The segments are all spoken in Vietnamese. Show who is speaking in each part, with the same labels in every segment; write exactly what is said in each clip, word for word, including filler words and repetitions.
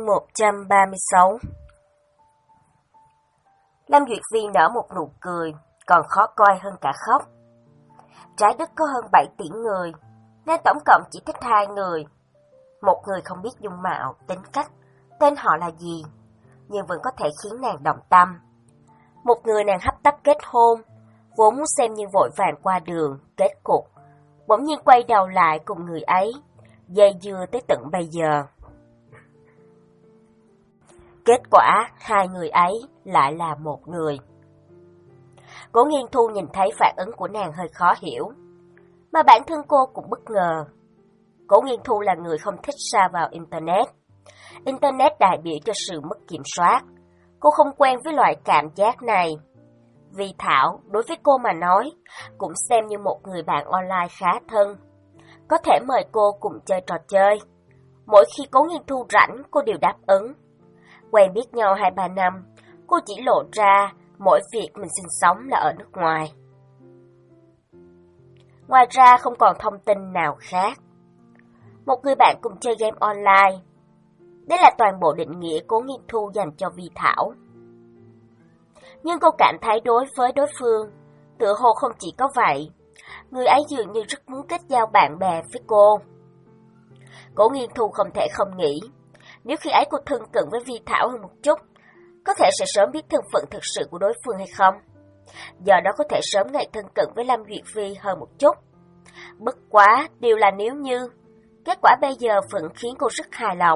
Speaker 1: Chương một trăm ba mươi sáu. Lâm Duyệt Vi nở một nụ cười, còn khó coi hơn cả khóc. Trái đất có hơn bảy tỷ người, nên tổng cộng chỉ thích hai người. Một người không biết dung mạo, tính cách, tên họ là gì, nhưng vẫn có thể khiến nàng động tâm. Một người nàng hấp tấp kết hôn, vốn muốn xem như vội vàng qua đường, kết cục, bỗng nhiên quay đầu lại cùng người ấy, dây dưa tới tận bây giờ. Kết quả, hai người ấy lại là một người. Cố Nghiên Thu nhìn thấy phản ứng của nàng hơi khó hiểu, mà bản thân cô cũng bất ngờ. Cố Nghiên Thu là người không thích sa vào Internet. Internet đại biểu cho sự mất kiểm soát. Cô không quen với loại cảm giác này. Vì Thảo, đối với cô mà nói, cũng xem như một người bạn online khá thân. Có thể mời cô cùng chơi trò chơi. Mỗi khi Cố Nghiên Thu rảnh, cô đều đáp ứng. Quen biết nhau hai ba năm, cô chỉ lộ ra mỗi việc mình sinh sống là ở nước ngoài. Ngoài ra không còn thông tin nào khác. Một người bạn cùng chơi game online. Đây là toàn bộ định nghĩa Cố Nghiên Thu dành cho Vi Thảo. Nhưng cô cảm thấy đối với đối phương, tựa hồ không chỉ có vậy. Người ấy dường như rất muốn kết giao bạn bè với cô. Cố Nghiên Thu không thể không nghĩ, nếu khi ấy cô thân cận với Vi Thảo hơn một chút, có thể sẽ sớm biết thân phận thực sự của đối phương hay không. Do đó có thể sớm ngày thân cận với Lâm Duyệt Vi hơn một chút. Bất quá, điều là nếu như, kết quả bây giờ vẫn khiến cô rất hài lòng.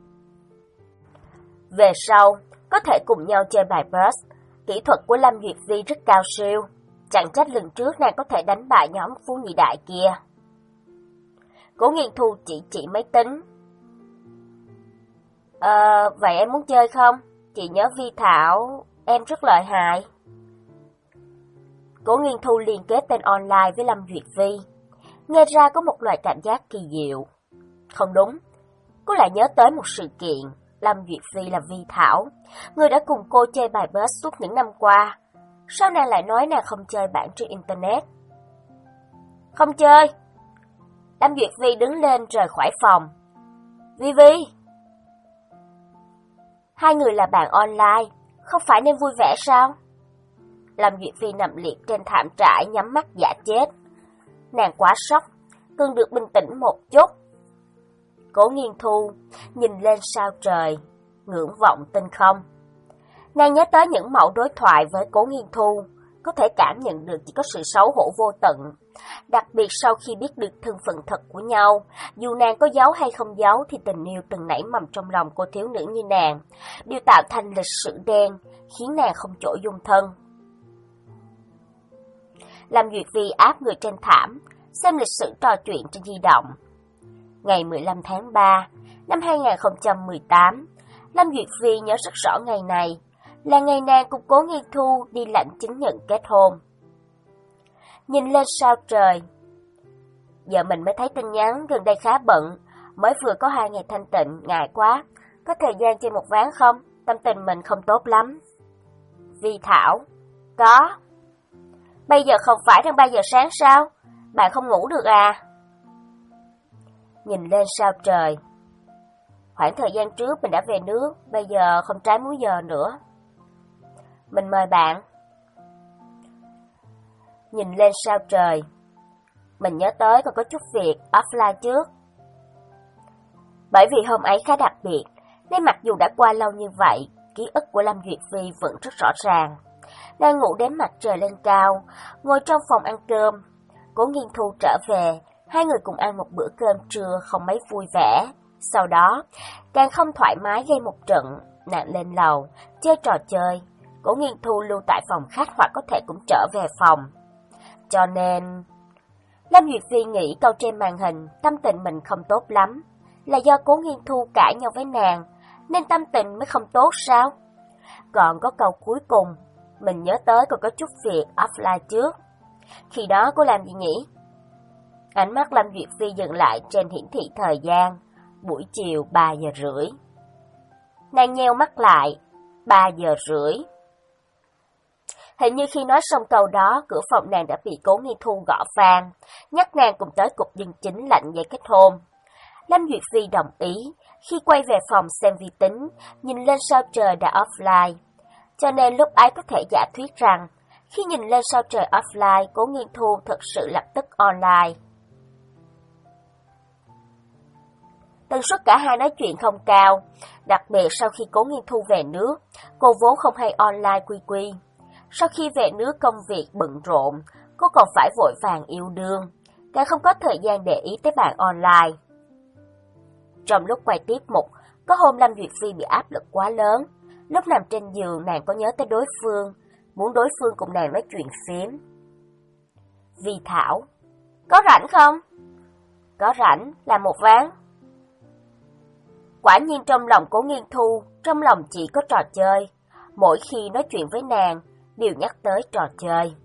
Speaker 1: Về sau, có thể cùng nhau chơi bài Burst, kỹ thuật của Lâm Duyệt Vi rất cao siêu, chẳng trách lần trước nàng có thể đánh bại nhóm Phú Nhị Đại kia. Cố Nghiên Thu chỉ chỉ máy tính. Ờ, vậy em muốn chơi không? Chị nhớ Vi Thảo, em rất lợi hại. Cố Nghiên Thu liên kết tên online với Lâm Duyệt Vi. Nghe ra có một loại cảm giác kỳ diệu. Không đúng, cô lại nhớ tới một sự kiện. Lâm Duyệt Vi là Vi Thảo, người đã cùng cô chơi bài Burst suốt những năm qua. Sao nàng lại nói nàng không chơi bản trên Internet? Không chơi. Lâm Duyệt Vi đứng lên rời khỏi phòng. Vi Vi! Hai người là bạn online, không phải nên vui vẻ sao? Lâm Duyệt Vi nằm liệt trên thảm trải nhắm mắt giả chết. Nàng quá sốc, cần được bình tĩnh một chút. Cố Nghiên Thu nhìn lên sao trời, ngưỡng vọng tinh không. Nàng nhớ tới những mẫu đối thoại với Cố Nghiên Thu, có thể cảm nhận được chỉ có sự xấu hổ vô tận. Đặc biệt sau khi biết được thân phận thật của nhau, dù nàng có giấu hay không giấu thì tình yêu từng nảy mầm trong lòng cô thiếu nữ như nàng, đều tạo thành lịch sử đen, khiến nàng không chỗ dung thân. Lâm Duyệt Vi áp người trên thảm, xem lịch sử trò chuyện trên di động. Ngày mười lăm tháng ba, năm hai nghìn không trăm mười tám, Lâm Duyệt Vi nhớ rất rõ ngày này, là ngày nàng cùng Cố Nghiên Thu đi lãnh chứng nhận kết hôn. Nhìn lên sao trời. Giờ mình mới thấy tin nhắn, gần đây khá bận, mới vừa có hai ngày thanh tịnh, ngại quá. Có thời gian chơi một ván không? Tâm tình mình không tốt lắm. Vi Thảo. Có. Bây giờ không phải đang ba giờ sáng sao? Bạn không ngủ được à? Nhìn lên sao trời. Khoảng thời gian trước mình đã về nước, bây giờ không trái múi giờ nữa. Mình mời bạn. Nhìn lên sao trời. Mình nhớ tới còn có chút việc offline trước. Bởi vì hôm ấy khá đặc biệt, nên mặc dù đã qua lâu như vậy, ký ức của Lâm Duyệt Vi vẫn rất rõ ràng. Đang ngủ đến mặt trời lên cao, ngồi trong phòng ăn cơm. Cố Nghiên Thu trở về, hai người cùng ăn một bữa cơm trưa không mấy vui vẻ. Sau đó, càng không thoải mái gây một trận, nàng lên lầu, chơi trò chơi. Cố Nghiên Thu lưu tại phòng khách hoặc có thể cũng trở về phòng. Cho nên, Lâm Duyệt Vi nghĩ câu trên màn hình tâm tình mình không tốt lắm, là do Cố Nghiên Thu cãi nhau với nàng, nên tâm tình mới không tốt sao? Còn có câu cuối cùng, mình nhớ tới còn có chút việc offline trước. Khi đó cô làm gì nhỉ? Ánh mắt Lâm Duyệt Vi dừng lại trên hiển thị thời gian, buổi chiều ba giờ rưỡi. Nàng nheo mắt lại, ba giờ rưỡi. Hình như khi nói xong câu đó, cửa phòng nàng đã bị Cố Nghiên Thu gõ vang, nhắc nàng cùng tới cục dân chính lãnh giấy kết hôn. Lâm Duyệt Phi đồng ý, khi quay về phòng xem vi tính, nhìn lên sao trời đã offline. Cho nên lúc ấy có thể giả thuyết rằng, khi nhìn lên sao trời offline, Cố Nghiên Thu thực sự lập tức online. Tần suất cả hai nói chuyện không cao, đặc biệt sau khi Cố Nghiên Thu về nước, cô vốn không hay online quy quy. Sau khi về nước công việc bận rộn, cô còn phải vội vàng yêu đương, càng không có thời gian để ý tới bạn online. Trong lúc quay tiết mục, có hôm Lâm Duyệt Phi bị áp lực quá lớn, lúc nằm trên giường nàng có nhớ tới đối phương, muốn đối phương cùng nàng nói chuyện phiếm. Vi Thảo, có rảnh không? Có rảnh, làm một ván. Quả nhiên trong lòng Cố Nghiên Thu, trong lòng chỉ có trò chơi. Mỗi khi nói chuyện với nàng, đều nhắc tới trò chơi.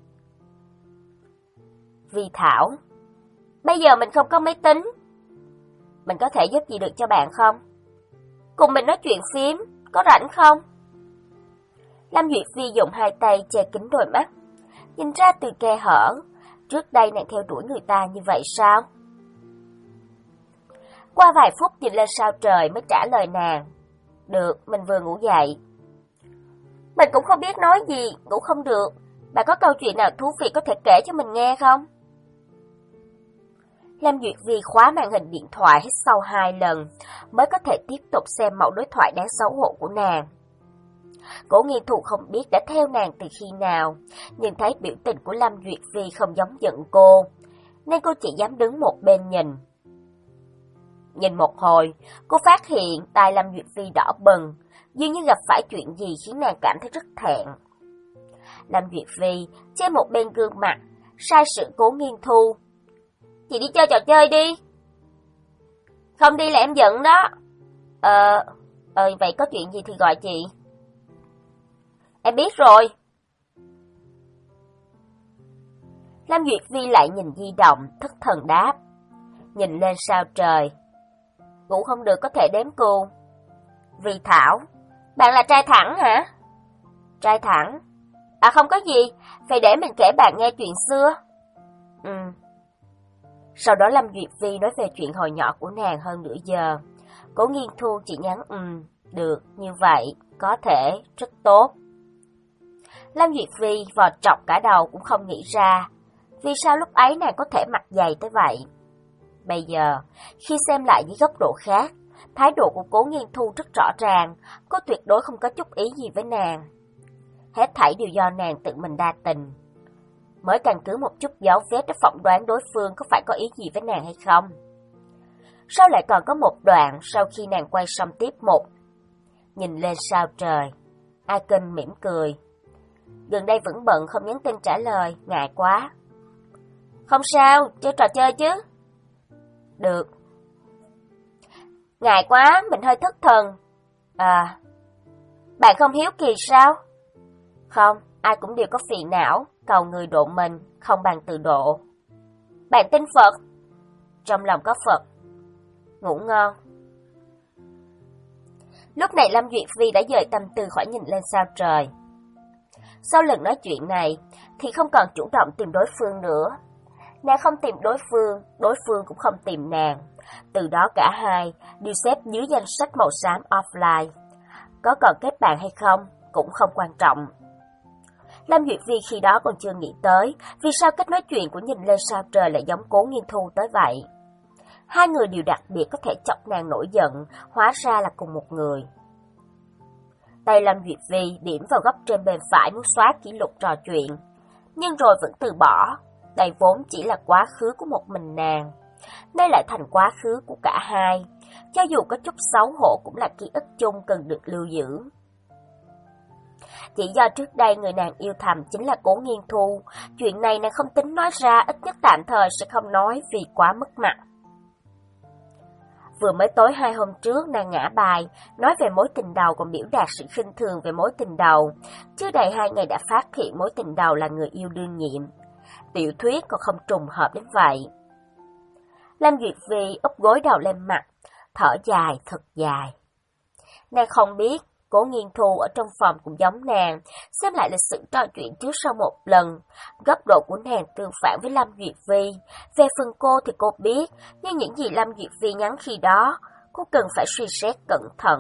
Speaker 1: Vi Thảo, bây giờ mình không có máy tính. Mình có thể giúp gì được cho bạn không? Cùng mình nói chuyện phím, có rảnh không? Lâm Duyệt Phi dùng hai tay che kín đôi mắt, nhìn ra từ khe hở. Trước đây nàng theo đuổi người ta như vậy sao? Qua vài phút nhìn lên sao trời mới trả lời nàng. Được, mình vừa ngủ dậy. Mình cũng không biết nói gì, ngủ không được. Bà có câu chuyện nào thú vị có thể kể cho mình nghe không? Lâm Duyệt Vi khóa màn hình điện thoại hết sau hai lần, mới có thể tiếp tục xem mẫu đối thoại đáng xấu hổ của nàng. Cố Nghiên Thu không biết đã theo nàng từ khi nào, nhưng thấy biểu tình của Lâm Duyệt Vi không giống giận cô, nên cô chỉ dám đứng một bên nhìn. Nhìn một hồi, cô phát hiện tai Lâm Duyệt Vi đỏ bừng, dường như gặp phải chuyện gì khiến nàng cảm thấy rất thẹn. Lâm Duyệt Vi che một bên gương mặt, sai sự Cố Nghiên Thu. Chị đi chơi trò chơi đi. Không đi là em giận đó. Ờ, ờ vậy có chuyện gì thì gọi chị. Em biết rồi. Lâm Duyệt Vi lại nhìn di động, thất thần đáp. Nhìn lên sao trời. Ngủ không được có thể đếm cù. Vi Thảo, bạn là trai thẳng hả? Trai thẳng? À không có gì, phải để mình kể bạn nghe chuyện xưa. Ừ. Sau đó Lâm Duyệt Vi nói về chuyện hồi nhỏ của nàng hơn nửa giờ. Cố Nghiên Thu chỉ nhắn ừm, được, như vậy, có thể, rất tốt. Lâm Duyệt Vi vò trọc cả đầu cũng không nghĩ ra, vì sao lúc ấy nàng có thể mặt dày tới vậy. Bây giờ, khi xem lại với góc độ khác, thái độ của Cố Nghiên Thu rất rõ ràng, cô tuyệt đối không có chút ý gì với nàng. Hết thảy đều do nàng tự mình đa tình. Mới căn cứ một chút dấu vết để phỏng đoán đối phương có phải có ý gì với nàng hay không. Sau lại còn có một đoạn sau khi nàng quay xong tiếp mục. Nhìn lên sao trời, Icon mỉm cười. Gần đây vẫn bận không nhắn tin trả lời, ngại quá. Không sao, chơi trò chơi chứ. Được. Ngại quá, mình hơi thất thần. À, bạn không hiếu kỳ sao? Không, ai cũng đều có phiền não, cầu người độ mình, không bằng tự độ. Bạn tin Phật? Trong lòng có Phật. Ngủ ngon. Lúc này Lâm Duyệt Vi đã dời tâm tư khỏi nhìn lên sao trời. Sau lần nói chuyện này, thì không còn chủ động tìm đối phương nữa. Nàng không tìm đối phương, đối phương cũng không tìm nàng. Từ đó cả hai đều xếp dưới danh sách màu xám offline. Có còn kết bạn hay không, cũng không quan trọng. Lâm Duyệt Vi khi đó còn chưa nghĩ tới vì sao cách nói chuyện của nhìn lên sao trời lại giống Cố Nghiên Thu tới vậy. Hai người đều đặc biệt có thể chọc nàng nổi giận, hóa ra là cùng một người. Tay Lâm Duyệt Vi điểm vào góc trên bên phải muốn xóa kỷ lục trò chuyện, nhưng rồi vẫn từ bỏ. Đây vốn chỉ là quá khứ của một mình nàng, nay lại thành quá khứ của cả hai. Cho dù có chút xấu hổ cũng là ký ức chung cần được lưu giữ. Chỉ do trước đây người nàng yêu thầm chính là Cố Nghiên Thu, chuyện này nàng không tính nói ra, ít nhất tạm thời sẽ không nói vì quá mất mặt. Vừa mới tối hai hôm trước nàng ngã bài, nói về mối tình đầu còn biểu đạt sự khinh thường về mối tình đầu, chưa đầy hai ngày đã phát hiện mối tình đầu là người yêu đương nhiệm. Tiểu thuyết còn không trùng hợp đến vậy. Lâm Duyệt Vi úp gối đầu lên mặt, thở dài thật dài. Nàng không biết Cố Nghiên Thu ở trong phòng cũng giống nàng, xem lại lịch sử trò chuyện trước sau một lần. Góc độ của nàng tương phản với Lâm Duyệt Vi. Về phần cô thì cô biết, nhưng những gì Lâm Duyệt Vi nhắn khi đó, cô cần phải suy xét cẩn thận.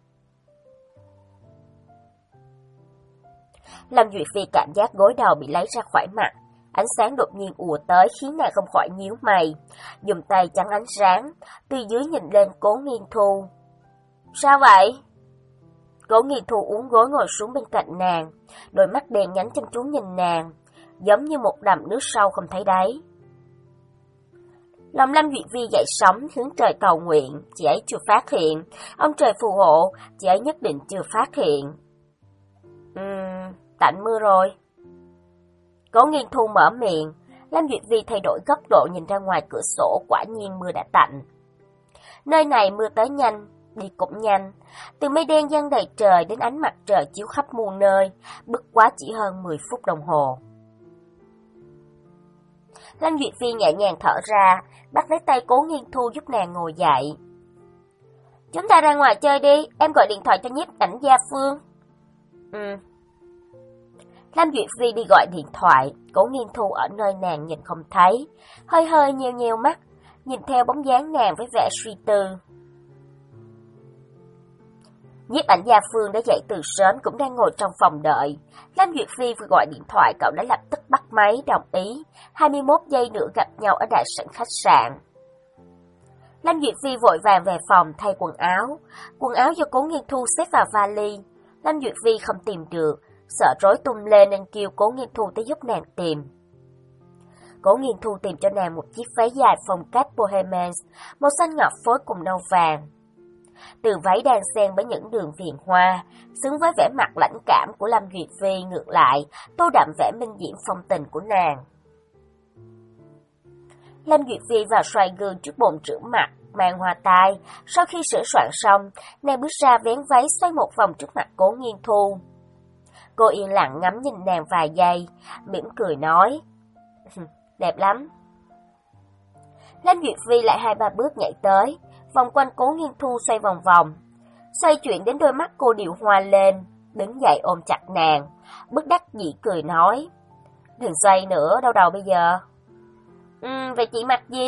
Speaker 1: Lâm Duyệt Vi cảm giác gối đầu bị lấy ra khỏi mặt. Ánh sáng đột nhiên ùa tới khiến nàng không khỏi nhíu mày. Dùng tay chắn ánh sáng, từ dưới nhìn lên Cố Nghiên Thu. Sao vậy? Cố Nghiên Thu uốn gối ngồi xuống bên cạnh nàng, đôi mắt đen nhánh chăm chú nhìn nàng, giống như một đầm nước sâu không thấy đáy. Lòng Lâm Duyệt Vi dậy sóng hướng trời cầu nguyện, chị ấy chưa phát hiện, ông trời phù hộ, chị ấy nhất định chưa phát hiện. Ừm, tạnh mưa rồi. Cố Nghiên Thu mở miệng, Lâm Duyệt Vi thay đổi góc độ nhìn ra ngoài cửa sổ, quả nhiên mưa đã tạnh. Nơi này mưa tới nhanh, đi cũng nhanh, từ mây đen giăng đầy trời đến ánh mặt trời chiếu khắp muôn nơi, bất quá chỉ hơn mười phút đồng hồ. Lâm Duyệt Vi nhẹ nhàng thở ra, bắt lấy tay Cố Nghiên Thu giúp nàng ngồi dậy. Chúng ta ra ngoài chơi đi, em gọi điện thoại cho nhiếp ảnh gia Phương. Ừ. Lâm Duyệt Vi đi gọi điện thoại, Cố Nghiên Thu ở nơi nàng nhìn không thấy, hơi hơi nheo nheo mắt, nhìn theo bóng dáng nàng với vẻ suy tư. Nhiếp ảnh gia Phương đã dậy từ sớm cũng đang ngồi trong phòng đợi. Lâm Duyệt Vi vừa gọi điện thoại, cậu đã lập tức bắt máy đồng ý, hai mươi mốt giây nữa gặp nhau ở đại sảnh khách sạn. Lâm Duyệt Vi vội vàng về phòng thay quần áo, quần áo do Cố Nghiên Thu xếp vào vali. Lâm Duyệt Vi không tìm được, sợ rối tung lên nên kêu Cố Nghiên Thu tới giúp nàng tìm. Cố Nghiên Thu tìm cho nàng một chiếc váy dài phong cách Bohemians, màu xanh ngọc phối cùng nâu vàng. Từ váy đan xen với những đường viền hoa, xứng với vẻ mặt lãnh cảm của Lâm Duyệt Vi, ngược lại, tô đậm vẻ minh diễm phong tình của nàng. Lâm Duyệt Vi vào xoay gương trước bồn rửa mặt, mang hoa tai, sau khi sửa soạn xong, nàng bước ra vén váy xoay một vòng trước mặt Cố Nghiên Thu. Cô yên lặng ngắm nhìn nàng vài giây, mỉm cười nói, đẹp lắm. Lâm Duyệt Vi lại hai ba bước nhảy tới, vòng quanh Cố Nghiên Thu xoay vòng vòng. Xoay chuyển đến đôi mắt cô điều hoa lên, đứng dậy ôm chặt nàng, bất đắc dĩ cười nói, đừng xoay nữa, đau đầu bây giờ. Ừm, vậy chị mặc gì?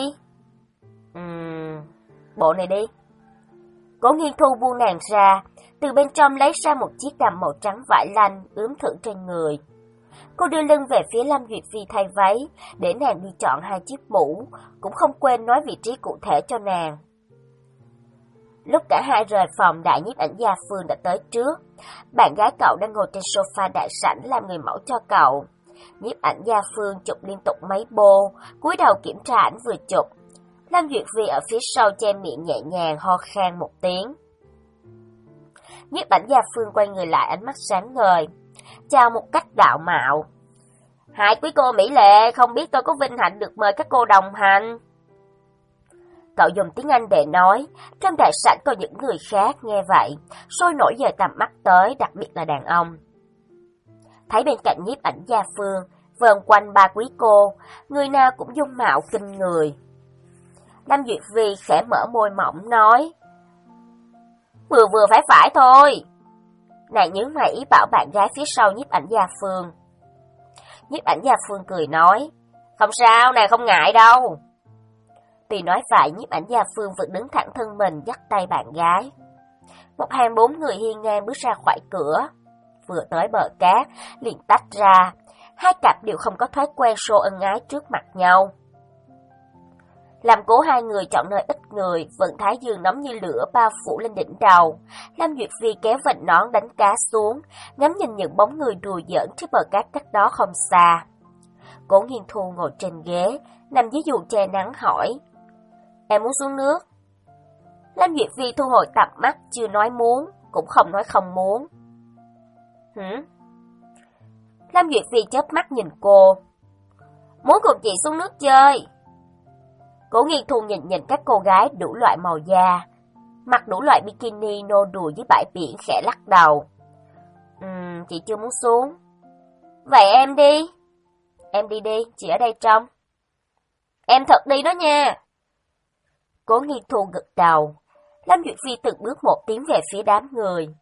Speaker 1: Ừm, bộ này đi. Cố Nghiên Thu buông nàng ra, từ bên trong lấy ra một chiếc đầm màu trắng vải lanh, ướm thử trên người. Cô đưa lưng về phía Lâm Duyệt Vi thay váy, để nàng đi chọn hai chiếc mũ, cũng không quên nói vị trí cụ thể cho nàng. Lúc cả hai rời phòng, đại nhiếp ảnh gia Phương đã tới trước. Bạn gái cậu đang ngồi trên sofa đại sảnh làm người mẫu cho cậu. Nhiếp ảnh gia Phương chụp liên tục mấy bô, cúi đầu kiểm tra ảnh vừa chụp. Lâm Duyệt Vi ở phía sau che miệng nhẹ nhàng ho khan một tiếng. Nhiếp ảnh gia Phương quay người lại, ánh mắt sáng ngời, chào một cách đạo mạo. Hai quý cô mỹ lệ, không biết tôi có vinh hạnh được mời các cô đồng hành. Cậu dùng tiếng Anh để nói, trong đại sảnh có những người khác nghe vậy, sôi nổi dời tầm mắt tới, đặc biệt là đàn ông. Thấy bên cạnh nhiếp ảnh gia Phương, vờn quanh ba quý cô, người nào cũng dung mạo kinh người. Lâm Duyệt Vi khẽ mở môi mỏng nói, vừa vừa phải phải thôi. Nàng nhướng mày ý bảo bạn gái phía sau nhiếp ảnh gia Phương. Nhiếp ảnh gia Phương cười nói, không sao, nàng không ngại đâu. Tuy nói vậy, nhiếp ảnh gia Phương vẫn đứng thẳng thân mình dắt tay bạn gái. Một hàng bốn người hiên ngang bước ra khỏi cửa. Vừa tới bờ cát, liền tách ra. Hai cặp đều không có thói quen show ân ái trước mặt nhau. Làm cố hai người chọn nơi ít người, vận thái dương nóng như lửa bao phủ lên đỉnh đầu. Lâm Duyệt Vi kéo vành nón đánh cá xuống, ngắm nhìn những bóng người đùa giỡn trước bờ cát cách đó không xa. Cố Nghiên Thu ngồi trên ghế, nằm dưới dù che nắng hỏi, em muốn xuống nước? Lâm Duyệt Vi thu hồi tầm mắt, chưa nói muốn, cũng không nói không muốn. Hử? Lâm Duyệt Vi chớp mắt nhìn cô. Muốn cùng chị xuống nước chơi. Cố Nghiên Thu nhìn nhìn các cô gái đủ loại màu da, mặc đủ loại bikini nô đùa dưới bãi biển, khẽ lắc đầu. Ừm, chị chưa muốn xuống. Vậy em đi. Em đi đi, chị ở đây trong. Em thật đi đó nha. Cố Nghiên Thu gật đầu. Lâm Duyệt Vi từng bước một tiến về phía đám người.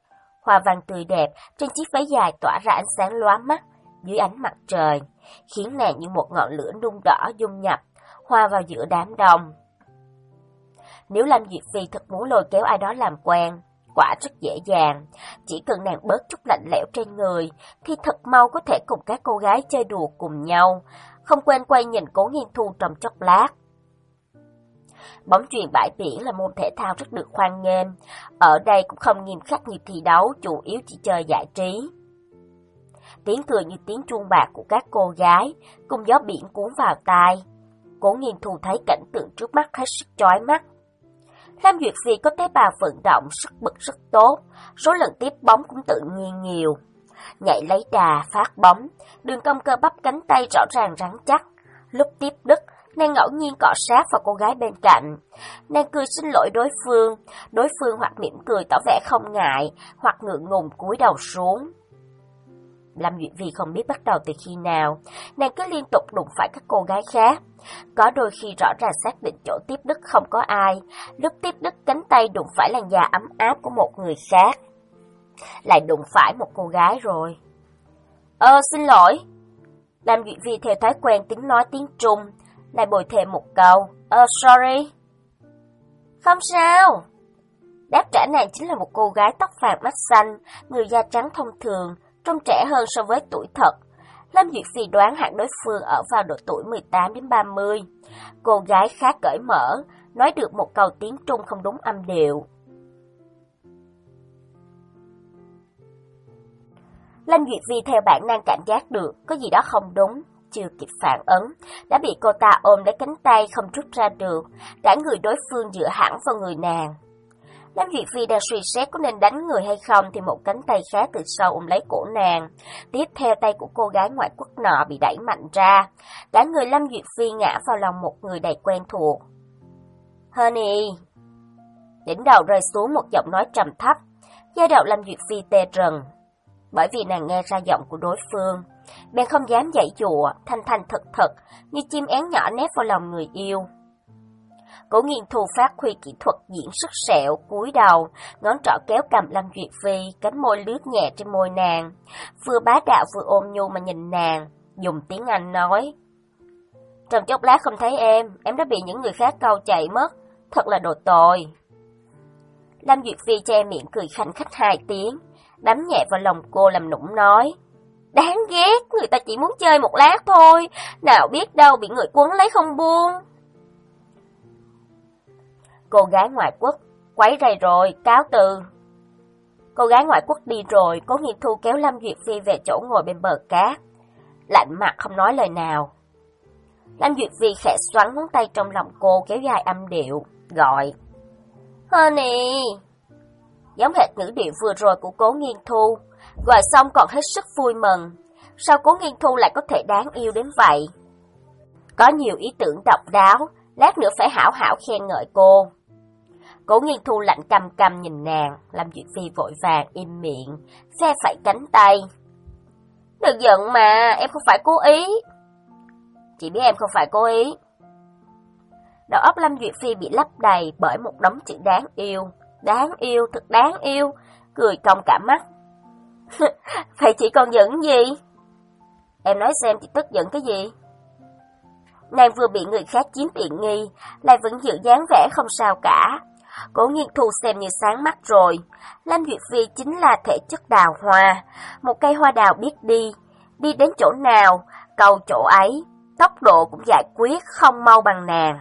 Speaker 1: hoa văn tươi đẹp trên chiếc váy dài tỏa ra ánh sáng lóa mắt dưới ánh mặt trời, khiến nàng như một ngọn lửa nung đỏ dung nhập, hòa vào giữa đám đông. Nếu Lâm Duyệt Phi thật muốn lôi kéo ai đó làm quen, quả rất dễ dàng, chỉ cần nàng bớt chút lạnh lẽo trên người, thì thật mau có thể cùng các cô gái chơi đùa cùng nhau, không quên quay nhìn Cố Nghiên Thu trong chốc lát. Bóng chuyền bãi biển là môn thể thao rất được hoan nghênh, ở đây cũng không nghiêm khắc như thi đấu, chủ yếu chỉ chơi giải trí. Tiếng cười như tiếng chuông bạc của các cô gái, cùng gió biển cuốn vào tai. Cố Nghiên Thu thấy cảnh tượng trước mắt hết sức chói mắt. Lâm Duyệt Phi có tế bào vận động sức bật rất tốt, số lần tiếp bóng cũng tự nhiên nhiều. Nhảy lấy đà, phát bóng, đường cong cơ bắp cánh tay rõ ràng rắn chắc. Lúc tiếp đứt, nàng ngẫu nhiên cọ sát vào cô gái bên cạnh. Nàng cười xin lỗi đối phương, đối phương hoặc mỉm cười tỏ vẻ không ngại, hoặc ngượng ngùng cúi đầu xuống. Lâm Duyệt Phi không biết bắt đầu từ khi nào, nàng cứ liên tục đụng phải các cô gái khác. Có đôi khi rõ ràng xác định chỗ tiếp đứt không có ai, lúc tiếp đứt cánh tay đụng phải làn da ấm áp của một người khác. Lại đụng phải một cô gái rồi. Ờ, xin lỗi. Lâm Duyệt Phi theo thói quen tiếng nói tiếng Trung, lại bồi thêm một câu. Ờ, sorry. Không sao. Đáp trả nàng chính là một cô gái tóc vàng mắt xanh, người da trắng thông thường, trông trẻ hơn so với tuổi thật. Lâm Duyệt Phi đoán hẳn đối phương ở vào độ tuổi mười tám đến ba mươi. Cô gái khá cởi mở, nói được một câu tiếng Trung không đúng âm điệu. Lâm Duyệt Phi theo bản năng cảm giác được có gì đó không đúng, chưa kịp phản ứng, đã bị cô ta ôm lấy cánh tay không rút ra được, cả người đối phương dựa hẳn vào người nàng. Lâm Duyệt Phi đang suy xét có nên đánh người hay không thì một cánh tay khác từ sau ôm lấy cổ nàng. Tiếp theo tay của cô gái ngoại quốc nọ bị đẩy mạnh ra. Cả người Lâm Duyệt Phi ngã vào lòng một người đầy quen thuộc. Honey. Đỉnh đầu rơi xuống một giọng nói trầm thấp. Da đầu Lâm Duyệt Phi tê rần. Bởi vì nàng nghe ra giọng của đối phương, bèn không dám giãy giụa, thanh thanh thật thật, như chim én nhỏ nép vào lòng người yêu. Cố Nghiên Thu phát huy kỹ thuật diễn sức sẹo, cúi đầu, ngón trỏ kéo cầm Lâm Duyệt Phi, cánh môi lướt nhẹ trên môi nàng, vừa bá đạo vừa ôm nhu mà nhìn nàng, dùng tiếng Anh nói. Trong chốc lát không thấy em, em đã bị những người khác câu chạy mất, thật là đồ tồi. Lâm Duyệt Phi che miệng cười khanh khách hai tiếng, đấm nhẹ vào lòng cô làm nũng nói. Đáng ghét, người ta chỉ muốn chơi một lát thôi, nào biết đâu bị người quấn lấy không buông. Cô gái ngoại quốc, quấy rầy rồi, cáo từ. Cô gái ngoại quốc đi rồi, Cố Nghiên Thu kéo Lâm Duyệt Phi về chỗ ngồi bên bờ cát. Lạnh mặt không nói lời nào. Lâm Duyệt Phi khẽ xoắn ngón tay trong lòng cô kéo dài âm điệu, gọi. Honey. Giống hệt ngữ điệu vừa rồi của Cố Nghiên Thu, gọi xong còn hết sức vui mừng. Sao Cố Nghiên Thu lại có thể đáng yêu đến vậy? Có nhiều ý tưởng độc đáo, lát nữa phải hảo hảo khen ngợi cô. Cố Nghiên Thu lạnh căm căm nhìn nàng, Lâm Duyệt Phi vội vàng im miệng, phe phẩy cánh tay. Đừng giận mà, em không phải cố ý. Chị biết em không phải cố ý. Đầu óc Lâm Duyệt Phi bị lấp đầy bởi một đống chữ đáng yêu. Đáng yêu, thật đáng yêu, cười cong cả mắt. Vậy chị còn giận gì? Em nói xem chị tức giận cái gì? Nàng vừa bị người khác chiếm tiện nghi, lại vẫn giữ dáng vẻ không sao cả. Cố Nghiên Thu xem như sáng mắt rồi. Lâm Duyệt Phi chính là thể chất đào hoa, một cây hoa đào biết đi, đi đến chỗ nào, cầu chỗ ấy, tốc độ cũng giải quyết không mau bằng nàng.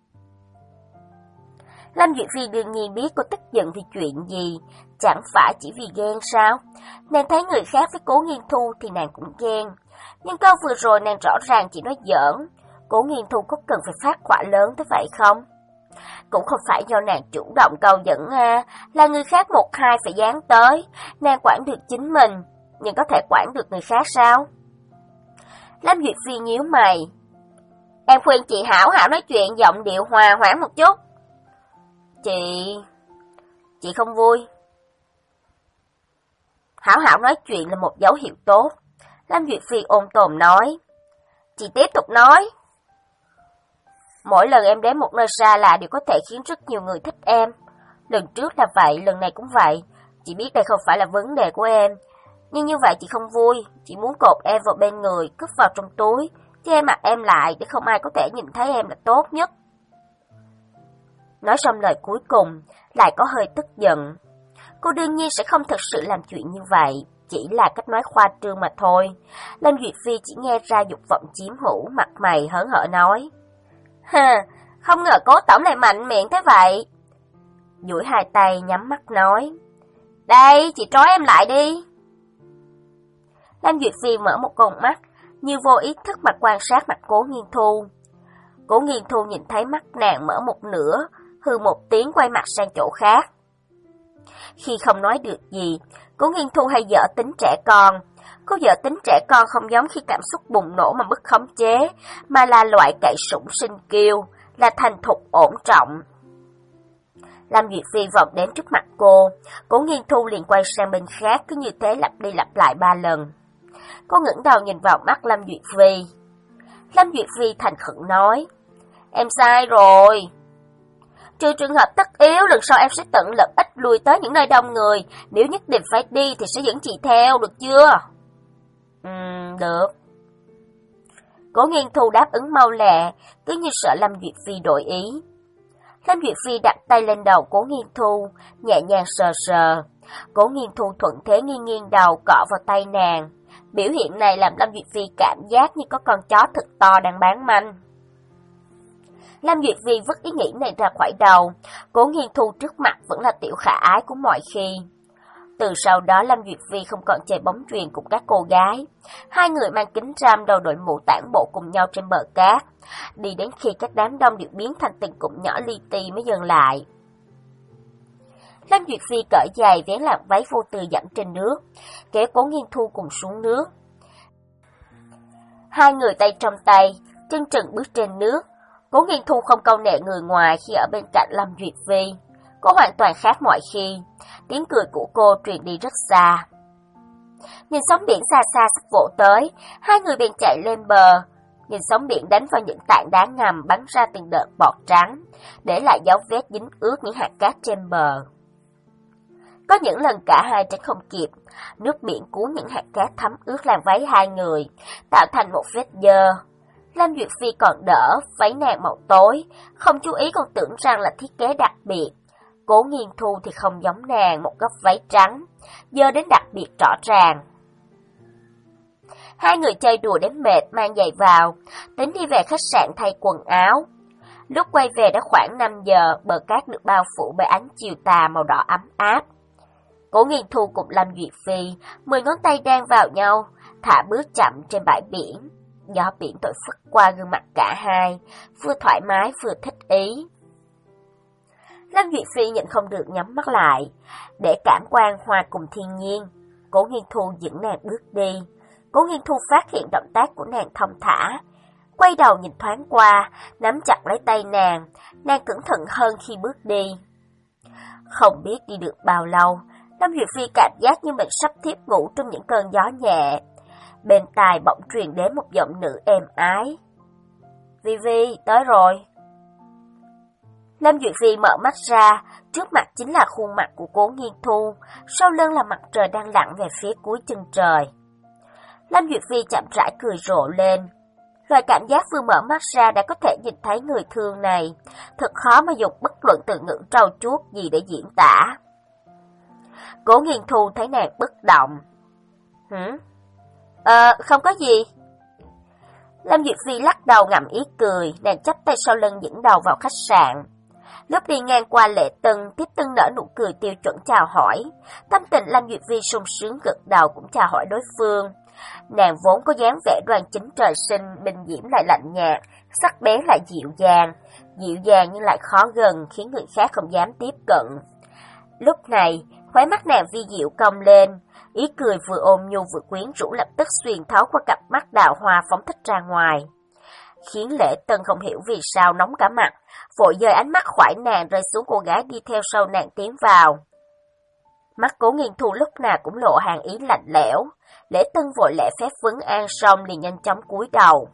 Speaker 1: Lâm Duyệt Phi đương nhiên biết cô tức giận vì chuyện gì, chẳng phải chỉ vì ghen sao? Nàng thấy người khác với Cố Nghiên Thu thì nàng cũng ghen, nhưng câu vừa rồi nàng rõ ràng chỉ nói giỡn. Cố Nghiên Thu có cần phải phát hỏa lớn tới vậy không? Cũng không phải do nàng chủ động câu dẫn ha, là người khác một hai phải dán tới, nàng quản được chính mình, nhưng có thể quản được người khác sao? Lâm Duyệt Phi nhíu mày. Em khuyên chị hảo hảo nói chuyện giọng điệu hòa hoãn một chút. Chị... chị không vui. Hảo hảo nói chuyện là một dấu hiệu tốt. Lâm Duyệt Phi ôn tồn nói. Chị tiếp tục nói. Mỗi lần em đến một nơi xa lạ đều có thể khiến rất nhiều người thích em. Lần trước là vậy, lần này cũng vậy. chị biết đây không phải là vấn đề của em, nhưng như vậy chị không vui, chị muốn cột em vào bên người, cất vào trong túi, che mặt em lại để không ai có thể nhìn thấy em là tốt nhất. Nói xong lời cuối cùng, lại có hơi tức giận. Cô đương nhiên sẽ không thực sự làm chuyện như vậy, chỉ là cách nói khoa trương mà thôi. Lâm Duyệt Phi chỉ nghe ra dục vọng chiếm hữu, mặt mày hớn hở nói. Ha, không ngờ Cố tổng lại mạnh miệng thế vậy. Duỗi hai tay nhắm mắt nói. Đây, chị trói em lại đi. Lâm Duyệt Phi mở một con mắt, như vô ý thức mà quan sát mặt Cố Nghiên Thu. Cố Nghiên Thu nhìn thấy mắt nàng mở một nửa, hừ một tiếng quay mặt sang chỗ khác. Khi không nói được gì, Cố Nghiên Thu hay dở tính trẻ con. Cô dở tính trẻ con không giống khi cảm xúc bùng nổ mà mất khống chế, mà là loại cậy sủng sinh kiêu, là thành thục ổn trọng. Lâm Duyệt Phi vọt đến trước mặt cô, Cố Nghiên Thu liền quay sang bên khác, cứ như thế lặp đi lặp lại ba lần. Cô ngẩng đầu nhìn vào mắt Lâm Duyệt Phi. Lâm Duyệt Phi thành khẩn nói, em sai rồi. Trừ trường hợp tất yếu, lần sau em sẽ tận lực ít lui tới những nơi đông người, nếu nhất định phải đi thì sẽ dẫn chị theo, được chưa? Ừm, được. Cố Nghiên Thu đáp ứng mau lẹ, cứ như sợ Lâm Duyệt Phi đổi ý. Lâm Duyệt Phi đặt tay lên đầu Cố Nghiên Thu, nhẹ nhàng sờ sờ. Cố Nghiên Thu thuận thế nghiêng nghiêng đầu cọ vào tay nàng. Biểu hiện này làm Lâm Duyệt Phi cảm giác như có con chó thật to đang bán manh. Lâm Duyệt Phi vứt ý nghĩ này ra khỏi đầu, Cố Nghiên Thu trước mặt vẫn là tiểu khả ái của mọi khi. Từ sau đó Lâm Duyệt Phi không còn chơi bóng chuyền cùng các cô gái. Hai người mang kính râm đầu đội mũ tản bộ cùng nhau trên bờ cát, đi đến khi các đám đông đều biến thành từng cụm nhỏ li ti mới dừng lại. Lâm Duyệt Phi cởi giày vén làn váy vô tư dẫn trên nước, kéo Cố Nghiên Thu cùng xuống nước. Hai người tay trong tay, chân trần bước trên nước. Cố Nghiên Thu không câu nệ người ngoài khi ở bên cạnh Lâm Duyệt Phi. Cô hoàn toàn khác mọi khi, tiếng cười của cô truyền đi rất xa. Nhìn sóng biển xa xa sắp vỗ tới, hai người bèn chạy lên bờ. Nhìn sóng biển đánh vào những tảng đá ngầm bắn ra từng đợt bọt trắng, để lại dấu vết dính ướt những hạt cát trên bờ. Có những lần cả hai tránh không kịp, nước biển cuốn những hạt cát thấm ướt làn váy hai người, tạo thành một vết dơ. Lâm Duyệt Phi còn đỡ, váy nàng màu tối, không chú ý còn tưởng rằng là thiết kế đặc biệt. Cố Nghiên Thu thì không giống nàng, một góc váy trắng, dơ đến đặc biệt rõ ràng. Hai người chơi đùa đến mệt mang giày vào, tính đi về khách sạn thay quần áo. Lúc quay về đã khoảng năm giờ, bờ cát được bao phủ bởi ánh chiều tà màu đỏ ấm áp. Cố Nghiên Thu cùng Lâm Duyệt Phi, mười ngón tay đan vào nhau, thả bước chậm trên bãi biển. Gió biển thổi phất qua gương mặt cả hai, vừa thoải mái vừa thích ý. Lâm Duyệt Phi nhịn không được nhắm mắt lại, để cảm quan hòa cùng thiên nhiên. Cố Nghiên Thu dẫn nàng bước đi. Cố Nghiên Thu phát hiện động tác của nàng thong thả, quay đầu nhìn thoáng qua, nắm chặt lấy tay nàng, nàng cẩn thận hơn khi bước đi. Không biết đi được bao lâu, Lâm Duyệt Phi cảm giác như mình sắp thiếp ngủ trong những cơn gió nhẹ. Bên tai bỗng truyền đến một giọng nữ êm ái. Vi Vi, tới rồi. Lâm Duyệt Phi mở mắt ra, trước mặt chính là khuôn mặt của Cố Nghiên Thu, sau lưng là mặt trời đang lặn về phía cuối chân trời. Lâm Duyệt Phi chậm rãi cười rộ lên. Loại cảm giác vừa mở mắt ra đã có thể nhìn thấy người thương này, thật khó mà dùng bất luận từ ngữ trau chuốt gì để diễn tả. Cố Nghiên Thu thấy nàng bất động. Hử? Ờ, không có gì. Lâm Duyệt Phi lắc đầu ngậm ý cười, nàng chắp tay sau lưng dẫn đầu vào khách sạn. Lúc đi ngang qua Lệ Tân, Tiếp Tân nở nụ cười tiêu chuẩn chào hỏi. Tâm tình Lâm Duyệt Phi sung sướng gật đầu cũng chào hỏi đối phương. Nàng vốn có dáng vẻ đoan chính trời sinh, Bình Diễm lại lạnh nhạt, sắc bén lại dịu dàng, dịu dàng nhưng lại khó gần, khiến người khác không dám tiếp cận. Lúc này, khóe mắt nàng vi diệu cong lên, ý cười vừa ôm nhu vừa quyến rũ lập tức xuyên thấu qua cặp mắt đào hoa phóng thích ra ngoài, khiến Lễ Tân không hiểu vì sao nóng cả mặt, vội dời ánh mắt khoải nàng rơi xuống cô gái đi theo sau nàng tiến vào. Mắt Cố Nghiên Thu lúc nào cũng lộ hàn ý lạnh lẽo, Lễ Tân vội lễ phép vấn an xong liền nhanh chóng cúi đầu.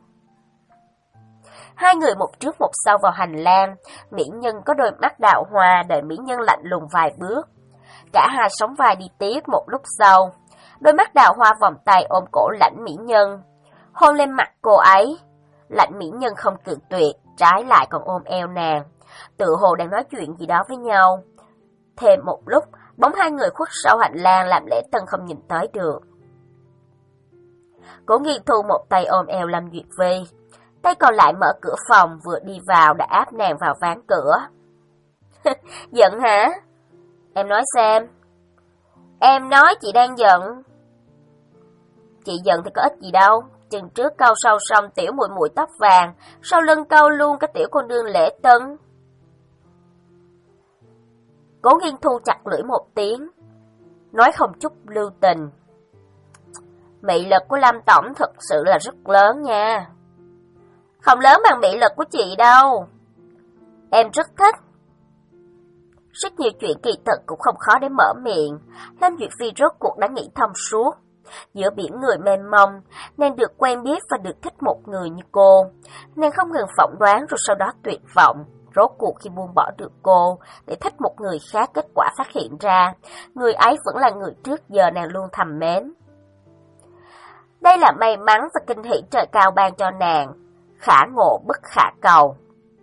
Speaker 1: Hai người một trước một sau vào hành lang, mỹ nhân có đôi mắt đào hoa đợi mỹ nhân lạnh lùng vài bước. cả hai sóng vai đi tiếp một lúc sau. Đôi mắt đào hoa vòng tay ôm cổ Lãnh mỹ nhân, hôn lên mặt cô ấy. Lãnh mỹ nhân không cự tuyệt, trái lại còn ôm eo nàng, tự hồ đang nói chuyện gì đó với nhau. Thêm một lúc, bóng hai người khuất sau hành lang làm Lễ Tân không nhìn tới được. Cố Nghiên Thu một tay ôm eo Lâm Duyệt Vi, tay còn lại mở cửa phòng, vừa đi vào đã áp nàng vào ván cửa. Giận hả? Em nói xem. Em nói chị đang giận. Chị giận thì có ích gì đâu, chừng trước câu sau xong tiểu muội muội tóc vàng, sau lưng câu luôn cái tiểu cô nương Lễ Tân. Cố Nghiên Thu chặt lưỡi một tiếng, nói không chút lưu tình. Mị lực của Lâm tổng thực sự là rất lớn nha. Không lớn bằng mị lực của chị đâu. Em rất thích. Rất nhiều chuyện kỳ thực cũng không khó để mở miệng. Lâm Duyệt Phi rốt cuộc đã nghĩ thông suốt. Giữa biển người mênh mông, nàng được quen biết và được thích một người như cô. Nàng không ngừng phỏng đoán rồi sau đó tuyệt vọng. Rốt cuộc khi buông bỏ được cô để thích một người khác, kết quả phát hiện ra người ấy vẫn là người trước giờ nàng luôn thầm mến. Đây là may mắn và kinh hỷ trời cao ban cho nàng, khả ngộ bất khả cầu.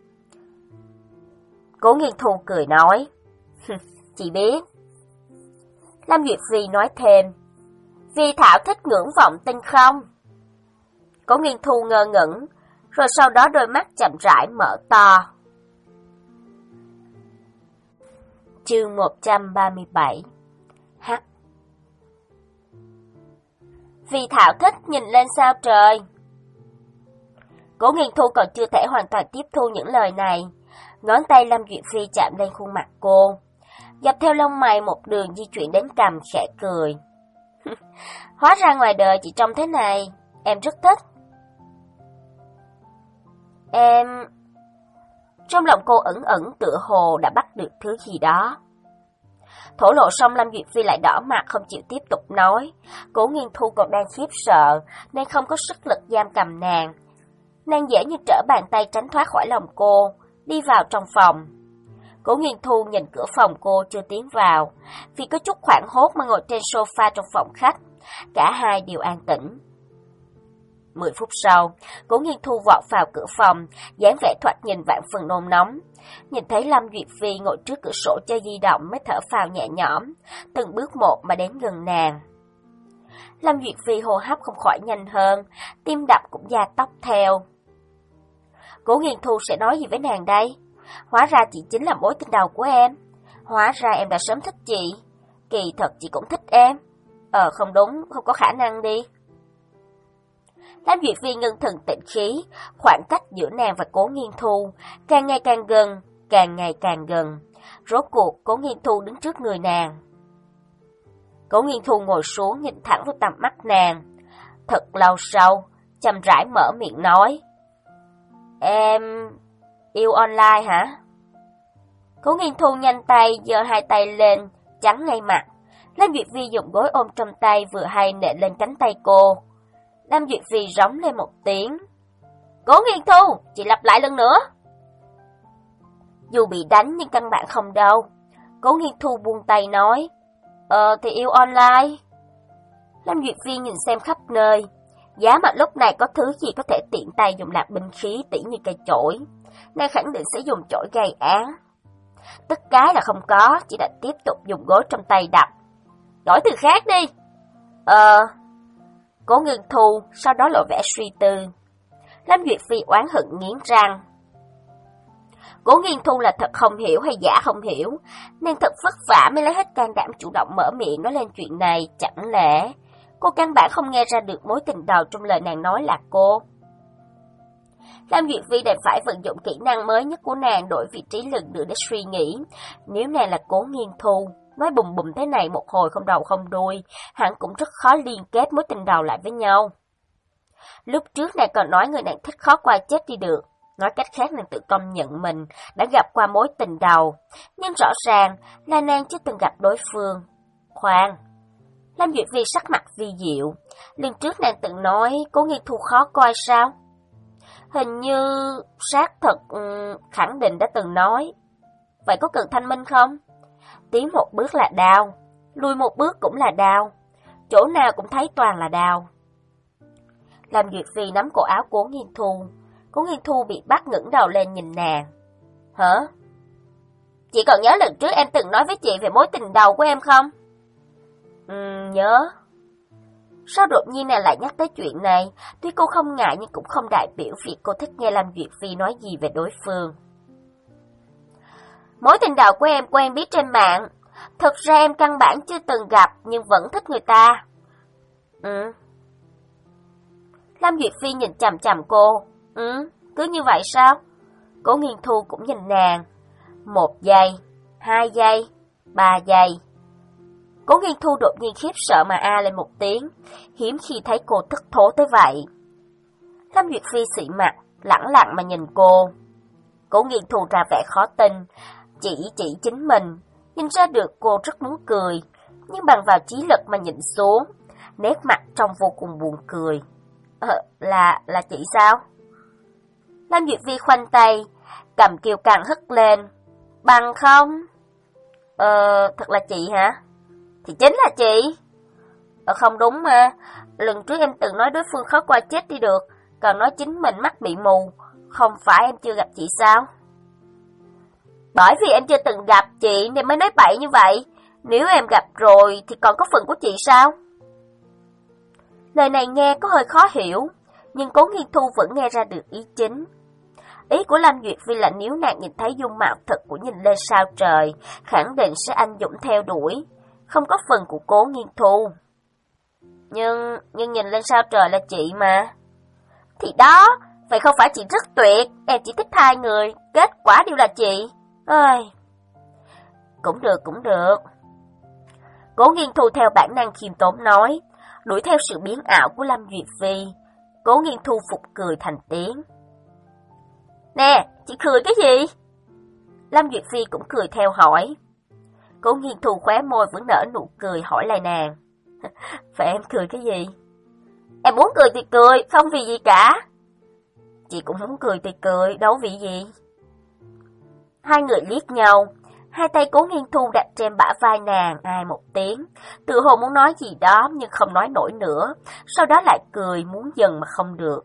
Speaker 1: Cố Nghiên Thu cười nói, chị biết. Lâm Duyệt Phi nói thêm, Vi Thảo thích ngưỡng vọng tinh không? Cố Nghiên Thu ngơ ngẩn, rồi sau đó đôi mắt chậm rãi mở to. Chương một trăm ba mươi bảy. H. Vi Thảo thích nhìn lên sao trời. Cố Nghiên Thu còn chưa thể hoàn toàn tiếp thu những lời này. Ngón tay Lâm Duyệt Phi chạm lên khuôn mặt cô, dọc theo lông mày một đường di chuyển đến cằm, khẽ cười. Hóa ra ngoài đời chị trông thế này, em rất thích. Em... Trong lòng cô ẩn ẩn tựa hồ đã bắt được thứ gì đó. Thổ lộ xong Lâm Duyệt Phi lại đỏ mặt không chịu tiếp tục nói. Cố Nghiên Thu còn đang khiếp sợ nên không có sức lực giam cầm nàng. Nàng dễ như trở bàn tay tránh thoát khỏi lòng cô, đi vào trong phòng. Cố Nghiên Thu nhìn cửa phòng cô chưa tiến vào, vì có chút hoảng hốt mà ngồi trên sofa trong phòng khách. Cả hai đều an tĩnh. Mười phút sau, Cố Nghiên Thu vọt vào cửa phòng, dáng vẻ thoạt nhìn vạn phần nôn nóng. Nhìn thấy Lâm Duyệt Phi ngồi trước cửa sổ chơi di động mới thở phào nhẹ nhõm, từng bước một mà đến gần nàng. Lâm Duyệt Phi hô hấp không khỏi nhanh hơn, tim đập cũng gia tốc theo. Cố Nghiên Thu sẽ nói gì với nàng đây? Hóa ra chị chính là mối tình đầu của em. Hóa ra em đã sớm thích chị. Kỳ thật chị cũng thích em. Ờ không đúng, không có khả năng đi. Lâm Duyệt Phi ngưng thần tĩnh khí, khoảng cách giữa nàng và Cố Nghiên Thu càng ngày càng gần, càng ngày càng gần. Rốt cuộc Cố Nghiên Thu đứng trước người nàng. Cố Nghiên Thu ngồi xuống nhìn thẳng vào tầm mắt nàng. Thật lâu sau, chậm rãi mở miệng nói. Em... yêu online hả? Cố Nghiên Thu nhanh tay, giơ hai tay lên, chắn ngay mặt. Lâm Duyệt Phi dùng gối ôm trong tay vừa hay nện lên cánh tay cô. Lâm Duyệt Phi rống lên một tiếng. Cố Nghiên Thu, chị lặp lại lần nữa. Dù bị đánh nhưng căn bản không đâu. Cố Nghiên Thu buông tay nói. Ờ thì yêu online. Lâm Duyệt Phi nhìn xem khắp nơi. Giá mà lúc này có thứ gì có thể tiện tay dùng làm binh khí tỉ như cây chổi. Nàng khẳng định sẽ dùng chổi gây án. Tất cái là không có, chỉ đã tiếp tục dùng gối trong tay đập. Đổi từ khác đi. Ờ... Cố Nghiên Thu, sau đó lộ vẻ suy tư. Lâm Duyệt Phi oán hận nghiến răng. Cố Nghiên Thu là thật không hiểu hay giả không hiểu, nên thật vất vả mới lấy hết can đảm chủ động mở miệng nói lên chuyện này, chẳng lẽ cô căn bản không nghe ra được mối tình đầu trong lời nàng nói là cô. Lâm Duyệt Phi đành phải vận dụng kỹ năng mới nhất của nàng đổi vị trí lần nữa để suy nghĩ. Nếu nàng là Cố Nghiên Thu, nói bùm bùm thế này một hồi không đầu không đuôi, hẳn cũng rất khó liên kết mối tình đầu lại với nhau. Lúc trước nàng còn nói người nàng thích khó qua chết đi được. Nói cách khác nàng tự công nhận mình đã gặp qua mối tình đầu, nhưng rõ ràng là nàng chưa từng gặp đối phương. Khoan, Lâm Duyệt Phi sắc mặt vi diệu. Lần trước nàng từng nói Cố Nghiên Thu khó coi sao? Hình như xác thật um, khẳng định đã từng nói. Vậy có cần thanh minh không? Tiến một bước là đau, lùi một bước cũng là đau, chỗ nào cũng thấy toàn là đau. Lâm Duyệt Phi nắm cổ áo Cố Nghiên Thu, Cố Nghiên Thu bị bắt ngẩng đầu lên nhìn nàng. Hả? Chị còn nhớ lần trước em từng nói với chị về mối tình đầu của em không? Ừ, nhớ. Sao đột nhiên nàng lại nhắc tới chuyện này? Tuy cô không ngại nhưng cũng không đại biểu việc cô thích nghe Lâm Duyệt Phi nói gì về đối phương. Mối tình đầu của em quen biết trên mạng. Thực ra em căn bản chưa từng gặp nhưng vẫn thích người ta. Ừ. Lâm Duyệt Phi nhìn chằm chằm cô. Ừ, cứ như vậy sao? Cố Nghiên Thu cũng nhìn nàng. Một giây, hai giây, ba giây. Cố Nghiên Thu đột nhiên khiếp sợ mà a lên một tiếng, hiếm khi thấy cô thất thố tới vậy. Lâm Duyệt Phi xị mặt, lẳng lặng mà nhìn cô. Cố Nghiên Thu ra vẻ khó tin, chỉ chỉ chính mình, nhìn ra được cô rất muốn cười, nhưng bằng vào trí lực mà nhìn xuống, nét mặt trông vô cùng buồn cười. Ờ, là, là chị sao? Lâm Duyệt Phi khoanh tay, cầm kiều càng hất lên. Bằng không? Ờ, thật là chị hả? Thì chính là chị. Ờ, không đúng mà. Lần trước em từng nói đối phương khó qua chết đi được, còn nói chính mình mắt bị mù. Không phải em chưa gặp chị sao? Bởi vì em chưa từng gặp chị nên mới nói bậy như vậy. Nếu em gặp rồi thì còn có phần của chị sao? Lời này nghe có hơi khó hiểu, nhưng Cố Nghiên Thu vẫn nghe ra được ý chính. Ý của Lâm Duyệt Phi là nếu nàng nhìn thấy dung mạo thật của Nhìn Lên Sao Trời, khẳng định sẽ anh dũng theo đuổi, không có phần của Cố Nghiên Thu. Nhưng, nhưng Nhìn Lên Sao Trời là chị mà. Thì đó, vậy không phải chị rất tuyệt, em chỉ thích hai người, kết quả đều là chị. Ơi, cũng được, cũng được. Cố Nghiên Thu theo bản năng khiêm tốn nói, đuổi theo sự biến ảo của Lâm Duyệt Phi. Cố Nghiên Thu phục cười thành tiếng. Nè, chị cười cái gì? Lâm Duyệt Phi cũng cười theo hỏi. Cố Nghiên Thu khóe môi vẫn nở nụ cười hỏi lại nàng. Vậy em cười cái gì? Em muốn cười thì cười, không vì gì cả. Chị cũng muốn cười thì cười, đâu vì gì. Hai người liếc nhau, hai tay Cố Nghiên Thu đặt trên bả vai nàng, ai một tiếng, tự hồ muốn nói gì đó nhưng không nói nổi nữa, sau đó lại cười muốn dần mà không được.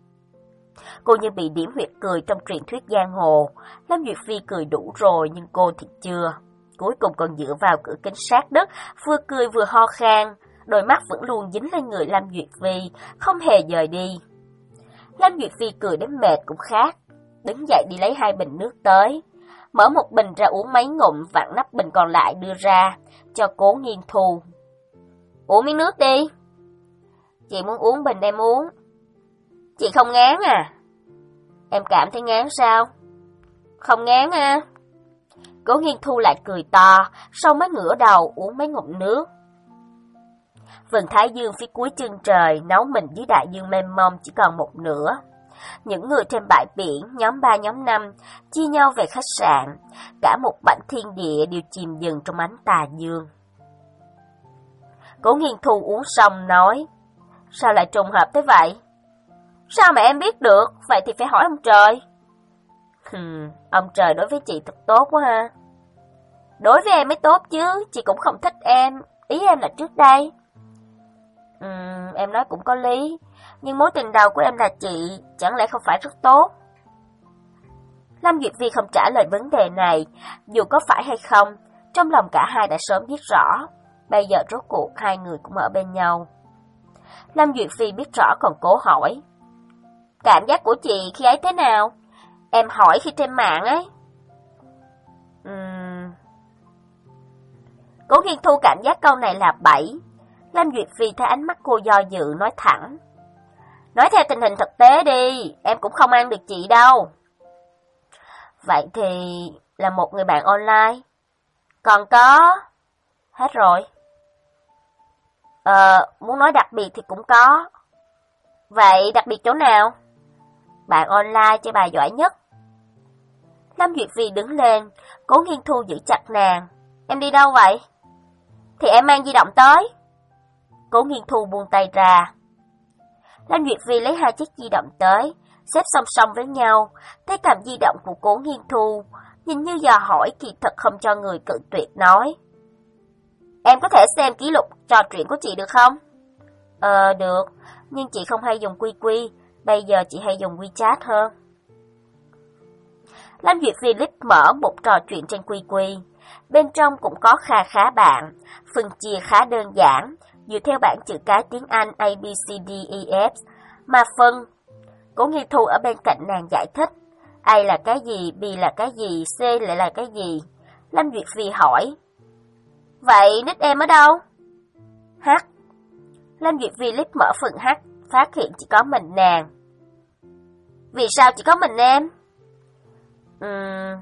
Speaker 1: Cô như bị điểm huyệt cười trong truyền thuyết giang hồ. Lâm Duyệt Phi cười đủ rồi nhưng cô thì chưa. Cuối cùng còn dựa vào cửa kính sát đất, vừa cười vừa ho khan, đôi mắt vẫn luôn dính lên người Lâm Duyệt Phi, không hề dời đi. Lâm Duyệt Phi cười đến mệt cũng khác, đứng dậy đi lấy hai bình nước tới, mở một bình ra uống mấy ngụm, vặn nắp bình còn lại đưa ra, cho Cố Nghiên Thu. Uống miếng nước đi. Chị muốn uống bình em uống. Chị không ngán à? Em cảm thấy ngán sao? Không ngán à? Cố Nghiên Thu lại cười to, sau mới ngửa đầu uống mấy ngụm nước. Vầng thái dương phía cuối chân trời nấu mình dưới đại dương mênh mông chỉ còn một nửa. Những người trên bãi biển, nhóm ba nhóm năm, chia nhau về khách sạn. Cả một mảnh thiên địa đều chìm dần trong ánh tà dương. Cố Nghiên Thu uống xong nói, sao lại trùng hợp thế vậy? Sao mà em biết được, vậy thì phải hỏi ông trời. Hừm, ông trời đối với chị thật tốt quá ha. Đối với em mới tốt chứ, chị cũng không thích em, ý em là trước đây. Ừm, em nói cũng có lý, nhưng mối tình đầu của em là chị, chẳng lẽ không phải rất tốt? Lâm Duyệt Phi không trả lời vấn đề này, dù có phải hay không, trong lòng cả hai đã sớm biết rõ, bây giờ rốt cuộc hai người cũng ở bên nhau. Lâm Duyệt Phi biết rõ còn cố hỏi, cảm giác của chị khi ấy thế nào? Em hỏi khi trên mạng ấy. Uhm... Cố Nghiên Thu cảm giác câu này là bẫy. Lâm Duyệt Phi thấy ánh mắt cô do dự nói thẳng, nói theo tình hình thực tế đi, em cũng không ăn được chị đâu. Vậy thì là một người bạn online. Còn có... Hết rồi. Ờ, muốn nói đặc biệt thì cũng có. Vậy đặc biệt chỗ nào? Bạn online chơi bài giỏi nhất. Lâm Duyệt Phi đứng lên, Cố Nghiên Thu giữ chặt nàng. Em đi đâu vậy? Thì em mang di động tới. Cố Nghiên Thu buông tay ra. Lâm Duyệt Phi lấy hai chiếc di động tới, xếp song song với nhau, thấy cầm di động của Cố Nghiên Thu, nhìn như dò hỏi kỳ thật không cho người cự tuyệt nói. Em có thể xem ký lục trò chuyện của chị được không? Ờ, được, nhưng chị không hay dùng quy quy, bây giờ chị hay dùng WeChat hơn. Lâm Duyệt Philip mở một trò chuyện trên quy quy. Bên trong cũng có kha khá bạn, phần chia khá đơn giản, dựa theo bảng chữ cái tiếng Anh A, B, C, D, E, F, mà phân. Cố Nghiên Thu ở bên cạnh nàng giải thích, A là cái gì, B là cái gì, C lại là cái gì. Lâm Duyệt Phi hỏi, vậy nick em ở đâu? H. Lâm Duyệt Philip mở phần H, phát hiện chỉ có mình nàng. Vì sao chỉ có mình em? Uhm,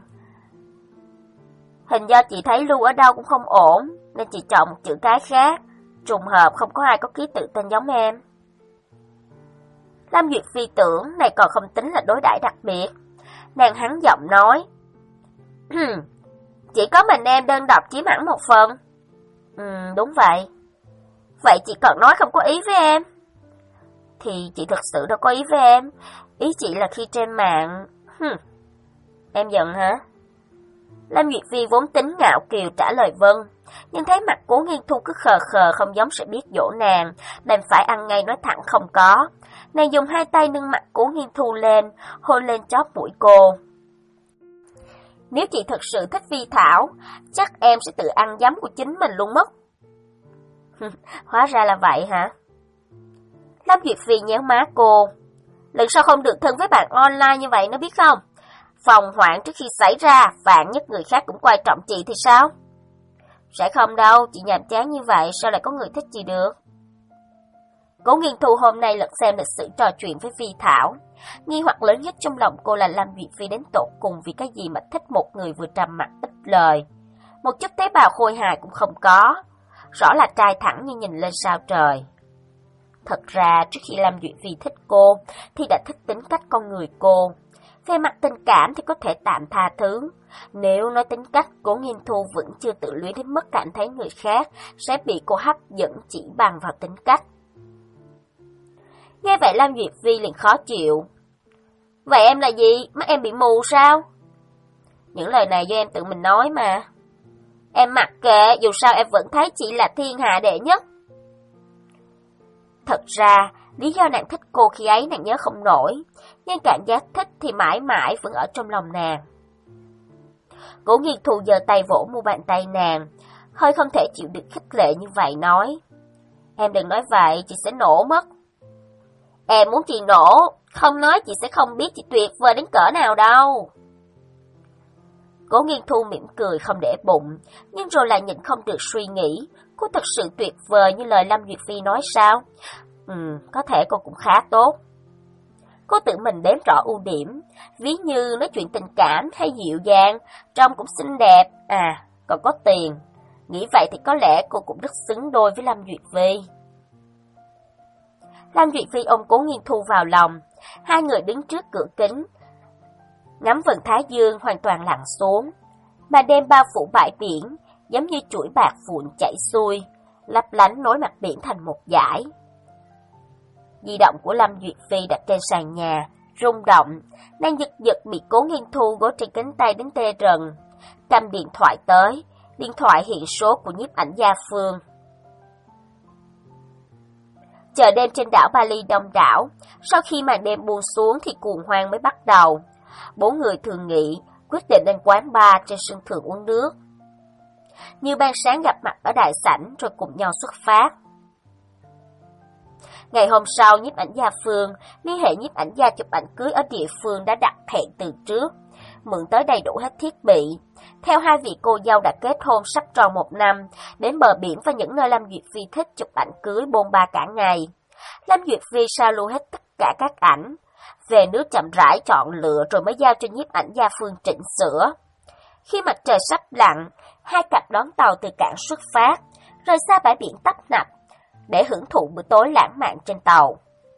Speaker 1: hình do chị thấy lưu ở đâu cũng không ổn, nên chị chọn một chữ cái khác. Trùng hợp không có ai có ký tự tên giống em. Lâm Duyệt Phi tưởng này còn không tính là đối đãi đặc biệt. Nàng hắn giọng nói, chỉ có mình em đơn độc chiếm hẳn một phần. Ừ, đúng vậy. Vậy chị còn nói không có ý với em? Thì chị thực sự đâu có ý với em. Ý chị là khi trên mạng... Hừm. Em giận hả? Lâm Duyệt Phi vốn tính ngạo kiều trả lời vâng, nhưng thấy mặt Cố Nghiên Thu cứ khờ khờ không giống sẽ biết dỗ nàng, đành phải ăn ngay nói thẳng không có. Nàng dùng hai tay nâng mặt Cố Nghiên Thu lên, hôn lên chóp mũi cô. Nếu chị thật sự thích Vi Thảo, chắc em sẽ tự ăn giấm của chính mình luôn mất. Hóa ra là vậy hả? Lâm Duyệt Phi nhéo má cô. Lần sau không được thân với bạn online như vậy nó biết không? Phòng hoạn trước khi xảy ra, vạn nhất người khác cũng quan trọng chị thì sao? Sẽ không đâu, chị nhàm chán như vậy, sao lại có người thích chị được? Cố Nghiên Thu hôm nay lật xem lịch sử trò chuyện với Vi Thảo. Nghi hoặc lớn nhất trong lòng cô là Lâm Duyệt Phi đến tột cùng vì cái gì mà thích một người vừa trầm mặc ít lời. Một chút tế bào khôi hài cũng không có. Rõ là trai thẳng như nhìn lên sao trời. Thật ra trước khi Lâm Duyệt Phi thích cô thì đã thích tính cách con người cô. Về mặt tình cảm thì có thể tạm tha thứ. Nếu nói tính cách, Cố Nghiên Thu vẫn chưa tự luyến đến mức cảm thấy người khác sẽ bị cô hấp dẫn chỉ bằng vào tính cách. Nghe vậy Lâm Duyệt Phi liền khó chịu. Vậy em là gì? Mắt em bị mù sao? Những lời này do em tự mình nói mà. Em mặc kệ, dù sao em vẫn thấy chị là thiên hạ đệ nhất. Thật ra, lý do nàng thích cô khi ấy nàng nhớ không nổi, nhưng cảm giác thích thì mãi mãi vẫn ở trong lòng nàng. Cố Nghiên Thu giơ tay vỗ mu bàn tay nàng, hơi không thể chịu được khích lệ như vậy nói. Em đừng nói vậy, chị sẽ nổ mất. Em muốn chị nổ, không nói chị sẽ không biết chị tuyệt vời đến cỡ nào đâu. Cố Nghiên Thu mỉm cười không để bụng, nhưng rồi lại nhịn không được suy nghĩ, cô thật sự tuyệt vời như lời Lâm Duyệt Phi nói sao? Ừ, có thể cô cũng khá tốt. Cô tự mình đếm rõ ưu điểm, ví như nói chuyện tình cảm hay dịu dàng, trông cũng xinh đẹp, à, còn có tiền. Nghĩ vậy thì có lẽ cô cũng rất xứng đôi với Lâm Duyệt Phi. Lâm Duyệt Phi ôm Cố Nghiên Thu vào lòng, hai người đứng trước cửa kính, ngắm vầng thái dương hoàn toàn lặn xuống. Mà đêm bao phủ bãi biển, giống như chuỗi bạc vụn chảy xuôi, lấp lánh nối mặt biển thành một dải. Di động của Lâm Duyệt Phi đặt trên sàn nhà, rung động, nàng giật giật bị Cố Nghiên Thu gối trên cánh tay đến tê rần. Cầm điện thoại tới, điện thoại hiện số của nhiếp ảnh gia Phương. Chợ đêm trên đảo Bali đông đảo, sau khi màn đêm buông xuống thì cuồng hoan mới bắt đầu. Bốn người thường nghị, quyết định đến quán bar trên sân thượng uống nước. Như ban sáng gặp mặt ở đại sảnh rồi cùng nhau xuất phát. Ngày hôm sau, nhiếp ảnh gia Phương liên hệ nhiếp ảnh gia chụp ảnh cưới ở địa phương đã đặt hẹn từ trước, mượn tới đầy đủ hết thiết bị. Theo hai vị cô dâu đã kết hôn sắp tròn một năm, đến bờ biển và những nơi Lâm Duyệt Phi thích chụp ảnh cưới bôn ba cả ngày. Lâm Duyệt Phi sao lưu hết tất cả các ảnh, về nước chậm rãi chọn lựa rồi mới giao cho nhiếp ảnh gia Phương chỉnh sửa. Khi mặt trời sắp lặn, hai cặp đón tàu từ cảng xuất phát, rời xa bãi biển tấp nập, để hưởng thụ bữa tối lãng mạn trên tàu.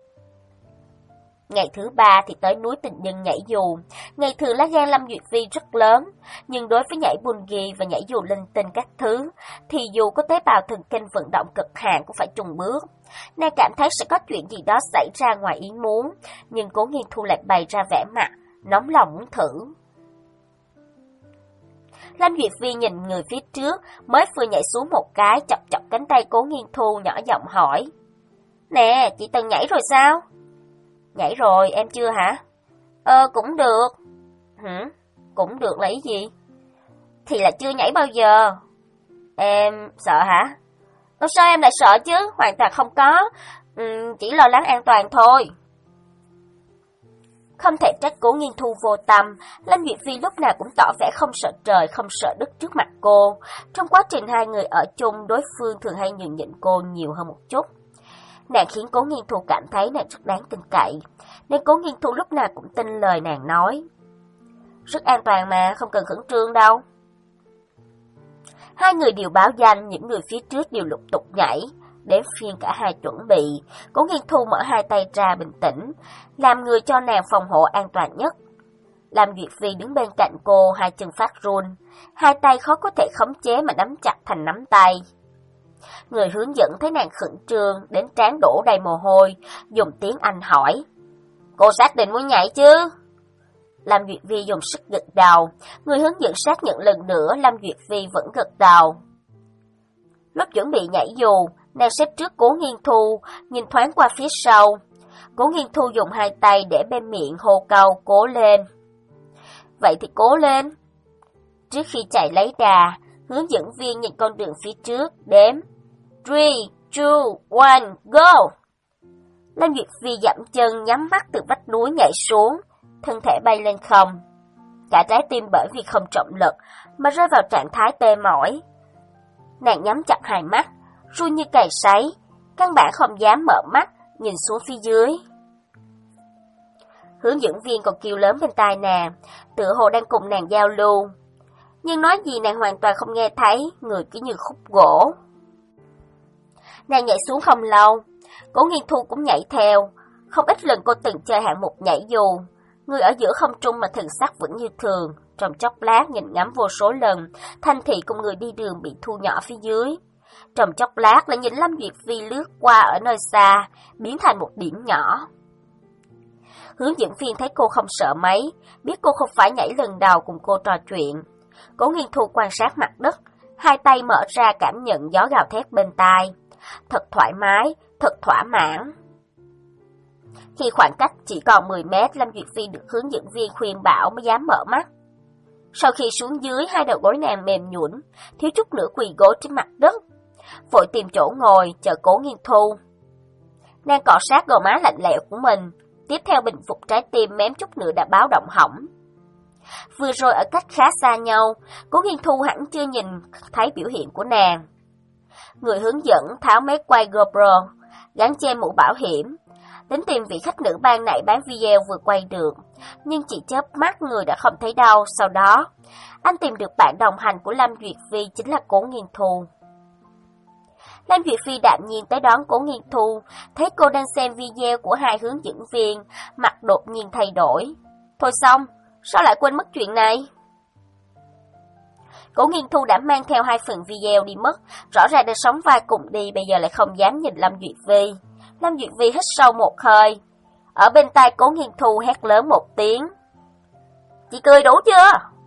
Speaker 1: Ngày thứ ba thì tới núi Tình Nhân nhảy dù. Ngày thường lá gan Lâm Duyệt Phi rất lớn, nhưng đối với nhảy bungee và nhảy dù linh tinh các thứ, thì dù có tế bào thần kinh vận động cực hạn cũng phải chùng bước. Nàng cảm thấy sẽ có chuyện gì đó xảy ra ngoài ý muốn, nhưng Cố Nghiên Thu lại bày ra vẻ mặt nóng lòng muốn thử. Lâm Duyệt Phi nhìn người phía trước, mới vừa nhảy xuống một cái, chọc chọc cánh tay Cố Nghiên Thu nhỏ giọng hỏi. Nè, chị từng nhảy rồi sao? Nhảy rồi, em chưa hả? Ờ, cũng được. Hử? Cũng được là ý gì? Thì là chưa nhảy bao giờ. Em sợ hả? Ờ, sao em lại sợ chứ? Hoàn toàn không có. Ừ, chỉ lo lắng an toàn thôi. Không thể trách Cố Nghiên Thu vô tâm, Lâm Duyệt Phi lúc nào cũng tỏ vẻ không sợ trời, không sợ đất trước mặt cô. Trong quá trình hai người ở chung, đối phương thường hay nhường nhịn cô nhiều hơn một chút. Nàng khiến Cố Nghiên Thu cảm thấy nàng rất đáng tin cậy, nên Cố Nghiên Thu lúc nào cũng tin lời nàng nói. Rất an toàn mà, không cần khẩn trương đâu. Hai người đều báo danh, những người phía trước đều lục tục nhảy. Đến phiên cả hai chuẩn bị, Cố Nghiên Thu mở hai tay ra bình tĩnh, làm người cho nàng phòng hộ an toàn nhất. Lam Duyệt Phi đứng bên cạnh cô, hai chân phát run, hai tay khó có thể khống chế mà nắm chặt thành nắm tay. Người hướng dẫn thấy nàng khẩn trương, đến trán đổ đầy mồ hôi, dùng tiếng Anh hỏi. Cô xác định muốn nhảy chứ? Lam Duyệt Phi dùng sức gật đầu, người hướng dẫn xác nhận lần nữa, Lam Duyệt Phi vẫn gật đầu. Lúc chuẩn bị nhảy dù, nàng xếp trước Cố Nghiên Thu, nhìn thoáng qua phía sau. Cố Nghiên Thu dùng hai tay để bên miệng hô câu cố lên. Vậy thì cố lên. Trước khi chạy lấy đà, hướng dẫn viên nhìn con đường phía trước, đếm. three, two, one, go! Lam Duyệt Phi dậm chân nhắm mắt từ vách núi nhảy xuống, thân thể bay lên không. Cả trái tim bởi vì không trọng lực mà rơi vào trạng thái tê mỏi. Nàng nhắm chặt hai mắt, run như cày sấy, căn bản không dám mở mắt, nhìn xuống phía dưới. Hướng dẫn viên còn kêu lớn bên tai nàng, tựa hồ đang cùng nàng giao lưu. Nhưng nói gì nàng hoàn toàn không nghe thấy, người cứ như khúc gỗ. Nàng nhảy xuống không lâu, Cố Nghiên Thu cũng nhảy theo. Không ít lần cô từng chơi hạng mục nhảy dù. Người ở giữa không trung mà thần sắc vẫn như thường, trong chốc lát nhìn ngắm vô số lần, Thanh Thị cùng người đi đường bị thu nhỏ phía dưới. Trong chốc lát lại nhìn Lâm Duyệt Phi lướt qua ở nơi xa, biến thành một điểm nhỏ. Hướng dẫn viên thấy cô không sợ mấy, biết cô không phải nhảy lần đầu cùng cô trò chuyện. Cố Nghiên Thu quan sát mặt đất, hai tay mở ra cảm nhận gió gào thét bên tai. Thật thoải mái, thật thỏa mãn. Khi khoảng cách chỉ còn mười mét, Lâm Duyệt Phi được hướng dẫn viên khuyên bảo mới dám mở mắt. Sau khi xuống dưới, hai đầu gối nàng mềm nhũn, thiếu chút nữa quỳ gối trên mặt đất. Vội tìm chỗ ngồi, chờ Cố Nghiên Thu. Nàng cọ sát gò má lạnh lẽo của mình, tiếp theo bình phục trái tim mém chút nữa đã báo động hỏng. Vừa rồi ở cách khá xa nhau, Cố Nghiên Thu hẳn chưa nhìn thấy biểu hiện của nàng. Người hướng dẫn tháo máy quay GoPro, gắn trên mũ bảo hiểm, đến tìm vị khách nữ ban nãy bán video vừa quay được, nhưng chỉ chớp mắt người đã không thấy đâu. Sau đó, anh tìm được bạn đồng hành của Lâm Duyệt Phi, chính là Cố Nghiên Thu. Lâm Duyệt Phi đạm nhiên tới đón Cố Nghiên Thu, thấy cô đang xem video của hai hướng dẫn viên, mặt đột nhiên thay đổi. Thôi xong, sao lại quên mất chuyện này? Cố Nghiên Thu đã mang theo hai phần video đi mất, rõ ràng đã sống vai cùng đi, bây giờ lại không dám nhìn Lâm Duyệt Phi. Lâm Duyệt Phi hít sâu một hơi, ở bên tai Cố Nghiên Thu hét lớn một tiếng. Chị cười đủ chưa?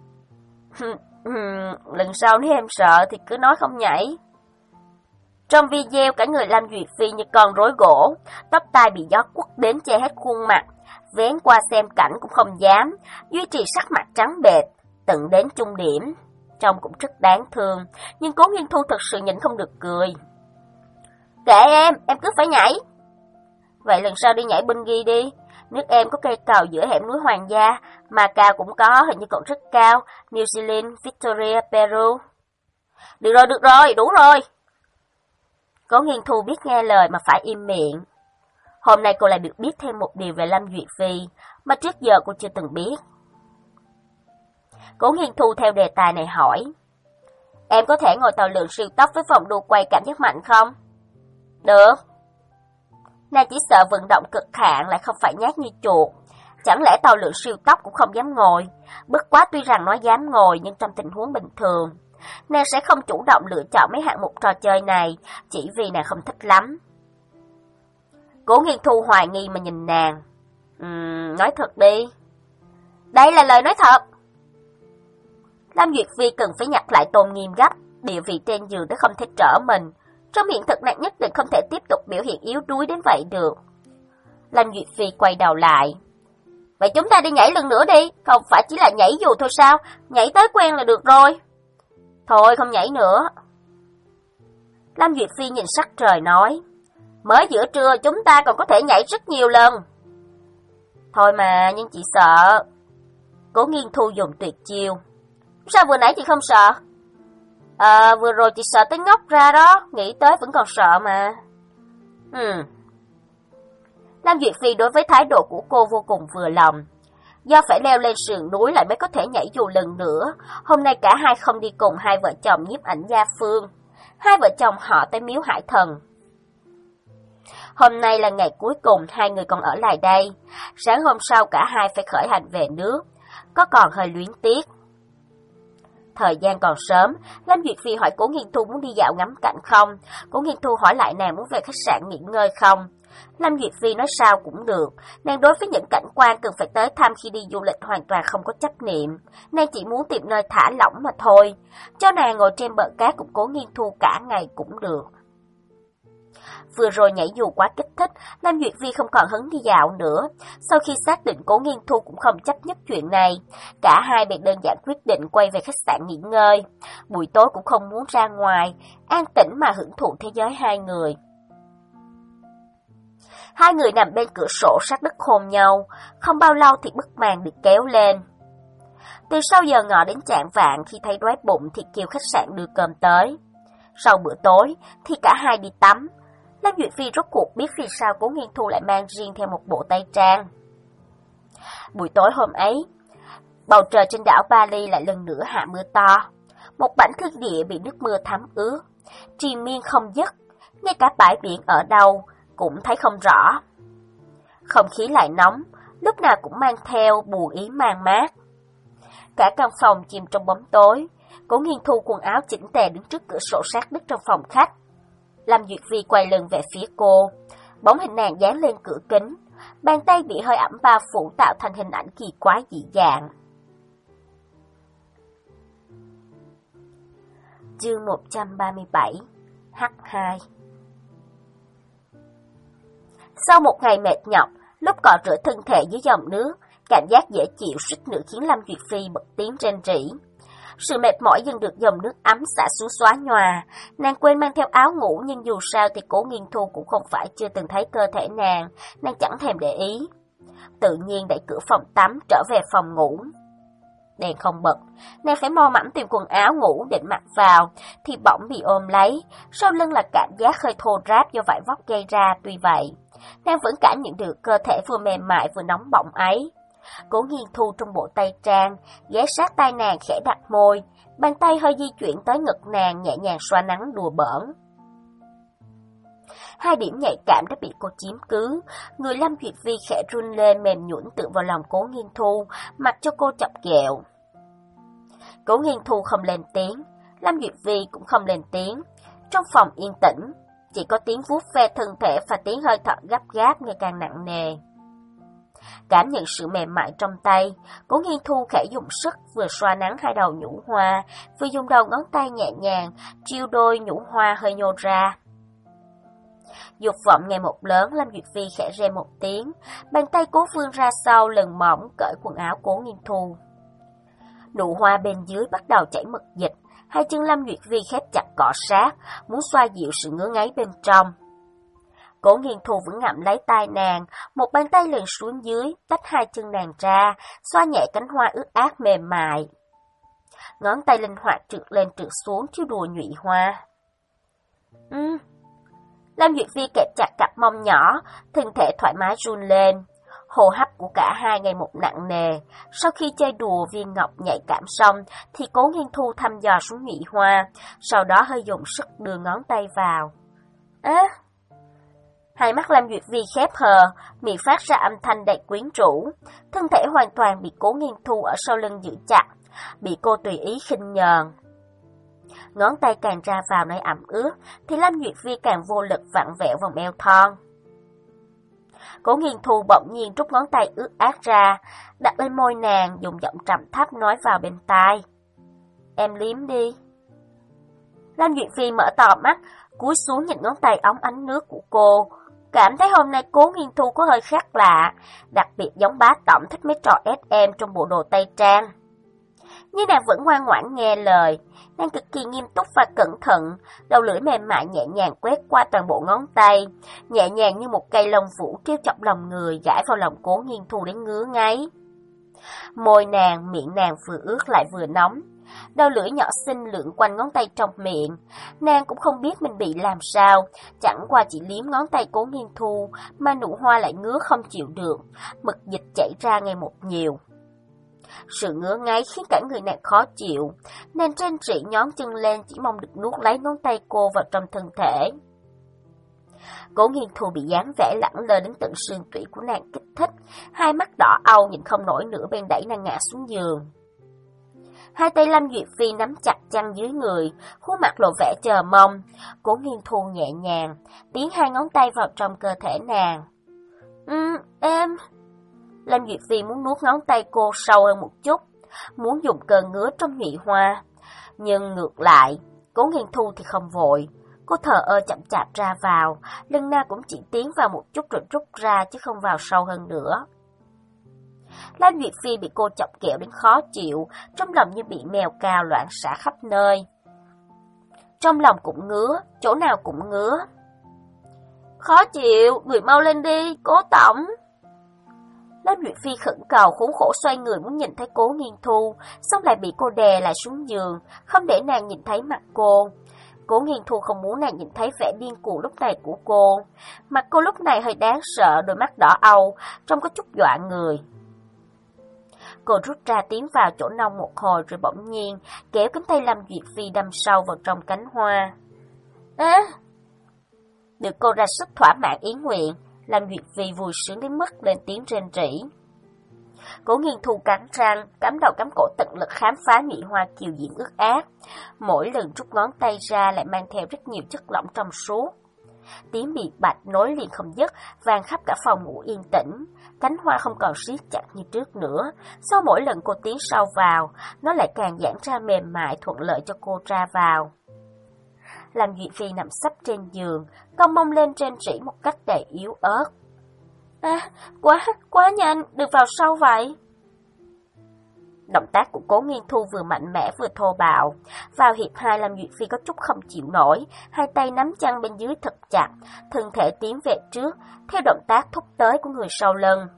Speaker 1: Lần sau nếu em sợ thì cứ nói không nhảy. Trong video cả người Lâm Duyệt Phi như con rối gỗ, tóc tai bị gió quất đến che hết khuôn mặt, vén qua xem cảnh cũng không dám, duy trì sắc mặt trắng bệch, tận đến trung điểm. Trông cũng rất đáng thương, nhưng Cố Nghiên Thu thật sự nhịn không được cười. Kệ em, em cứ phải nhảy. Vậy lần sau đi nhảy bungee đi, nước em có cây cầu giữa hẻm núi Hoàng gia, Macau cũng có, hình như còn rất cao, New Zealand, Victoria, Peru. Được rồi, được rồi, đủ rồi. Cố Nghiên Thu biết nghe lời mà phải im miệng. Hôm nay cô lại được biết thêm một điều về Lâm Duyệt Phi mà trước giờ cô chưa từng biết. Cố Nghiên Thu theo đề tài này hỏi. Em có thể ngồi tàu lượn siêu tốc với vòng đua quay cảm giác mạnh không? Được. Nàng chỉ sợ vận động cực hạn lại không phải nhát như chuột. Chẳng lẽ tàu lượn siêu tốc cũng không dám ngồi? Bất quá tuy rằng nói dám ngồi nhưng trong tình huống bình thường, nàng sẽ không chủ động lựa chọn mấy hạng mục trò chơi này, chỉ vì nàng không thích lắm. Cố Nghiên Thu hoài nghi mà nhìn nàng. Ừm, nói thật đi. Đây là lời nói thật. Lâm Duyệt Phi cần phải nhặt lại tôn nghiêm gấp, địa vị trên giường đã không thể trở mình. Trong hiện thực nàng nhất định không thể tiếp tục biểu hiện yếu đuối đến vậy được. Lâm Duyệt Phi quay đầu lại. Vậy chúng ta đi nhảy lần nữa đi, không phải chỉ là nhảy dù thôi sao, nhảy tới quen là được rồi. Thôi không nhảy nữa. Lâm Duyệt Phi nhìn sắc trời nói, mới giữa trưa chúng ta còn có thể nhảy rất nhiều lần. Thôi mà, nhưng chị sợ. Cố Nghiên Thu dùng tuyệt chiêu. Sao vừa nãy chị không sợ? À, vừa rồi chị sợ tới ngốc ra đó, nghĩ tới vẫn còn sợ mà. Ừ. Lâm Duyệt Phi đối với thái độ của cô vô cùng vừa lòng. Do phải leo lên sườn núi lại mới có thể nhảy dù lần nữa, hôm nay cả hai không đi cùng hai vợ chồng nhiếp ảnh gia Phương. Hai vợ chồng họ tới miếu Hải Thần. Hôm nay là ngày cuối cùng hai người còn ở lại đây. Sáng hôm sau cả hai phải khởi hành về nước, có còn hơi luyến tiếc. Thời gian còn sớm, Lâm Duyệt Phi hỏi Cố Nghiên Thu muốn đi dạo ngắm cảnh không. Cố Nghiên Thu hỏi lại nàng muốn về khách sạn nghỉ ngơi không. Lâm Duyệt Phi nói sao cũng được, nàng đối với những cảnh quan cần phải tới thăm khi đi du lịch hoàn toàn không có chấp niệm. Nàng chỉ muốn tìm nơi thả lỏng mà thôi, cho nàng ngồi trên bờ cát cùng Cố Nghiên Thu cả ngày cũng được. Vừa rồi nhảy dù quá kích thích, Lâm Duyệt Phi không còn hứng đi dạo nữa. Sau khi xác định Cố Nghiên Thu cũng không chấp nhất chuyện này, cả hai bèn đơn giản quyết định quay về khách sạn nghỉ ngơi. Buổi tối cũng không muốn ra ngoài, an tĩnh mà hưởng thụ thế giới hai người. Hai người nằm bên cửa sổ sát đất hôn nhau, không bao lâu thì bức màn được kéo lên. Từ sau giờ ngọ đến chạng vạng, khi thấy đói bụng thì kêu khách sạn đưa cơm tới. Sau bữa tối thì cả hai đi tắm. Lâm Duyệt Phi rốt cuộc biết vì sao Cố Nghiên Thu lại mang riêng theo một bộ tây trang. Buổi tối hôm ấy, bầu trời trên đảo Bali lại lần nữa hạ mưa to. Một mảnh thiên địa bị nước mưa thấm ướt, triền miên không dứt, ngay cả bãi biển ở đâu cũng thấy không rõ. Không khí lại nóng, lúc nào cũng mang theo buồn ý man mát. Cả căn phòng chìm trong bóng tối, Cố Nghiên Thu quần áo chỉnh tề đứng trước cửa sổ sát đất trong phòng khách. Lâm Duyệt Phi quay lưng về phía cô, bóng hình nàng dán lên cửa kính, bàn tay bị hơi ẩm bao phủ tạo thành hình ảnh kỳ quái dị dạng. Chương một trăm ba mươi bảy H hai. Sau một ngày mệt nhọc, lúc cọ rửa thân thể dưới dòng nước, cảm giác dễ chịu suýt nữa khiến Lâm Duyệt Phi bật tiếng rên rỉ. Sự mệt mỏi dần được dòng nước ấm xả xuống xóa nhòa, nàng quên mang theo áo ngủ nhưng dù sao thì Cố Nghiên Thu cũng không phải chưa từng thấy cơ thể nàng, nàng chẳng thèm để ý. Tự nhiên đẩy cửa phòng tắm trở về phòng ngủ. Đèn không bật, nàng phải mo mẫm tìm quần áo ngủ định mặc vào, thì bỗng bị ôm lấy, sau lưng là cảm giác hơi thô ráp do vải vóc gây ra. Tuy vậy, nàng vẫn cảm nhận được cơ thể vừa mềm mại vừa nóng bỏng ấy. Cố Nghiên Thu trong bộ tây trang, ghé sát tai nàng khẽ đặt môi, bàn tay hơi di chuyển tới ngực nàng nhẹ nhàng xoa nắn đùa bỡn. Hai điểm nhạy cảm đã bị cô chiếm cứ, người Lâm Duyệt Phi khẽ run lên mềm nhũn tựa vào lòng Cố Nghiên Thu, mặc cho cô chọc ghẹo. Cố Nghiên Thu không lên tiếng, Lâm Duyệt Phi cũng không lên tiếng. Trong phòng yên tĩnh, chỉ có tiếng vuốt ve thân thể và tiếng hơi thở gấp gáp ngày càng nặng nề. Cảm nhận sự mềm mại trong tay, Cố Nghiên Thu khẽ dùng sức vừa xoa nắn hai đầu nhũ hoa, vừa dùng đầu ngón tay nhẹ nhàng chiêu đôi nhũ hoa hơi nhô ra. Dục vọng ngày một lớn, Lâm Duyệt Phi khẽ rên một tiếng, bàn tay cố vươn ra sau lần mỏng cởi quần áo Cố Nghiên Thu. Nụ hoa bên dưới bắt đầu chảy mật dịch, hai chân Lâm Duyệt Phi khép chặt cọ sát, muốn xoa dịu sự ngứa ngáy bên trong. Cố Nghiên Thu vẫn ngậm lấy tai nàng, một bàn tay lần xuống dưới, tách hai chân nàng ra, xoa nhẹ cánh hoa ướt át mềm mại. Ngón tay linh hoạt trượt lên trượt xuống, chiêu đùa nhụy hoa. Ừ. Lâm Duyệt Phi kẹp chặt cặp mông nhỏ, thân thể thoải mái run lên. Hô hấp của cả hai ngày một nặng nề. Sau khi chơi đùa viên ngọc nhạy cảm xong, thì Cố Nghiên Thu thăm dò xuống nhụy hoa, sau đó hơi dùng sức đưa ngón tay vào. Á! Hai mắt Lâm Duyệt Phi khép hờ, miệng phát ra âm thanh đầy quyến rũ. Thân thể hoàn toàn bị Cố Nghiên Thu ở sau lưng giữ chặt, bị cô tùy ý khinh nhờn. Ngón tay càng ra vào nơi ẩm ướt, thì Lâm Duyệt Phi càng vô lực vặn vẹo vòng eo thon. Cố Nghiên Thu bỗng nhiên rút ngón tay ướt át ra, đặt lên môi nàng, dùng giọng trầm thấp nói vào bên tai. em liếm đi. Lâm Duyệt Phi mở to mắt, cúi xuống nhìn ngón tay óng ánh nước của cô. Cảm thấy hôm nay Cố Nghiên Thu có hơi khác lạ, đặc biệt giống bá tổng thích mấy trò ép em trong bộ đồ tây trang. Nhưng nàng vẫn ngoan ngoãn nghe lời, nàng cực kỳ nghiêm túc và cẩn thận, đầu lưỡi mềm mại nhẹ nhàng quét qua toàn bộ ngón tay, nhẹ nhàng như một cây lông vũ trêu chọc lòng người gãi vào lòng Cố Nghiên Thu đến ngứa ngáy. Môi nàng, miệng nàng vừa ướt lại vừa nóng, đầu lưỡi nhỏ xinh lượn quanh ngón tay trong miệng, nàng cũng không biết mình bị làm sao, chẳng qua chỉ liếm ngón tay Cố Nghiên Thu mà nụ hoa lại ngứa không chịu được, mực dịch chảy ra ngày một nhiều. Sự ngứa ngáy khiến cả người nàng khó chịu, nàng trên rỉ nhón chân lên chỉ mong được nuốt lấy ngón tay cô vào trong thân thể. Cố Nghiên Thu bị dáng vẻ lẳng lơ đến tận xương tủy của nàng kích thích, hai mắt đỏ au nhìn không nổi nữa bèn đẩy nàng ngã xuống giường. Hai tay Lâm Duyệt Phi nắm chặt chăn dưới người, khuôn mặt lộ vẻ chờ mong. Cố Nghiên Thu nhẹ nhàng tiến hai ngón tay vào trong cơ thể nàng. Ừ, em... Lâm Duyệt Phi muốn nuốt ngón tay cô sâu hơn một chút, muốn dùng cơn ngứa trong nhụy hoa. Nhưng ngược lại, Cố Nghiên Thu thì không vội. Cô thờ ơ chậm chạp ra vào, lần nào cũng chỉ tiến vào một chút rồi rút ra chứ không vào sâu hơn nữa. Lâm Duyệt Phi bị cô chọc kẹo đến khó chịu, trong lòng như bị mèo cào loạn xạ khắp nơi. Trong lòng cũng ngứa, chỗ nào cũng ngứa. Khó chịu, người mau lên đi, Cố tổng. Lâm Duyệt Phi khẩn cầu khốn khổ xoay người muốn nhìn thấy Cố Nghiên Thu, xong lại bị cô đè lại xuống giường, không để nàng nhìn thấy mặt cô. Cố Nghiên Thu không muốn nàng nhìn thấy vẻ điên cuồng lúc này của cô. Mặt cô lúc này hơi đáng sợ, đôi mắt đỏ au, trông có chút dọa người. Cô rút ra tiến vào chỗ nông một hồi rồi bỗng nhiên kéo cánh tay Lâm Duyệt Phi đâm sâu vào trong cánh hoa. À! Được cô ra sức thỏa mãn ý nguyện, Lâm Duyệt Phi vui sướng đến mức lên tiếng rên rỉ. Cố Nghiên Thu cắn răng, cắm đầu cắm cổ tận lực khám phá nhụy hoa kiều diễm ướt át. Mỗi lần rút ngón tay ra lại mang theo rất nhiều chất lỏng trong suốt. Tiếng bị bạch nối liền không dứt, vang khắp cả phòng ngủ yên tĩnh. Cánh hoa không còn siết chặt như trước nữa. Sau mỗi lần cô tiến sâu vào, nó lại càng giãn ra mềm mại thuận lợi cho cô ra vào. Lâm Duyệt Phi nằm sấp trên giường, cong mông lên trên rỉ một cách đầy yếu ớt. À, quá, quá nhanh, đừng vào sâu vậy. Động tác của Cố Nghiên Thu vừa mạnh mẽ vừa thô bạo. Vào hiệp hai, Lâm Duyệt Phi có chút không chịu nổi, hai tay nắm chăn bên dưới thật chặt, thân thể tiến về trước, theo động tác thúc tới của người sau lưng.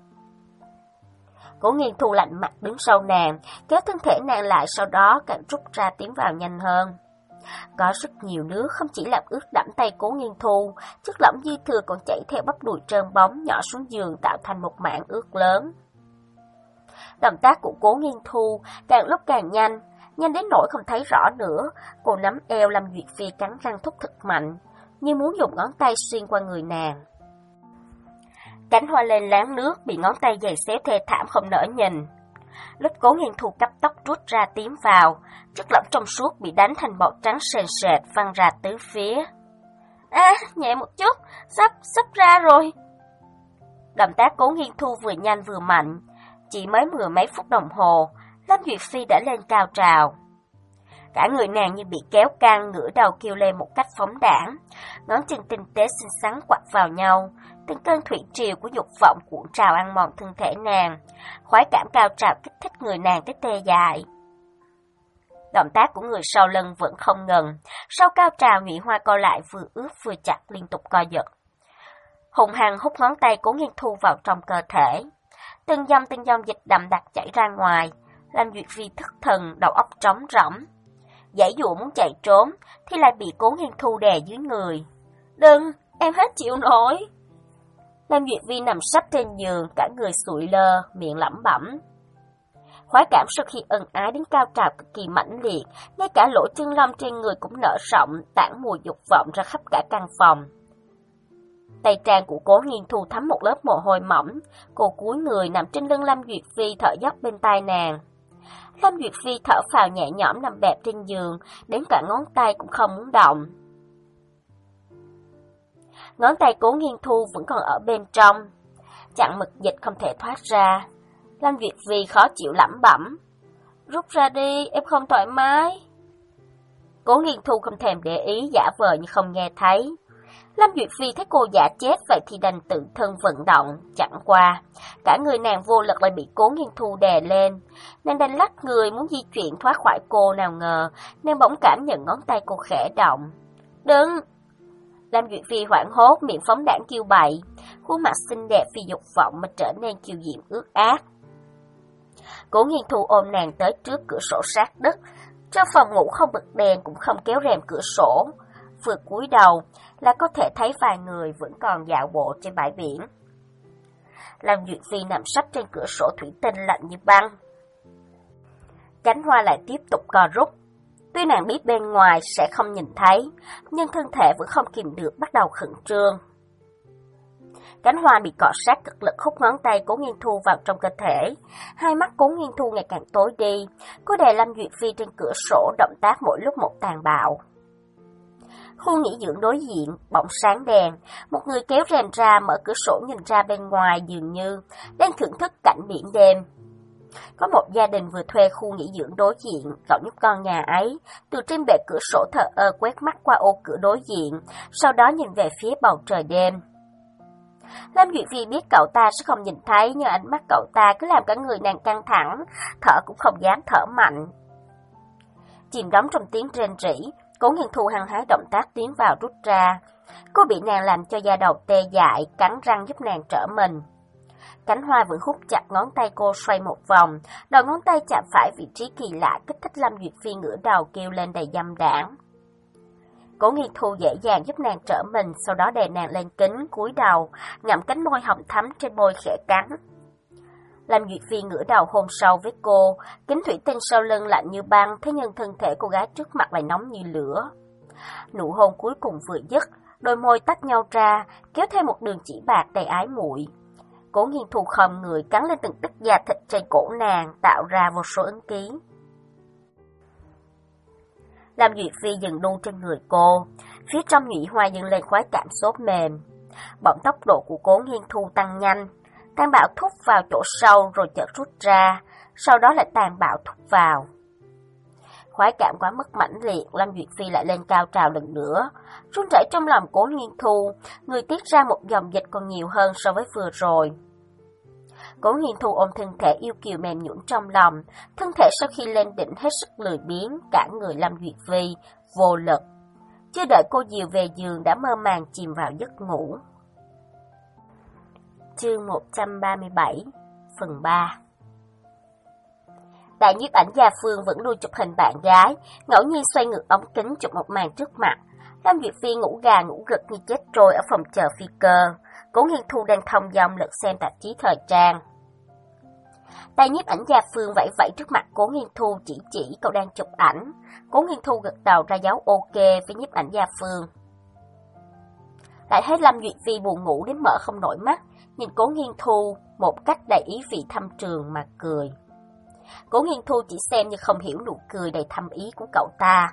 Speaker 1: Cố Nghiên Thu lạnh mặt đứng sau nàng, kéo thân thể nàng lại, sau đó càng rút ra tiến vào nhanh hơn. Có rất nhiều nước không chỉ làm ướt đẫm tay Cố Nghiên Thu, chất lỏng dư thừa còn chảy theo bắp đùi trơn bóng nhỏ xuống giường tạo thành một mảng ướt lớn. Động tác của Cố Nghiên Thu càng lúc càng nhanh, nhanh đến nỗi không thấy rõ nữa. Cô nắm eo Lâm Duyệt Phi cắn răng thúc thật mạnh, như muốn dùng ngón tay xuyên qua người nàng. Cánh hoa lên láng nước bị ngón tay giày xéo thê thảm không nỡ nhìn. Lúc Cố Nghiên Thu cấp tốc rút ra tiến vào, chất lỏng trong suốt bị đánh thành bọt trắng sền sệt văng ra tứ phía. À, nhẹ một chút, sắp, sắp ra rồi. Động tác Cố Nghiên Thu vừa nhanh vừa mạnh, chỉ mới mười mấy phút đồng hồ, Lâm Duyệt Phi đã lên cao trào. Cả người nàng như bị kéo căng, ngửa đầu kêu lên một cách phóng đãng, ngón chân tinh tế xinh xắn quặt vào nhau, từng cơn thủy triều của dục vọng cuộn trào ăn mòn thân thể nàng, khoái cảm cao trào kích thích người nàng tới tê dại. Động tác của người sau lưng vẫn không ngừng, sau cao trào nhụy hoa co lại vừa ướt vừa chặt liên tục co giật. Hùng hăng hút ngón tay Cố Nghiên Thu vào trong cơ thể, từng dòng từng dòng dịch đậm đặc chảy ra ngoài. Lâm Duyệt Phi thất thần, đầu óc trống rỗng, giãy giụa muốn chạy trốn thì lại bị Cố Nghiên Thu đè dưới người. Đừng, em hết chịu nổi. Lâm Duyệt Phi nằm sấp trên giường, cả người sụi lơ, miệng lẩm bẩm. Khoái cảm sau khi ân ái đến cao trào cực kỳ mãnh liệt, ngay cả lỗ chân lông trên người cũng nở rộng, tản mùi dục vọng ra khắp cả căn phòng. Tay trang của Cố Nghiên Thu thấm một lớp mồ hôi mỏng, cô cúi người nằm trên lưng Lâm Duyệt Phi thở dốc bên tai nàng. Lâm Duyệt Phi thở phào nhẹ nhõm nằm bẹp trên giường, đến cả ngón tay cũng không muốn động. Ngón tay Cố Nghiên Thu vẫn còn ở bên trong, chặn mực dịch không thể thoát ra. Lâm Duyệt Phi khó chịu lẩm bẩm. Rút ra đi, em không thoải mái. Cố Nghiên Thu không thèm để ý, giả vờ như không nghe thấy. Lâm Duyệt Phi thấy cô giả chết vậy thì đành tự thân vận động, chẳng qua. Cả người nàng vô lực lại bị Cố Nghiên Thu đè lên. Nàng đành lắc người muốn di chuyển thoát khỏi cô, nào ngờ, nàng bỗng cảm nhận ngón tay cô khẽ động. Đừng! Lâm Duyệt Phi hoảng hốt, miệng phóng đãng kêu bậy. Khuôn mặt xinh đẹp vì dục vọng mà trở nên kiều diễm ướt át. Cố Nghiên Thu ôm nàng tới trước cửa sổ sát đất. Trong phòng ngủ không bật đèn cũng không kéo rèm cửa sổ. Vừa cúi đầu là có thể thấy vài người vẫn còn dạo bộ trên bãi biển. Lâm Duyệt Phi nằm sấp trên cửa sổ thủy tinh lạnh như băng. Cánh hoa lại tiếp tục co rút. Tuy nàng biết bên ngoài sẽ không nhìn thấy, nhưng thân thể vẫn không kìm được bắt đầu khẩn trương. Cánh hoa bị cọ sát cực lực hút ngón tay Cố Nghiên Thu vào trong cơ thể. Hai mắt Cố Nghiên Thu ngày càng tối đi. Cô đè Lâm Duyệt Phi trên cửa sổ, động tác mỗi lúc một tàn bạo. Khu nghỉ dưỡng đối diện, bỗng sáng đèn. Một người kéo rèm ra, mở cửa sổ nhìn ra bên ngoài, dường như đang thưởng thức cảnh biển đêm. Có một gia đình vừa thuê khu nghỉ dưỡng đối diện, cậu nhóc con nhà ấy, từ trên bệ cửa sổ thờ ơ quét mắt qua ô cửa đối diện, sau đó nhìn về phía bầu trời đêm. Lâm Duyệt Phi biết cậu ta sẽ không nhìn thấy, nhưng ánh mắt cậu ta cứ làm cả người nàng căng thẳng, thở cũng không dám thở mạnh. Chìm đắm trong tiếng rên rỉ, Cố Nghiên Thu hăng hái động tác tiến vào rút ra. Cô bị nàng làm cho da đầu tê dại, cắn răng giúp nàng trở mình. Cánh hoa vẫn hút chặt ngón tay cô xoay một vòng, đầu ngón tay chạm phải vị trí kỳ lạ kích thích Lâm Duyệt Phi ngửa đầu kêu lên đầy dâm đãng. Cố Nghiên Thu dễ dàng giúp nàng trở mình, sau đó đè nàng lên kính, cúi đầu, ngậm cánh môi hồng thắm trên môi khẽ cắn. Lâm Duyệt Phi ngửa đầu hôn sâu với cô, kính thủy tinh sau lưng lạnh như băng, thế nhưng thân thể cô gái trước mặt lại nóng như lửa. Nụ hôn cuối cùng vừa dứt, đôi môi tách nhau ra, kéo theo một đường chỉ bạc đầy ái muội. Cố Nghiên Thu khom người cắn lên từng tấc da thịt trên cổ nàng, tạo ra vô số ấn ký. Lâm Duyệt Phi dừng đu trên người cô, phía trong nhụy hoa dâng lên khoái cảm xốp mềm. Bỗng tốc độ của Cố Nghiên Thu tăng nhanh, tàn bạo thúc vào chỗ sâu rồi chợt rút ra, sau đó lại tàn bạo thúc vào. Khoái cảm quá mức mãnh liệt, Lâm Duyệt Phi lại lên cao trào lần nữa. Run rẩy trong lòng Cố Nghiên Thu, người tiết ra một dòng dịch còn nhiều hơn so với vừa rồi. Cố Nghiên Thu ôm thân thể yêu kiều mềm nhũn trong lòng, thân thể sau khi lên đỉnh hết sức lười biếng, cả người Lâm Duyệt Phi vô lực. Chưa đợi cô dìu về giường đã mơ màng chìm vào giấc ngủ. Chương một trăm ba mươi bảy, phần ba. Đại nhiếp ảnh gia Phương vẫn luôn chụp hình bạn gái, ngẫu nhiên xoay ngược ống kính chụp một màn trước mặt. Lâm Duyệt Phi ngủ gà ngủ gật như chết trôi ở phòng chờ phi cơ. Cố Nghiên Thu đang thông dong lật xem tạp chí thời trang. Đại nhiếp ảnh gia Phương vẫy vẫy trước mặt Cố Nghiên Thu, chỉ chỉ cậu đang chụp ảnh. Cố Nghiên Thu gật đầu ra dấu ok với nhiếp ảnh gia Phương. Lại thấy Lâm Duyệt Phi buồn ngủ đến mở không nổi mắt, nhìn Cố Nghiên Thu một cách đầy ý vị thâm trường mà cười. Cố Nghiên Thu chỉ xem như không hiểu nụ cười đầy thâm ý của cậu ta.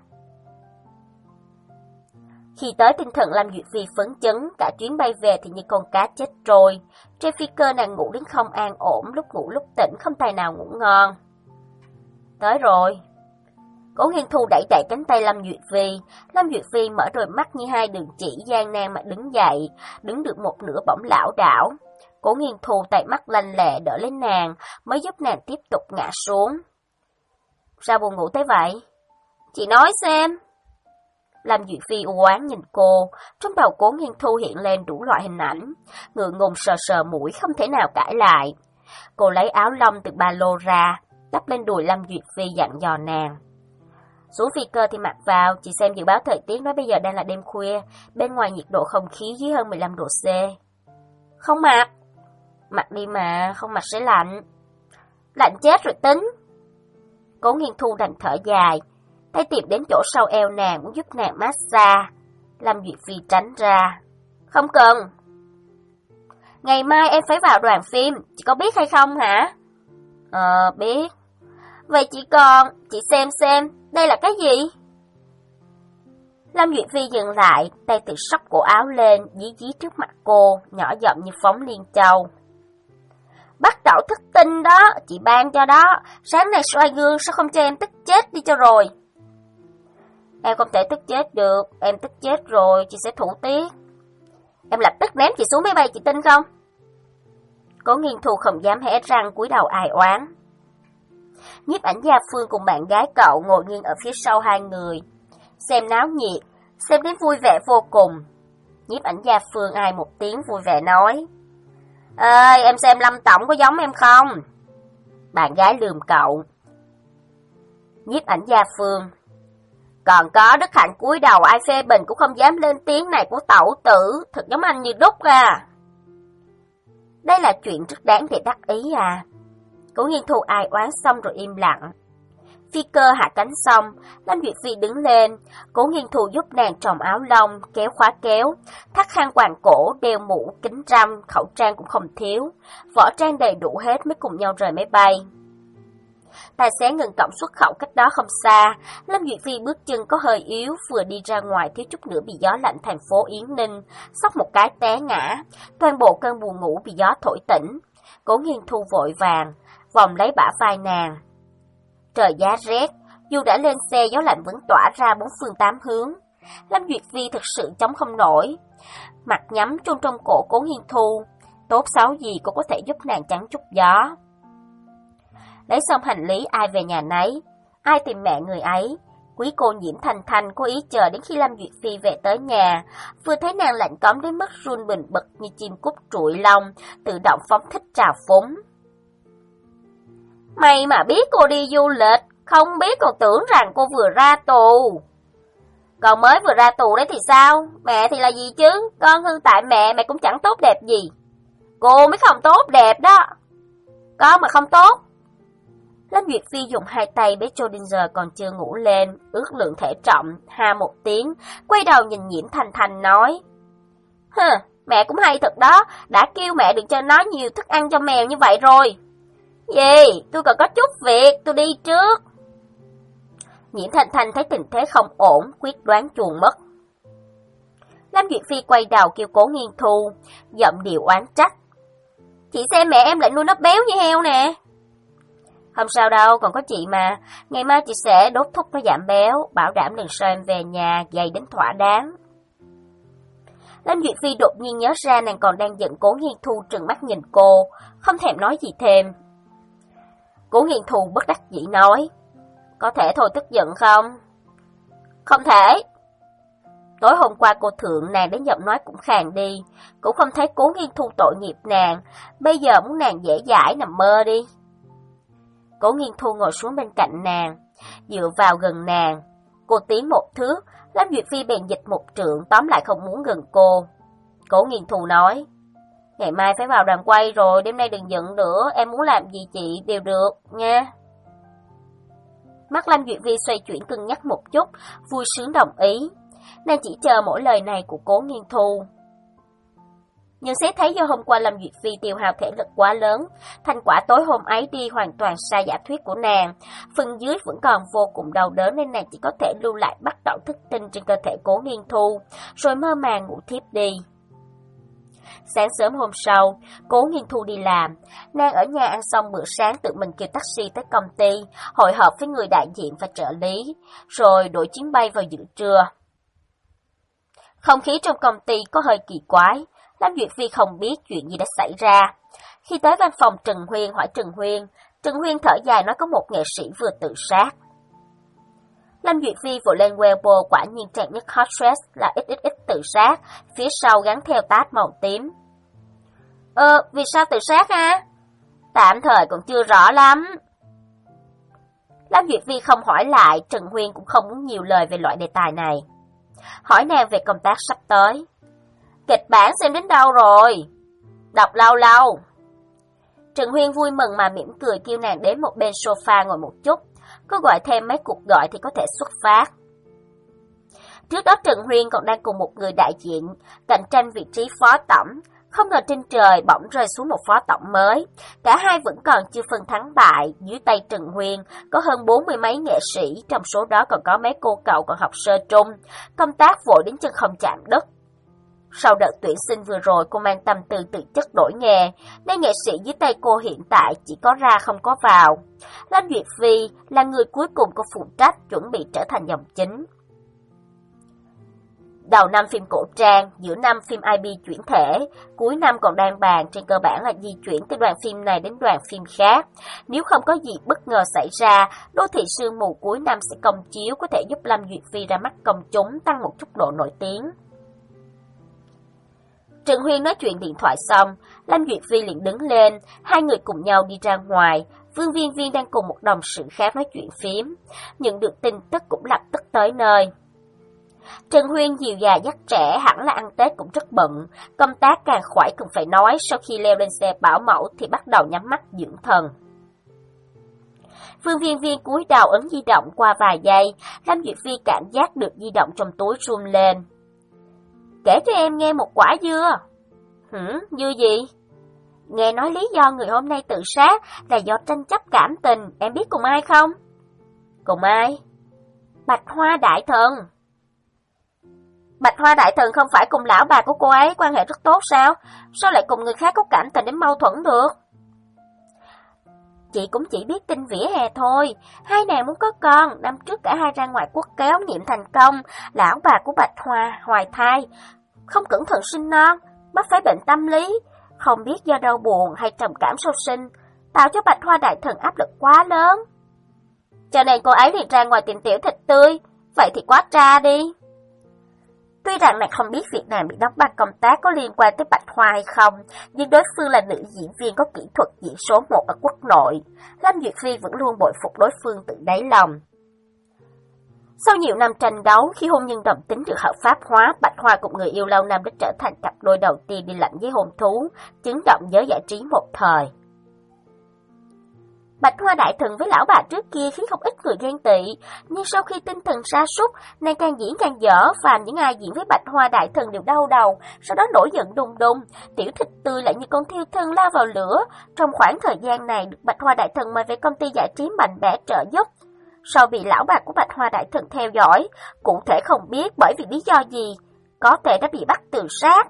Speaker 1: Khi tới tinh thần Lâm Duyệt Phi phấn chấn, cả chuyến bay về thì như con cá chết trôi. Trên phi cơ nàng ngủ đến không an ổn, lúc ngủ lúc tỉnh, không tài nào ngủ ngon. Tới rồi. Cố Nghiên Thu đẩy đẩy cánh tay Lâm Duyệt Phi. Lâm Duyệt Phi mở đôi mắt như hai đường chỉ, gian nan mà đứng dậy, đứng được một nửa bỗng lảo đảo. Cố Nghiên Thu tay mắt lanh lẹ đỡ lên nàng, mới giúp nàng tiếp tục ngã xuống. Sao buồn ngủ thế vậy? Chị nói xem. Lâm Duyệt Phi u oán nhìn cô, trong đầu Cố Nghiên Thu hiện lên đủ loại hình ảnh, ngượng ngùng sờ sờ mũi không thể nào cãi lại. Cô lấy áo lông từ ba lô ra, đắp lên đùi Lâm Duyệt Phi dặn dò nàng. Xuống phi cơ thì mặc vào, chị xem dự báo thời tiết nói bây giờ đang là đêm khuya, bên ngoài nhiệt độ không khí dưới hơn mười lăm độ C. Không mặc. Mặc đi mà, không mặc sẽ lạnh. Lạnh chết rồi tính. Cố Nghiên Thu đành thở dài, tay tìm đến chỗ sau eo nàng muốn giúp nàng massage. Lâm Duyệt Phi tránh ra. Không cần. Ngày mai em phải vào đoàn phim, chị có biết hay không hả? Ờ, biết. Vậy chị còn, chị xem xem, đây là cái gì? Lâm Duyệt Phi dừng lại, tay tự xốc cổ áo lên, dí dí trước mặt cô, nhỏ giọng như phóng liên châu. Bắt đầu thức tinh đó, chị ban cho đó, sáng nay soi gương sao không cho em tức chết đi cho rồi. Em không thể tức chết được, em tức chết rồi, chị sẽ thủ tiết. Em lập tức ném chị xuống máy bay, chị tin không? Cố Nghiên Thu không dám hé răng, cúi đầu ai oán. Nhiếp ảnh gia Phương cùng bạn gái cậu ngồi nghiêng ở phía sau hai người, xem náo nhiệt, xem đến vui vẻ vô cùng. Nhiếp ảnh gia Phương ai một tiếng vui vẻ nói: Ơi, em xem Lâm Tổng có giống em không? Bạn gái lườm cậu. Nhiếp ảnh gia Phương: Còn có Đức Hạnh cúi đầu ai phê bình cũng không dám lên tiếng này của tẩu tử, thật giống anh như đúc à. Đây là chuyện rất đáng để đắc ý à. Cố Nghiên Thu ai oán xong rồi im lặng. Phi cơ hạ cánh xong, Lâm Duyệt Phi đứng lên, Cố Nghiên Thu giúp nàng trồng áo lông, kéo khóa kéo, thắt khăn quàng cổ, đeo mũ, kính râm, khẩu trang cũng không thiếu, võ trang đầy đủ hết mới cùng nhau rời máy bay. Tài xế ngừng cổng xuất khẩu cách đó không xa, Lâm Duyệt Phi bước chân có hơi yếu, vừa đi ra ngoài thiếu chút nữa bị gió lạnh thành phố Yến Ninh, xốc một cái té ngã, toàn bộ cơn buồn ngủ bị gió thổi tỉnh. Cố Nghiên Thu vội vàng vòng lấy bả vai nàng. Trời giá rét, dù đã lên xe gió lạnh vẫn tỏa ra bốn phương tám hướng. Lâm Duyệt Phi thực sự chống không nổi, mặt nhắm chôn trong cổ Cố Nghiên Thu, tốt xấu gì cũng có thể giúp nàng chắn chút gió. Lấy xong hành lý ai về nhà nấy, ai tìm mẹ người ấy. Quý cô Nhiễm Thanh Thanh cố ý chờ đến khi Lâm Duyệt Phi về tới nhà, vừa thấy nàng lạnh cóng đến mức run bần bật như chim cút trụi lông, tự động phóng thích trào phúng. Mày mà biết cô đi du lịch, không biết còn tưởng rằng cô vừa ra tù. Còn mới vừa ra tù đấy thì sao? Mẹ thì là gì chứ? Con hư tại mẹ, mẹ cũng chẳng tốt đẹp gì. Cô mới không tốt đẹp đó. Con mà không tốt. Lâm Duyệt Phi dùng hai tay bế Schrödinger còn chưa ngủ lên, ước lượng thể trọng, ha một tiếng, quay đầu nhìn Nhiễm Thanh Thanh nói: Hừ, mẹ cũng hay thật đó, đã kêu mẹ đừng cho nó nhiều thức ăn cho mèo như vậy rồi. Gì, tôi còn có chút việc, tôi đi trước. Nhiễm Thanh Thanh thấy tình thế không ổn, quyết đoán chuồn mất. Lâm Duyệt Phi quay đầu kêu Cố Nghiên Thu, giọng điệu oán trách: Chị xem mẹ em lại nuôi nó béo như heo nè. Không sao đâu, còn có chị mà. Ngày mai chị sẽ đốt thuốc nó giảm béo, bảo đảm lần sau em về nhà gầy đến thỏa đáng. Lâm Duyệt Phi đột nhiên nhớ ra nàng còn đang giận Cố Nghiên Thu, trừng mắt nhìn cô, không thèm nói gì thêm. Cố Nghiên Thu bất đắc dĩ nói: Có thể thôi tức giận không? Không thể. Tối hôm qua cô thượng nàng đến giọng nói cũng khàn đi, cũng không thấy Cố Nghiên Thu tội nghiệp nàng, bây giờ muốn nàng dễ dãi nằm mơ đi. Cố Nghiên Thu ngồi xuống bên cạnh nàng, dựa vào gần nàng. Cô tiến một thước, Lâm Duyệt Phi bèn dịch một trượng, tóm lại không muốn gần cô. Cố Nghiên Thu nói: Ngày mai phải vào đoàn quay rồi, đêm nay đừng giận nữa, em muốn làm gì chị đều được, nha. Mắt Lâm Duyệt Phi xoay chuyển cân nhắc một chút, vui sướng đồng ý. Nàng chỉ chờ mỗi lời này của Cố Nghiên Thu. Nhưng xét thấy do hôm qua Lâm Duyệt Phi tiêu hao thể lực quá lớn, thành quả tối hôm ấy đi hoàn toàn sai giả thuyết của nàng, phần dưới vẫn còn vô cùng đau đớn nên nàng chỉ có thể lưu lại bắt đầu thức tinh trên cơ thể Cố Nghiên Thu, rồi mơ màng ngủ thiếp đi. Sáng sớm hôm sau, Cố Nghiên Thu đi làm, nàng ở nhà ăn xong bữa sáng tự mình kêu taxi tới công ty, hội họp với người đại diện và trợ lý, rồi đổi chuyến bay vào giữa trưa. Không khí trong công ty có hơi kỳ quái, Lâm Duyệt Phi không biết chuyện gì đã xảy ra. Khi tới văn phòng Trần Huyên hỏi Trần Huyên, Trần Huyên thở dài nói có một nghệ sĩ vừa tự sát. Lâm Duyệt Phi vội lên Weibo, quả nhiên trang nhất hot stress là ích ích ích tự sát, phía sau gắn theo tag màu tím. Ờ, vì sao tự sát ha? Tạm thời còn chưa rõ lắm. Lâm Duyệt Phi không hỏi lại, Trần Huyên cũng không muốn nhiều lời về loại đề tài này. Hỏi nàng về công tác sắp tới. Kịch bản xem đến đâu rồi? Đọc lâu lâu. Trần Huyên vui mừng mà mỉm cười kêu nàng đến một bên sofa ngồi một chút, có gọi thêm mấy cuộc gọi thì có thể xuất phát. Trước đó Trần Huyên còn đang cùng một người đại diện cạnh tranh vị trí phó tổng, không ngờ trên trời bỗng rơi xuống một phó tổng mới. Cả hai vẫn còn chưa phân thắng bại, dưới tay Trần Huyên có hơn bốn mươi mấy nghệ sĩ, trong số đó còn có mấy cô cậu còn học sơ trung, công tác vội đến chân không chạm đất. Sau đợt tuyển sinh vừa rồi, cô mang tâm tư tự chất đổi nghề, nên nghệ sĩ dưới tay cô hiện tại chỉ có ra không có vào. Lâm Duyệt Phi là người cuối cùng cô phụ trách, chuẩn bị trở thành dòng chính. Đầu năm phim cổ trang, giữa năm phim i bê chuyển thể, cuối năm còn đang bàn trên cơ bản là di chuyển từ đoàn phim này đến đoàn phim khác. Nếu không có gì bất ngờ xảy ra, Đô thị sương mù cuối năm sẽ công chiếu có thể giúp Lâm Duyệt Phi ra mắt công chúng, tăng một chút độ nổi tiếng. Trần Huyên nói chuyện điện thoại xong, Lâm Duyệt Phi liền đứng lên, hai người cùng nhau đi ra ngoài. Vương Viên Viên đang cùng một đồng sự khác nói chuyện phím, nhận được tin tức cũng lập tức tới nơi. Trần Huyên dìu già dắt trẻ, hẳn là ăn Tết cũng rất bận, công tác càng khoải cần phải nói, sau khi leo lên xe bảo mẫu thì bắt đầu nhắm mắt dưỡng thần. Vương Viên Viên cúi đầu ấn di động qua vài giây, Lâm Duyệt Phi cảm giác được di động trong túi run lên. Kể cho em nghe một quả dưa. Hửm, dưa gì? Nghe nói lý do người hôm nay tự sát là do tranh chấp cảm tình, em biết cùng ai không? Cùng ai? Bạch Hoa Đại Thần. Bạch Hoa Đại Thần không phải cùng lão bà của cô ấy quan hệ rất tốt sao? Sao lại cùng người khác có cảm tình đến mâu thuẫn được? Chị cũng chỉ biết tin vỉa hè thôi. Hai nàng muốn có con, năm trước cả hai ra ngoại quốc kéo nghiệm thành công. Lão bà của Bạch Hoa hoài thai, không cẩn thận sinh non, mắc phải bệnh tâm lý. Không biết do đau buồn hay trầm cảm sau sinh, tạo cho Bạch Hoa Đại Thần áp lực quá lớn. Cho nên cô ấy liền ra ngoài tìm tiểu thịt tươi. Vậy thì quá tra đi. Tuy rằng nàng không biết việc nàng bị đóng băng công tác có liên quan tới Bạch Hoa hay không, nhưng đối phương là nữ diễn viên có kỹ thuật diễn số một ở quốc nội. Lâm Duyệt Phi vẫn luôn bội phục đối phương từ đáy lòng. Sau nhiều năm tranh đấu, khi hôn nhân đồng tính được hợp pháp hóa, Bạch Hoa cùng người yêu lâu năm đã trở thành cặp đôi đầu tiên đi lãnh giấy hôn thú, chấn động giới giải trí một thời. Bạch Hoa Đại Thần với lão bà trước kia khiến không ít người ghen tị, nhưng sau khi tinh thần sa sút, nàng càng diễn càng dở, và những ai diễn với Bạch Hoa Đại Thần đều đau đầu, sau đó nổi giận đùng đùng, tiểu thịt tươi lại như con thiêu thân lao vào lửa. Trong khoảng thời gian này, được Bạch Hoa Đại Thần mời về công ty giải trí mạnh mẽ trợ giúp. Sau bị lão bà của Bạch Hoa Đại Thần theo dõi, cụ thể không biết bởi vì lý do gì, có thể đã bị bắt tự sát.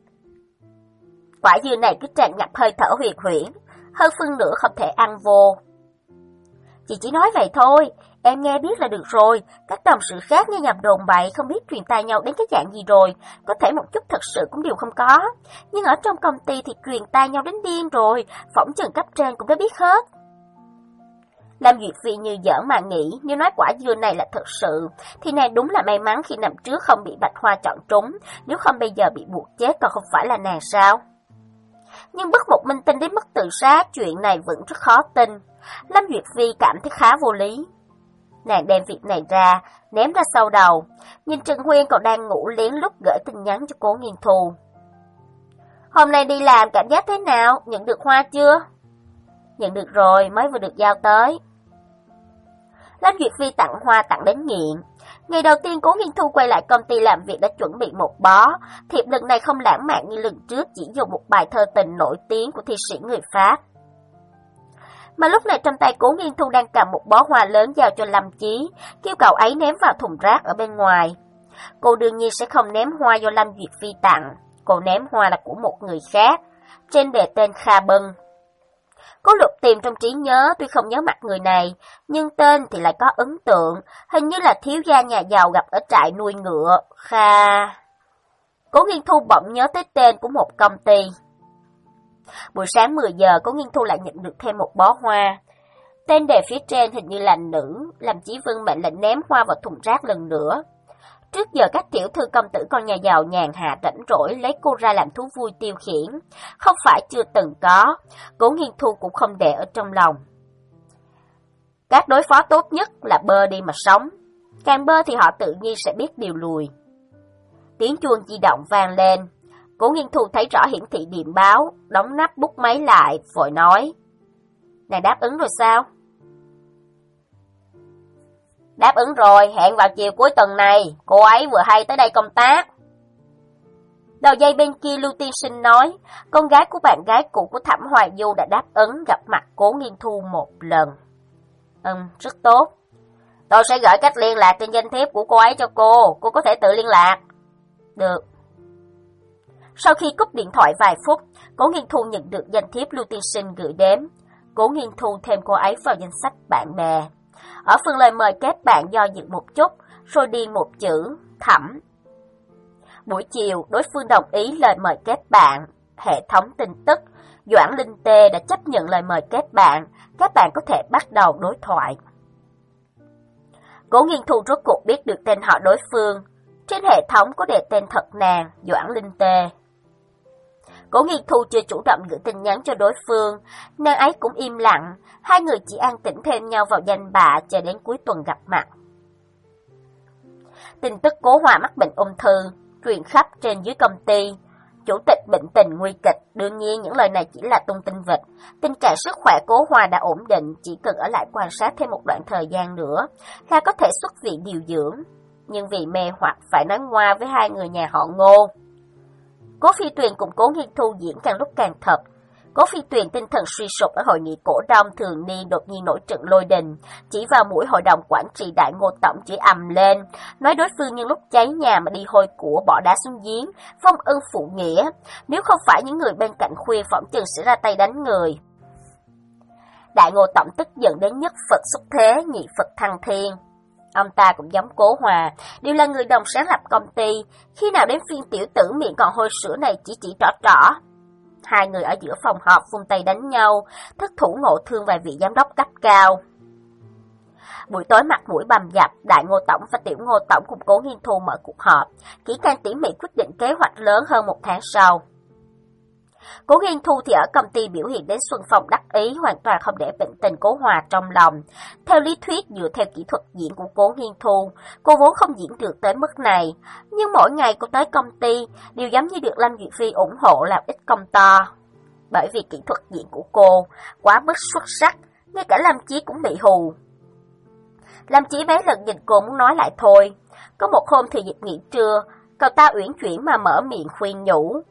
Speaker 1: Quả dưa này cứ tràn ngập hơi thở huyền huyễn, hơn phân nửa không thể ăn vô. Chị chỉ nói vậy thôi, em nghe biết là được rồi, các đồng sự khác nghe nhầm đồn bậy không biết truyền tai nhau đến cái dạng gì rồi, có thể một chút thật sự cũng đều không có. Nhưng ở trong công ty thì truyền tai nhau đến điên rồi, phỏng chừng cấp trên cũng đã biết hết. Lâm Duyệt Phi như giỡn mà nghĩ, nếu nói quả dưa này là thật sự, thì này đúng là may mắn khi năm trước không bị Bạch Hoa chọn trúng, nếu không bây giờ bị buộc chết còn không phải là nàng sao. Nhưng bất một minh tinh đến mức tự sát, chuyện này vẫn rất khó tin. Lâm Duyệt Phi cảm thấy khá vô lý. Nàng đem việc này ra, ném ra sau đầu, nhìn Trần Huyên còn đang ngủ lén lúc gửi tin nhắn cho Cố Nghiên Thu. Hôm nay đi làm cảm giác thế nào, nhận được hoa chưa? Nhận được rồi, mới vừa được giao tới. Lâm Duyệt Phi tặng hoa tặng đến nghiện. Ngày đầu tiên Cố Nghiên Thu quay lại công ty làm việc đã chuẩn bị một bó. Thiệp lần này không lãng mạn như lần trước, chỉ dùng một bài thơ tình nổi tiếng của thi sĩ người Pháp. Mà lúc này trong tay Cố Nghiên Thu đang cầm một bó hoa lớn giao cho Lâm Chí, kêu cậu ấy ném vào thùng rác ở bên ngoài. Cô đương nhiên sẽ không ném hoa do Lâm Duyệt Phi tặng, cô ném hoa là của một người khác, trên đề tên Kha Bân. Cố Lục tìm trong trí nhớ, tuy không nhớ mặt người này, nhưng tên thì lại có ấn tượng, hình như là thiếu gia nhà giàu gặp ở trại nuôi ngựa, Kha... Cố Nghiên Thu bỗng nhớ tới tên của một công ty. Buổi sáng mười giờ, Cố Nghiên Thu lại nhận được thêm một bó hoa. Tên đề phía trên hình như là nữ, làm Chí Vân mệnh lệnh ném hoa vào thùng rác lần nữa. Trước giờ các tiểu thư công tử con nhà giàu nhàn hạ rảnh rỗi lấy cô ra làm thú vui tiêu khiển, không phải chưa từng có, Cố Nghiên Thu cũng không để ở trong lòng. Cách đối phó tốt nhất là bơ đi mà sống, càng bơ thì họ tự nhiên sẽ biết điều lùi. Tiếng chuông di động vang lên, Cố Nghiên Thu thấy rõ hiển thị điện báo, đóng nắp bút máy lại, vội nói. Này đáp ứng rồi sao? Đáp ứng rồi, hẹn vào chiều cuối tuần này, cô ấy vừa hay tới đây công tác. Đầu dây bên kia Lưu Tiên Sinh nói, con gái của bạn gái cũ của Thẩm Hoài Du đã đáp ứng gặp mặt Cố Nghiên Thu một lần. Ừm, rất tốt. Tôi sẽ gửi cách liên lạc trên danh thiếp của cô ấy cho cô, cô có thể tự liên lạc. Được. Sau khi cúp điện thoại vài phút, Cố Nghiên Thu nhận được danh thiếp Lưu Tiên Sinh gửi đến. Cố Nghiên Thu thêm cô ấy vào danh sách bạn bè. Ở phần lời mời kết bạn do dự một chút, rồi điền một chữ, Thẩm. Buổi chiều, đối phương đồng ý lời mời kết bạn. Hệ thống tin tức, Doãn Linh Tê đã chấp nhận lời mời kết bạn, các bạn có thể bắt đầu đối thoại. Cố Nghiên Thu rốt cuộc biết được tên họ đối phương. Trên hệ thống có đề tên thật nàng, Doãn Linh Tê. Cố Nghiên Thu chưa chủ động gửi tin nhắn cho đối phương, nàng ấy cũng im lặng, hai người chỉ an tĩnh thêm nhau vào danh bạ chờ đến cuối tuần gặp mặt. Tin tức Cố Hòa mắc bệnh ung thư, truyền khắp trên dưới công ty. Chủ tịch bệnh tình nguy kịch, đương nhiên những lời này chỉ là tung tin vịt. Tình trạng sức khỏe Cố Hòa đã ổn định, chỉ cần ở lại quan sát thêm một đoạn thời gian nữa là có thể xuất viện điều dưỡng. Nhưng vì mê hoặc phải nói ngoa với hai người nhà họ Ngô. Cố Phi Tuyền cùng Cố Nghiên Thu diễn càng lúc càng thật. Cố Phi Tuyền tinh thần suy sụp ở hội nghị cổ đông thường niên đột nhiên nổi trận lôi đình, chỉ vào mũi hội đồng quản trị Đại Ngô Tổng chửi ầm lên, nói đối phương nhân lúc cháy nhà mà đi hôi của bỏ đá xuống giếng, vong ân phụ nghĩa, nếu không phải những người bên cạnh khuyên phỏng chừng sẽ ra tay đánh người. Đại Ngô Tổng tức giận đến nhất Phật xuất thế, nhị Phật thăng thiên. Ông ta cũng giống Cố Hòa, đều là người đồng sáng lập công ty, khi nào đến phiên tiểu tử miệng còn hôi sữa này chỉ chỉ trỏ trỏ. Hai người ở giữa phòng họp vung tay đánh nhau, thất thủ ngộ thương vài vị giám đốc cấp cao. Buổi tối mặt mũi bầm dập, Đại Ngô Tổng và Tiểu Ngô Tổng cùng Cố Nghiên Thu mở cuộc họp, kỹ càng tỉ mỉ quyết định kế hoạch lớn hơn một tháng sau. Cố Nghiên Thu thì ở công ty biểu hiện đến xuân phong đắc ý, hoàn toàn không để bệnh tình Cố Hòa trong lòng. Theo lý thuyết, dựa theo kỹ thuật diễn của Cố Nghiên Thu, cô vốn không diễn được tới mức này, nhưng mỗi ngày cô tới công ty đều giống như được Lâm Duyệt Phi ủng hộ làm ít công to. Bởi vì kỹ thuật diễn của cô quá mức xuất sắc, ngay cả Lâm Chí cũng bị hù. Lâm Chí mấy lần nhìn cô muốn nói lại thôi. Có một hôm thì dịp nghỉ trưa, cậu ta uyển chuyển mà mở miệng khuyên nhủ.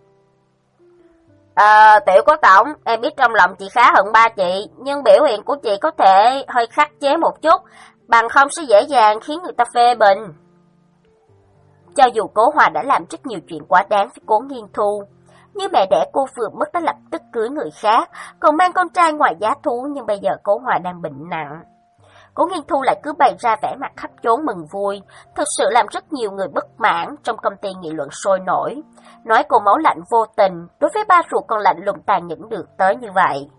Speaker 1: À, Tiểu Cố Tổng, em biết trong lòng chị khá hận ba chị, nhưng biểu hiện của chị có thể hơi khắc chế một chút, bằng không sẽ dễ dàng khiến người ta phê bình. Cho dù Cố Hòa đã làm rất nhiều chuyện quá đáng với Cố Nghiên Thu, như mẹ đẻ cô vừa mất đã lập tức cưới người khác, còn mang con trai ngoài giá thú, nhưng bây giờ Cố Hòa đang bệnh nặng. Cố Nghiên Thu lại cứ bày ra vẻ mặt khắp chốn mừng vui, thực sự làm rất nhiều người bất mãn, trong công ty nghị luận sôi nổi, nói cô máu lạnh vô tình, đối với ba ruột còn lạnh lùng tàn nhẫn được tới như vậy.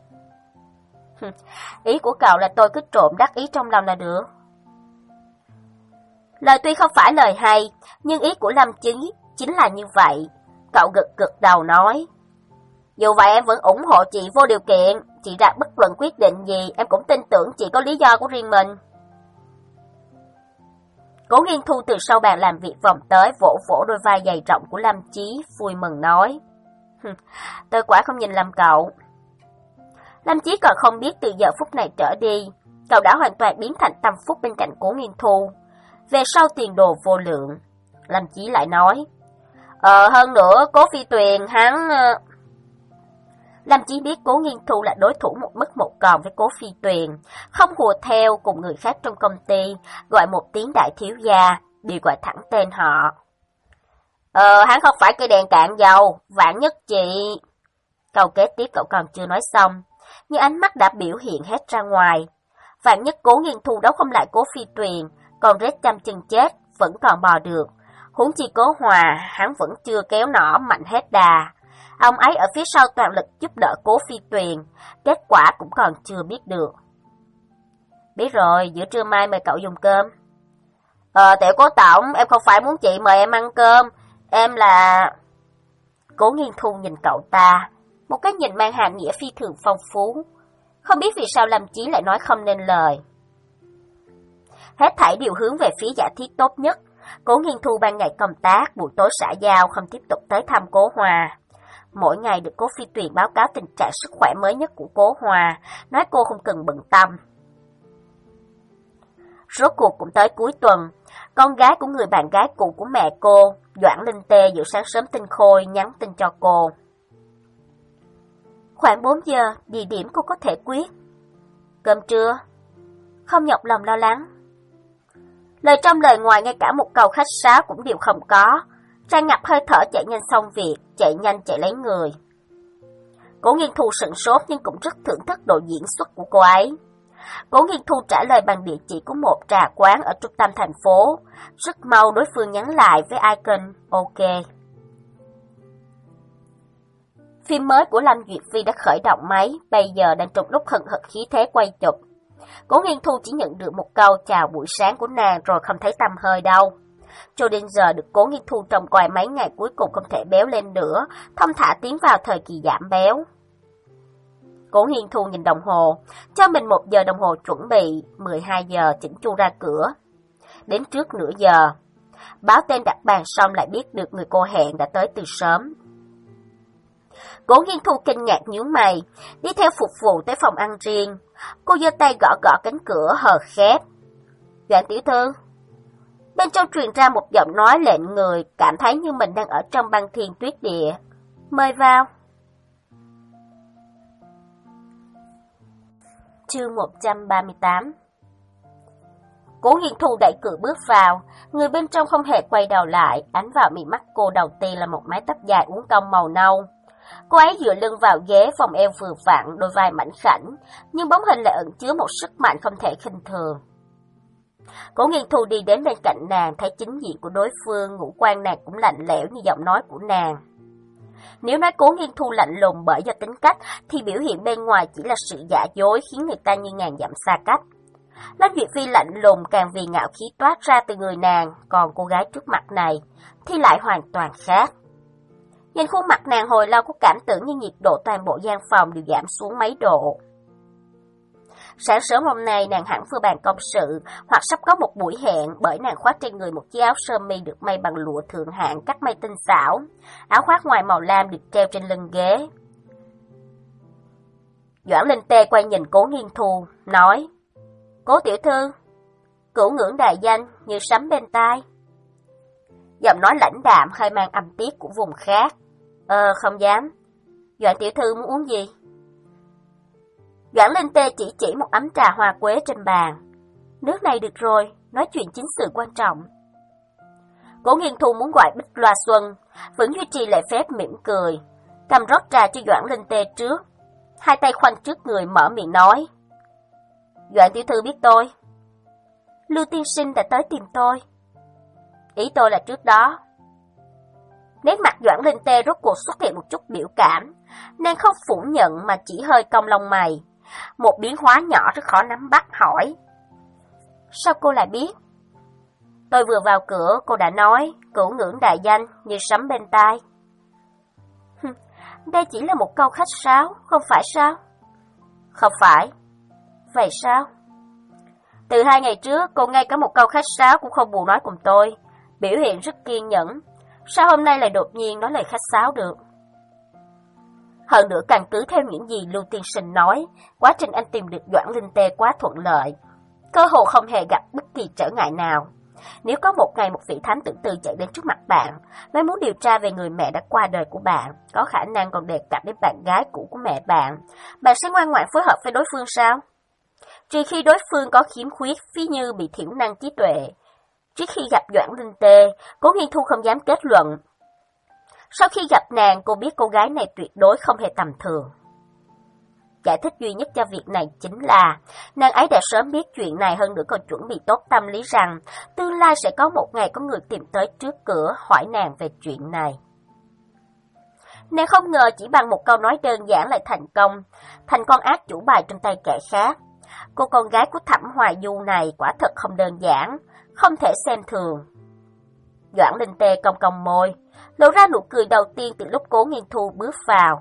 Speaker 1: Ý của cậu là tôi cứ trộm đắc ý trong lòng là được. Lời tuy không phải lời hay, nhưng ý của Lâm Chí chính là như vậy. Cậu gật gật đầu nói. Dù vậy em vẫn ủng hộ chị vô điều kiện, chị ra bất luận quyết định gì, em cũng tin tưởng chị có lý do của riêng mình. Cố Nghiên Thu từ sau bàn làm việc vòng tới, vỗ vỗ đôi vai dày rộng của Lâm Chí, vui mừng nói. Tôi quả không nhìn lầm cậu. Lâm Chí còn không biết từ giờ phút này trở đi, cậu đã hoàn toàn biến thành tâm phúc bên cạnh Cố Nghiên Thu. Về sau tiền đồ vô lượng. Lâm Chí lại nói. Ờ, hơn nữa, Cố Phi Tuyền, hắn... Lâm Chí biết Cố Nghiên Thu là đối thủ một mất một còn với Cố Phi Tuyền, không hùa theo cùng người khác trong công ty, gọi một tiếng đại thiếu gia, đều gọi thẳng tên họ. Ờ, hắn không phải cây đèn cạn dầu, vạn nhất chị... Câu kế tiếp cậu còn chưa nói xong, nhưng ánh mắt đã biểu hiện hết ra ngoài. Vạn nhất Cố Nghiên Thu đấu không lại Cố Phi Tuyền, còn rết trăm chân chết, vẫn còn bò được. Huống chi Cố Hòa, hắn vẫn chưa kéo nỏ mạnh hết đà. Ông ấy ở phía sau toàn lực giúp đỡ Cố Phi Tuyền, kết quả cũng còn chưa biết được. Biết rồi, giữa trưa mai mời cậu dùng cơm. Ờ, Tiểu Cố Tổng, em không phải muốn chị mời em ăn cơm, em là... Cố Nghiên Thu nhìn cậu ta, một cái nhìn mang hàm nghĩa phi thường phong phú. Không biết vì sao Lâm Chí lại nói không nên lời. Hết thảy đều hướng về phía giả thiết tốt nhất. Cố Nghiên Thu ban ngày công tác, buổi tối xã giao, không tiếp tục tới thăm Cố Hòa. Mỗi ngày được Cố Phi Tuyền báo cáo tình trạng sức khỏe mới nhất của Cố Hòa, nói cô không cần bận tâm. Rốt cuộc cũng tới cuối tuần, con gái của người bạn gái cũ của mẹ cô, Doãn Linh Tê giữa sáng sớm tinh khôi nhắn tin cho cô. Khoảng bốn giờ, địa điểm cô có thể quyết. Cơm trưa? Không nhọc lòng lo lắng. Lời trong lời ngoài ngay cả một câu khách sáo cũng đều không có, tràn ngập hơi thở chạy nhanh xong việc, chạy nhanh chạy lấy người. Cố Nghiên Thu sửng sốt nhưng cũng rất thưởng thức độ diễn xuất của cô ấy. Cố Nghiên Thu trả lời bằng địa chỉ của một trà quán ở trung tâm thành phố. Rất mau đối phương nhắn lại với icon OK. Phim mới của Lâm Duyệt Phi đã khởi động máy, bây giờ đang trong lúc hừng hực khí thế quay chụp. Cố Nghiên Thu chỉ nhận được một câu chào buổi sáng của nàng rồi không thấy tăm hơi đâu. Cho đến giờ được Cố Nghiên Thu trông coi mấy ngày cuối cùng không thể béo lên nữa, thông thả tiến vào thời kỳ giảm béo. Cố Nghiên Thu nhìn đồng hồ, cho mình một giờ đồng hồ chuẩn bị, mười hai giờ chỉnh chu ra cửa. Đến trước nửa giờ, báo tên đặt bàn xong lại biết được người cô hẹn đã tới từ sớm. Cố Nghiên Thu kinh ngạc nhướng mày, đi theo phục vụ tới phòng ăn riêng. Cô giơ tay gõ gõ cánh cửa hờ khép. Doãn tiểu thư. Bên trong truyền ra một giọng nói lệnh người, cảm thấy như mình đang ở trong băng thiên tuyết địa. Mời vào. Chương một trăm ba mươi tám. Cố Nghiên Thu đẩy cửa bước vào, người bên trong không hề quay đầu lại, ánh vào mí mắt cô đầu tiên là một mái tóc dài uốn cong màu nâu. Cô ấy dựa lưng vào ghế, vòng eo vừa vặn, đôi vai mảnh khảnh, nhưng bóng hình lại ẩn chứa một sức mạnh không thể khinh thường. Cố Nghiên Thu đi đến bên cạnh nàng, thấy chính diện của đối phương, ngũ quan nàng cũng lạnh lẽo như giọng nói của nàng. Nếu nói Cố Nghiên Thu lạnh lùng bởi do tính cách, thì biểu hiện bên ngoài chỉ là sự giả dối khiến người ta như ngàn dặm xa cách. Lâm Duyệt Phi lạnh lùng càng vì ngạo khí toát ra từ người nàng, còn cô gái trước mặt này thì lại hoàn toàn khác. Nhìn khuôn mặt nàng hồi lâu, có cảm tưởng như nhiệt độ toàn bộ gian phòng đều giảm xuống mấy độ. Sáng sớm hôm nay nàng hẳn vừa bàn công sự hoặc sắp có một buổi hẹn, bởi nàng khoác trên người một chiếc áo sơ mi được may bằng lụa thượng hạng cắt may tinh xảo, áo khoác ngoài màu lam được treo trên lưng ghế. Doãn Linh Tê quay nhìn Cố Nghiên Thu, nói: Cố tiểu thư, cửu ngưỡng đại danh như sấm bên tai. Giọng nói lãnh đạm hơi mang âm tiết của vùng khác. Ờ, không dám. Doãn tiểu thư muốn uống gì? Doãn Linh Tê chỉ chỉ một ấm trà hoa quế trên bàn. Nước này được rồi, nói chuyện chính sự quan trọng. Cố Nghiên Thu muốn gọi Bích Loa Xuân, vẫn duy trì lễ phép mỉm cười, cầm rót trà cho Doãn Linh Tê trước, hai tay khoanh trước người mở miệng nói: Doãn tiểu thư biết tôi. Lưu tiên sinh đã tới tìm tôi. Ý tôi là trước đó. Nét mặt Doãn Linh Tê rốt cuộc xuất hiện một chút biểu cảm, nàng không phủ nhận mà chỉ hơi cong lông mày, một biến hóa nhỏ rất khó nắm bắt, hỏi: Sao cô lại biết? Tôi vừa vào cửa cô đã nói cửu ngưỡng đại danh như sấm bên tai. Đây chỉ là một câu khách sáo, không phải sao? Không phải. Vậy sao? Từ hai ngày trước cô ngay cả một câu khách sáo cũng không buồn nói cùng tôi, biểu hiện rất kiên nhẫn. Sao hôm nay lại đột nhiên nói lời khách sáo được? Hơn nữa căn cứ theo những gì Lưu tiên sinh nói, quá trình anh tìm được Doãn Linh Tê quá thuận lợi, cơ hồ không hề gặp bất kỳ trở ngại nào. Nếu có một ngày một vị thám tử tư chạy đến trước mặt bạn, nói muốn điều tra về người mẹ đã qua đời của bạn, có khả năng còn đề cập đến bạn gái cũ của mẹ bạn, bạn sẽ ngoan ngoãn phối hợp với đối phương sao? Trừ khi đối phương có khiếm khuyết, ví như bị thiểu năng trí tuệ. Trước khi gặp Doãn Linh Tê, Cố Nghiên Thu không dám kết luận. Sau khi gặp nàng, cô biết cô gái này tuyệt đối không hề tầm thường. Giải thích duy nhất cho việc này chính là nàng ấy đã sớm biết chuyện này, hơn nữa còn chuẩn bị tốt tâm lý rằng tương lai sẽ có một ngày có người tìm tới trước cửa hỏi nàng về chuyện này. Nàng không ngờ chỉ bằng một câu nói đơn giản lại thành công, thành con ác chủ bài trong tay kẻ khác. Cô con gái của Thẩm Hoài Du này quả thật không đơn giản, không thể xem thường. Doãn Linh Tê cong cong môi, lộ ra nụ cười đầu tiên từ lúc Cố Nghiên Thu bước vào.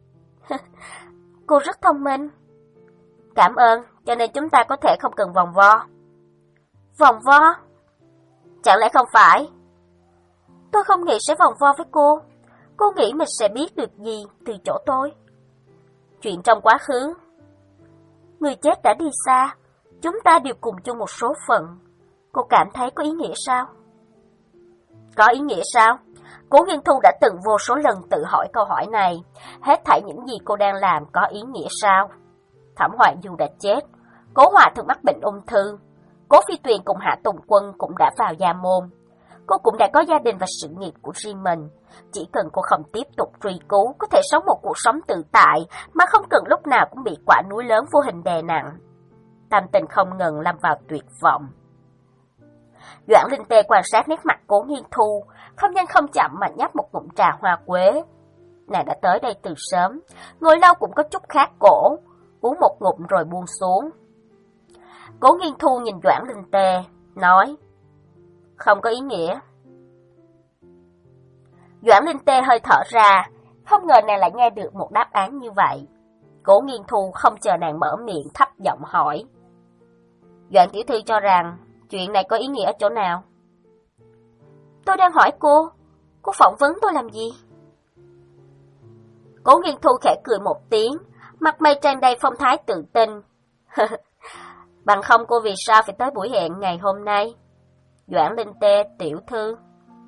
Speaker 1: Cô rất thông minh. Cảm ơn, cho nên chúng ta có thể không cần vòng vo. Vòng vo? Chẳng lẽ không phải? Tôi không nghĩ sẽ vòng vo với cô. Cô nghĩ mình sẽ biết được gì từ chỗ tôi? Chuyện trong quá khứ. Người chết đã đi xa, chúng ta đều cùng chung một số phận. Cô cảm thấy có ý nghĩa sao? Có ý nghĩa sao? Cố Nghiên Thu đã từng vô số lần tự hỏi câu hỏi này. Hết thảy những gì cô đang làm có ý nghĩa sao? Thẩm Hoài Du đã chết, Cố Hòa thường mắc bệnh ung thư, Cố Phi Tuyền cùng Hạ Tùng Quân cũng đã vào gia môn. Cô cũng đã có gia đình và sự nghiệp của riêng mình. Chỉ cần cô không tiếp tục truy cứu, có thể sống một cuộc sống tự tại mà không cần lúc nào cũng bị quả núi lớn vô hình đè nặng. tâm tình không ngừng lâm vào tuyệt vọng. Doãn Linh Tê quan sát nét mặt Cố Nghiên Thu, không nhanh không chậm mà nhấp một ngụm trà hoa quế. Nàng đã tới đây từ sớm, ngồi lâu cũng có chút khát cổ, uống một ngụm rồi buông xuống. Cố Nghiên Thu nhìn Doãn Linh Tê, nói, không có ý nghĩa. Doãn Linh Tê hơi thở ra, không ngờ nàng lại nghe được một đáp án như vậy. Cố Nghiên Thu không chờ nàng mở miệng thấp giọng hỏi, Doãn tiểu thư cho rằng chuyện này có ý nghĩa ở chỗ nào? Tôi đang hỏi cô, cô phỏng vấn tôi làm gì? Cố Nghiên Thu khẽ cười một tiếng, mặt mày tràn đầy phong thái tự tin. Bằng không cô vì sao phải tới buổi hẹn ngày hôm nay? Doãn Linh Tê tiểu thư.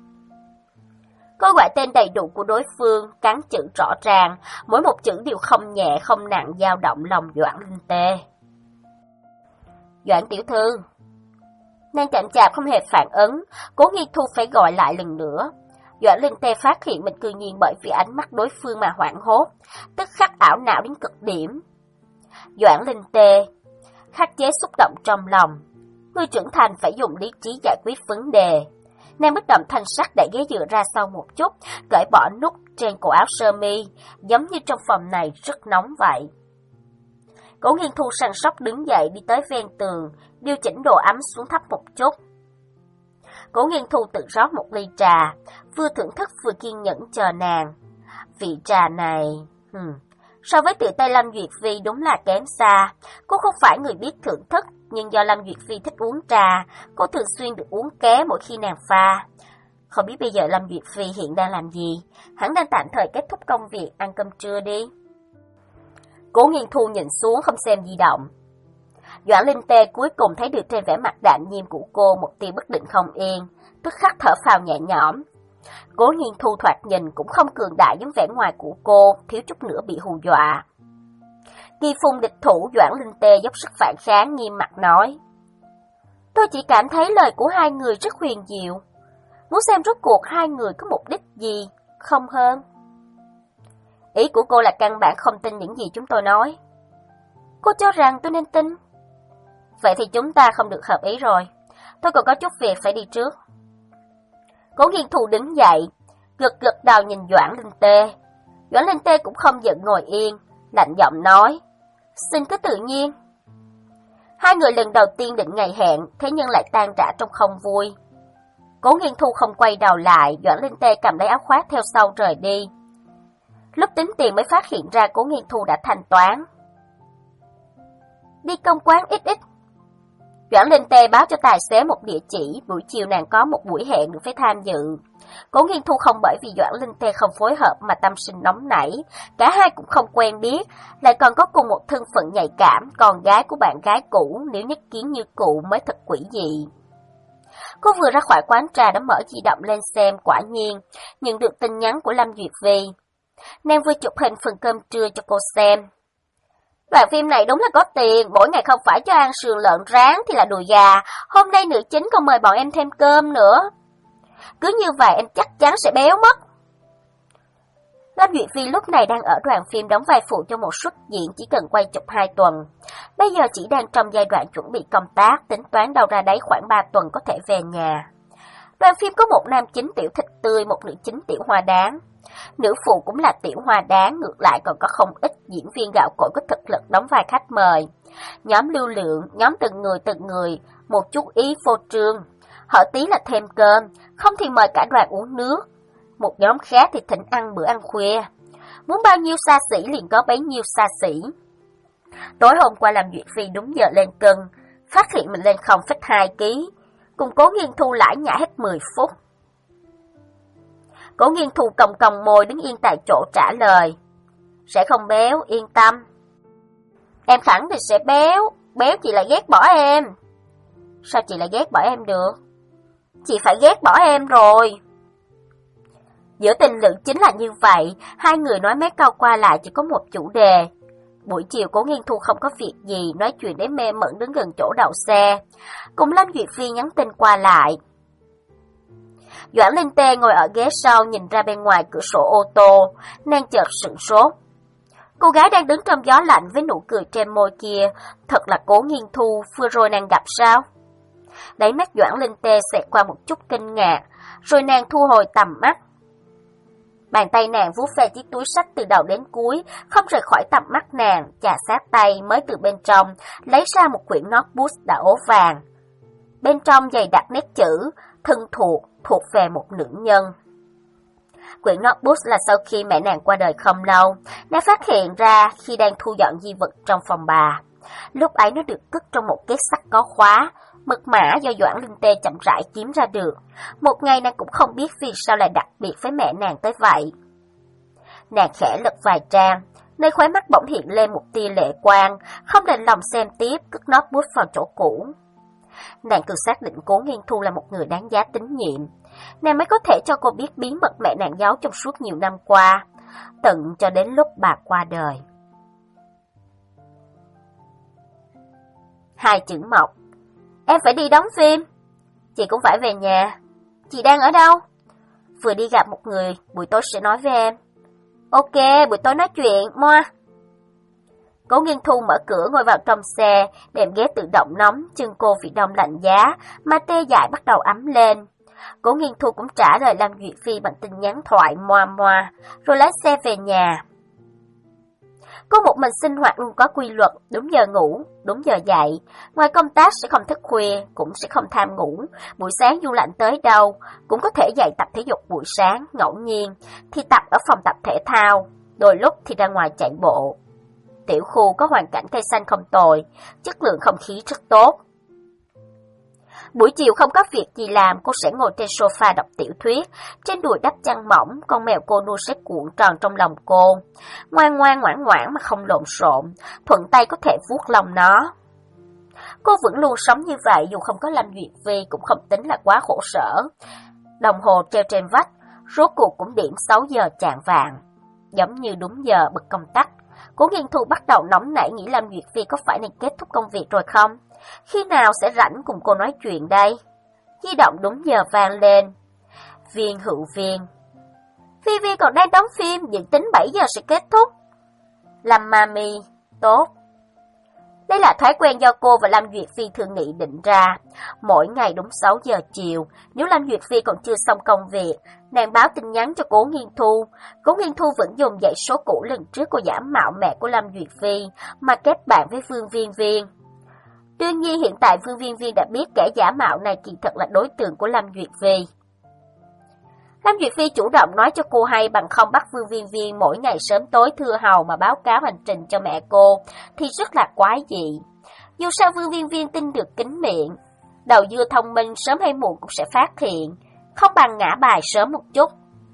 Speaker 1: Cô gọi tên đầy đủ của đối phương, cắn chữ rõ ràng, mỗi một chữ đều không nhẹ không nặng dao động lòng Doãn Linh Tê. Doãn tiểu thư. Nàng chậm chạp không hề phản ứng, Cố Nghiên Thu phải gọi lại lần nữa. Doãn Linh Tê phát hiện mình cư nhiên bởi vì ánh mắt đối phương mà hoảng hốt, tức khắc ảo não đến cực điểm. Doãn Linh Tê khắc chế xúc động trong lòng, người trưởng thành phải dùng lý trí giải quyết vấn đề. Nàng bất động thanh sắc đẩy ghế dựa ra sau một chút, cởi bỏ nút trên cổ áo sơ mi, giống như trong phòng này rất nóng vậy. Cố Nghiên Thu săn sóc đứng dậy đi tới ven tường, điều chỉnh độ ấm xuống thấp một chút. Cố Nghiên Thu tự rót một ly trà, vừa thưởng thức vừa kiên nhẫn chờ nàng. Vị trà này, hmm, so với tự tay Lâm Duyệt Phi đúng là kém xa. Cô không phải người biết thưởng thức, nhưng do Lâm Duyệt Phi thích uống trà, cô thường xuyên được uống ké mỗi khi nàng pha. Không biết bây giờ Lâm Duyệt Phi hiện đang làm gì, hắn đang tạm thời kết thúc công việc, ăn cơm trưa đi. Cố Nghiên Thu nhìn xuống không xem di động. Doãn Linh Tê cuối cùng thấy được trên vẻ mặt đạm nhiên của cô một tia bất định không yên, tức khắc thở phào nhẹ nhõm. Cố Nghiên Thu thoạt nhìn cũng không cường đại giống vẻ ngoài của cô, thiếu chút nữa bị hù dọa. Kỳ phùng địch thủ Doãn Linh Tê dốc sức phản kháng nghiêm mặt nói, tôi chỉ cảm thấy lời của hai người rất huyền diệu, muốn xem rốt cuộc hai người có mục đích gì, không hơn. Ý của cô là căn bản không tin những gì chúng tôi nói. Cô cho rằng tôi nên tin. Vậy thì chúng ta không được hợp ý rồi, tôi còn có chút việc phải đi trước. Cố Nghiên Thu đứng dậy, gật gật đầu nhìn Doãn Linh Tê. Doãn Linh Tê cũng không giận ngồi yên, lạnh giọng nói, xin cứ tự nhiên. Hai người lần đầu tiên định ngày hẹn, thế nhưng lại tan rã trong không vui. Cố Nghiên Thu không quay đầu lại, Doãn Linh Tê cầm lấy áo khoác theo sau rời đi. Lúc tính tiền mới phát hiện ra Cố Nghiên Thu đã thanh toán. Đi công quán ít ít. Doãn Linh Tê báo cho tài xế một địa chỉ, buổi chiều nàng có một buổi hẹn được phải tham dự. Cố Nghiên Thu không bởi vì Doãn Linh Tê không phối hợp mà tâm sinh nóng nảy, cả hai cũng không quen biết, lại còn có cùng một thân phận nhạy cảm, con gái của bạn gái cũ nếu nhất kiến như cụ mới thật quỷ dị. Cô vừa ra khỏi quán trà đã mở di động lên xem, quả nhiên nhận được tin nhắn của Lâm Duyệt Phi. Nàng vừa chụp hình phần cơm trưa cho cô xem. Đoạn phim này đúng là có tiền, mỗi ngày không phải cho ăn sườn lợn rán thì là đùi gà, hôm nay nữ chính còn mời bọn em thêm cơm nữa. Cứ như vậy em chắc chắn sẽ béo mất. Lâm Duyệt Phi lúc này đang ở đoàn phim đóng vai phụ cho một suất diễn chỉ cần quay chụp hai tuần. Bây giờ chỉ đang trong giai đoạn chuẩn bị công tác, tính toán đâu ra đấy khoảng ba tuần có thể về nhà. Đoàn phim có một nam chính tiểu thịt tươi, một nữ chính tiểu hoa đáng. Nữ phụ cũng là tiểu hoa đáng, ngược lại còn có không ít diễn viên gạo cội có thực lực đóng vai khách mời. Nhóm lưu lượng, nhóm từng người từng người, một chút ý phô trương. Họ tí là thêm cơm, không thì mời cả đoàn uống nước. Một nhóm khác thì thỉnh ăn bữa ăn khuya. Muốn bao nhiêu xa xỉ liền có bấy nhiêu xa xỉ. Tối hôm qua làm Duyệt Phi đúng giờ lên cân, phát hiện mình lên không phẩy hai ký, cùng Cố Nghiên Thu lãi nhả hết mười phút. Cố Nghiên Thu cong cong môi đứng yên tại chỗ trả lời, sẽ không béo, yên tâm. Em khẳng định sẽ béo, béo chị lại ghét bỏ em. Sao chị lại ghét bỏ em được? Chị phải ghét bỏ em rồi. Giữa tình lữ chính là như vậy, hai người nói mấy câu qua lại chỉ có một chủ đề. Buổi chiều Cố Nghiên Thu không có việc gì, nói chuyện đến mê mẩn đứng gần chỗ đậu xe. Cùng Lâm Duyệt Phi nhắn tin qua lại. Doãn Linh Tê ngồi ở ghế sau nhìn ra bên ngoài cửa sổ ô tô, nàng chợt sửng sốt. Cô gái đang đứng trong gió lạnh với nụ cười trên môi kia, thật là Cố Nghiên Thu vừa rồi nàng gặp sao? Đáy mắt Doãn Linh Tê xẹt qua một chút kinh ngạc, rồi nàng thu hồi tầm mắt. Bàn tay nàng vuốt ve chiếc túi xách từ đầu đến cuối, không rời khỏi tầm mắt nàng, chà sát tay mới từ bên trong, lấy ra một quyển notebook đã ố vàng. Bên trong dày đặc nét chữ, thân thuộc, thuộc về một nữ nhân. Quyển notebook là sau khi mẹ nàng qua đời không lâu, nàng phát hiện ra khi đang thu dọn di vật trong phòng bà. Lúc ấy nó được cất trong một két sắt có khóa, mật mã do Doãn Linh Tê chậm rãi kiếm ra được. Một ngày nàng cũng không biết vì sao lại đặc biệt với mẹ nàng tới vậy. Nàng khẽ lật vài trang, nơi khóe mắt bỗng hiện lên một tia lệ quang, không đành lòng xem tiếp, cất notebook vào chỗ cũ. Nàng cứ xác định Cố Nghiên Thu là một người đáng giá tín nhiệm, nàng mới có thể cho cô biết bí mật mẹ nàng giấu trong suốt nhiều năm qua, tận cho đến lúc bà qua đời. Hai chữ Mộc. Em phải đi đóng phim. Chị cũng phải về nhà. Chị đang ở đâu? Vừa đi gặp một người, buổi tối sẽ nói với em. Ok, buổi tối nói chuyện, moa. Cố Nghiên Thu mở cửa ngồi vào trong xe, đệm ghế tự động nóng, chân cô vì đông lạnh giá, mà tê dại bắt đầu ấm lên. Cố Nghiên Thu cũng trả lời Lâm Duyệt Phi bằng tin nhắn thoại moa moa, rồi lái xe về nhà. Cô một mình sinh hoạt luôn có quy luật, đúng giờ ngủ, đúng giờ dậy. Ngoài công tác sẽ không thức khuya, cũng sẽ không tham ngủ. Buổi sáng dù lạnh tới đâu, cũng có thể dậy tập thể dục buổi sáng, ngẫu nhiên thì tập ở phòng tập thể thao, đôi lúc thì ra ngoài chạy bộ. Tiểu khu có hoàn cảnh cây xanh không tồi, chất lượng không khí rất tốt. Buổi chiều không có việc gì làm, cô sẽ ngồi trên sofa đọc tiểu thuyết, trên đùi đắp chăn mỏng, con mèo cô nuôi sẽ cuộn tròn trong lòng cô. Ngoan ngoan ngoãn ngoãn mà không lộn xộn, thuận tay có thể vuốt lòng nó. Cô vẫn luôn sống như vậy dù không có Lâm Duyệt Phi cũng không tính là quá khổ sở. Đồng hồ treo trên vách, rốt cuộc cũng điểm sáu giờ chạng vạng. Giống như đúng giờ bật công tắc, Cố Nghiên Thu bắt đầu nóng nảy nghĩ Lâm Duyệt Phi có phải nên kết thúc công việc rồi không? Khi nào sẽ rảnh cùng cô nói chuyện đây? Di động đúng giờ vang lên. Viên Hữu Viên. Phi Phi còn đang đóng phim, dự tính bảy giờ sẽ kết thúc. Lâm Mami, tốt. Đây là thói quen do cô và Lâm Duyệt Phi thường nghị định ra. Mỗi ngày đúng sáu giờ chiều, nếu Lâm Duyệt Phi còn chưa xong công việc, nàng báo tin nhắn cho Cố Nghiên Thu. Cố Nghiên Thu vẫn dùng dãy số cũ lần trước cô giả mạo mẹ của Lâm Duyệt Phi mà kết bạn với Vương Viên Viên. Đương nhiên hiện tại Vương Viên Viên đã biết kẻ giả mạo này kỳ thật là đối tượng của Lâm Duyệt Phi. Lâm Duyệt Phi chủ động nói cho cô hay bằng không bắt Vương Viên Viên mỗi ngày sớm tối thưa hầu mà báo cáo hành trình cho mẹ cô thì rất là quái dị. Dù sao Vương Viên Viên tin được kín miệng, đầu dưa thông minh sớm hay muộn cũng sẽ phát hiện, không bằng ngã bài sớm một chút.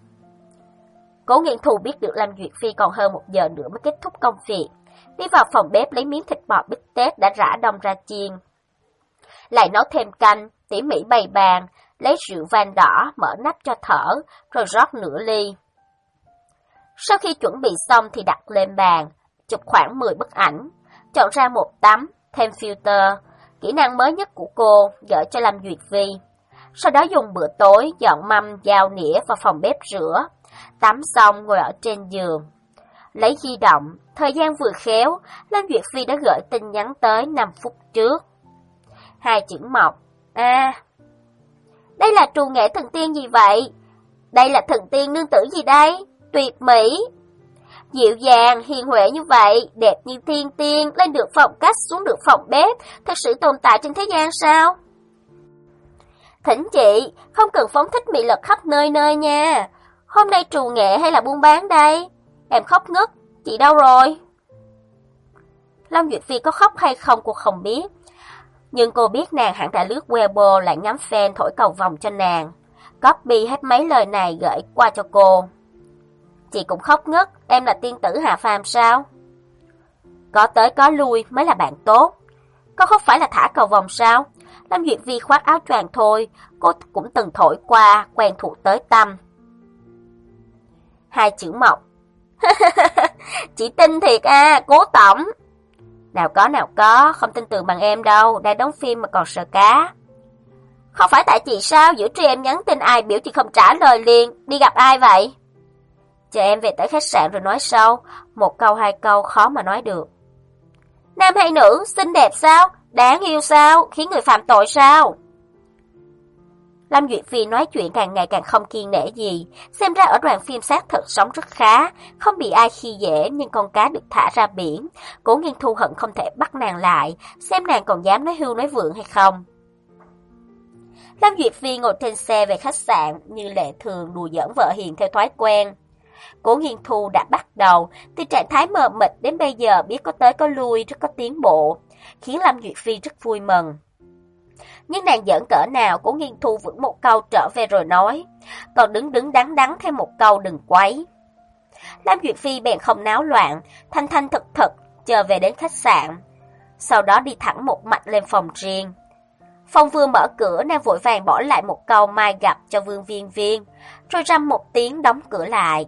Speaker 1: Cố Nghiên Thu biết được Lâm Duyệt Phi còn hơn một giờ nữa mới kết thúc công việc, đi vào phòng bếp lấy miếng thịt bò bít tết đã rã đông ra chiên. Lại nấu thêm canh, tỉ mỉ bày bàn, lấy rượu vang đỏ, mở nắp cho thở, rồi rót nửa ly. Sau khi chuẩn bị xong thì đặt lên bàn, chụp khoảng mười bức ảnh, chọn ra một tấm, thêm filter, kỹ năng mới nhất của cô, gửi cho Lâm Duyệt Phi. Sau đó dùng bữa tối, dọn mâm, dao nĩa vào phòng bếp rửa, tắm xong ngồi ở trên giường. Lấy di động, thời gian vừa khéo, Lâm Duyệt Phi đã gửi tin nhắn tới năm phút trước. Hai chữ Mộc. À, đây là trù nghệ thần tiên gì vậy? Đây là thần tiên nương tử gì đây? Tuyệt mỹ. Dịu dàng, hiền huệ như vậy, đẹp như thiên tiên, lên được phòng khách, xuống được phòng bếp, thật sự tồn tại trên thế gian sao? Thỉnh chị, không cần phóng thích mị lực khắp nơi nơi nha. Hôm nay trù nghệ hay là buôn bán đây? Em khóc ngất, chị đâu rồi? Lâm Duyệt Phi có khóc hay không cô không biết. Nhưng cô biết nàng hẳn đã lướt Weibo lại ngắm fan thổi cầu vồng cho nàng. Copy hết mấy lời này gửi qua cho cô. Chị cũng khóc ngất, em là tiên tử hạ phàm sao? Có tới có lui mới là bạn tốt. Có không phải là thả cầu vồng sao? Lâm Duyệt Phi khoác áo choàng thôi, cô cũng từng thổi qua, quen thuộc tới tâm. Hai chữ Mộc. Chị tin thiệt à, Cố tổng. Nào có nào có, không tin tưởng bằng em đâu, đang đóng phim mà còn sợ cá. Không phải tại chị sao, giữa trưa em nhắn tin ai biểu chị không trả lời liền, đi gặp ai vậy? Chờ em về tới khách sạn rồi nói sau, một câu hai câu khó mà nói được. Nam hay nữ, xinh đẹp sao? Đáng yêu sao? Khiến người phạm tội sao? Lâm Duyệt Phi nói chuyện càng ngày càng không kiên nể gì, xem ra ở đoàn phim xác thực sống rất khá, không bị ai khi dễ nhưng con cá được thả ra biển. Cố Nghiên Thu hận không thể bắt nàng lại, xem nàng còn dám nói hưu nói vượng hay không. Lâm Duyệt Phi ngồi trên xe về khách sạn như lệ thường đùa giỡn vợ hiền theo thói quen. Cố Nghiên Thu đã bắt đầu từ trạng thái mờ mịt đến bây giờ biết có tới có lui, rất có tiến bộ, khiến Lâm Duyệt Phi rất vui mừng. Nhưng nàng giỡn cỡ nào, Cố Nghiên Thu vẫn một câu trở về rồi nói, còn đứng đứng đắn đắn thêm một câu đừng quấy. Lâm Duyệt Phi bèn không náo loạn, thanh thanh thực thực chờ về đến khách sạn, sau đó đi thẳng một mạch lên phòng riêng. Phòng vừa mở cửa, nàng vội vàng bỏ lại một câu mai gặp cho Vương Viên Viên, rồi răm một tiếng đóng cửa lại.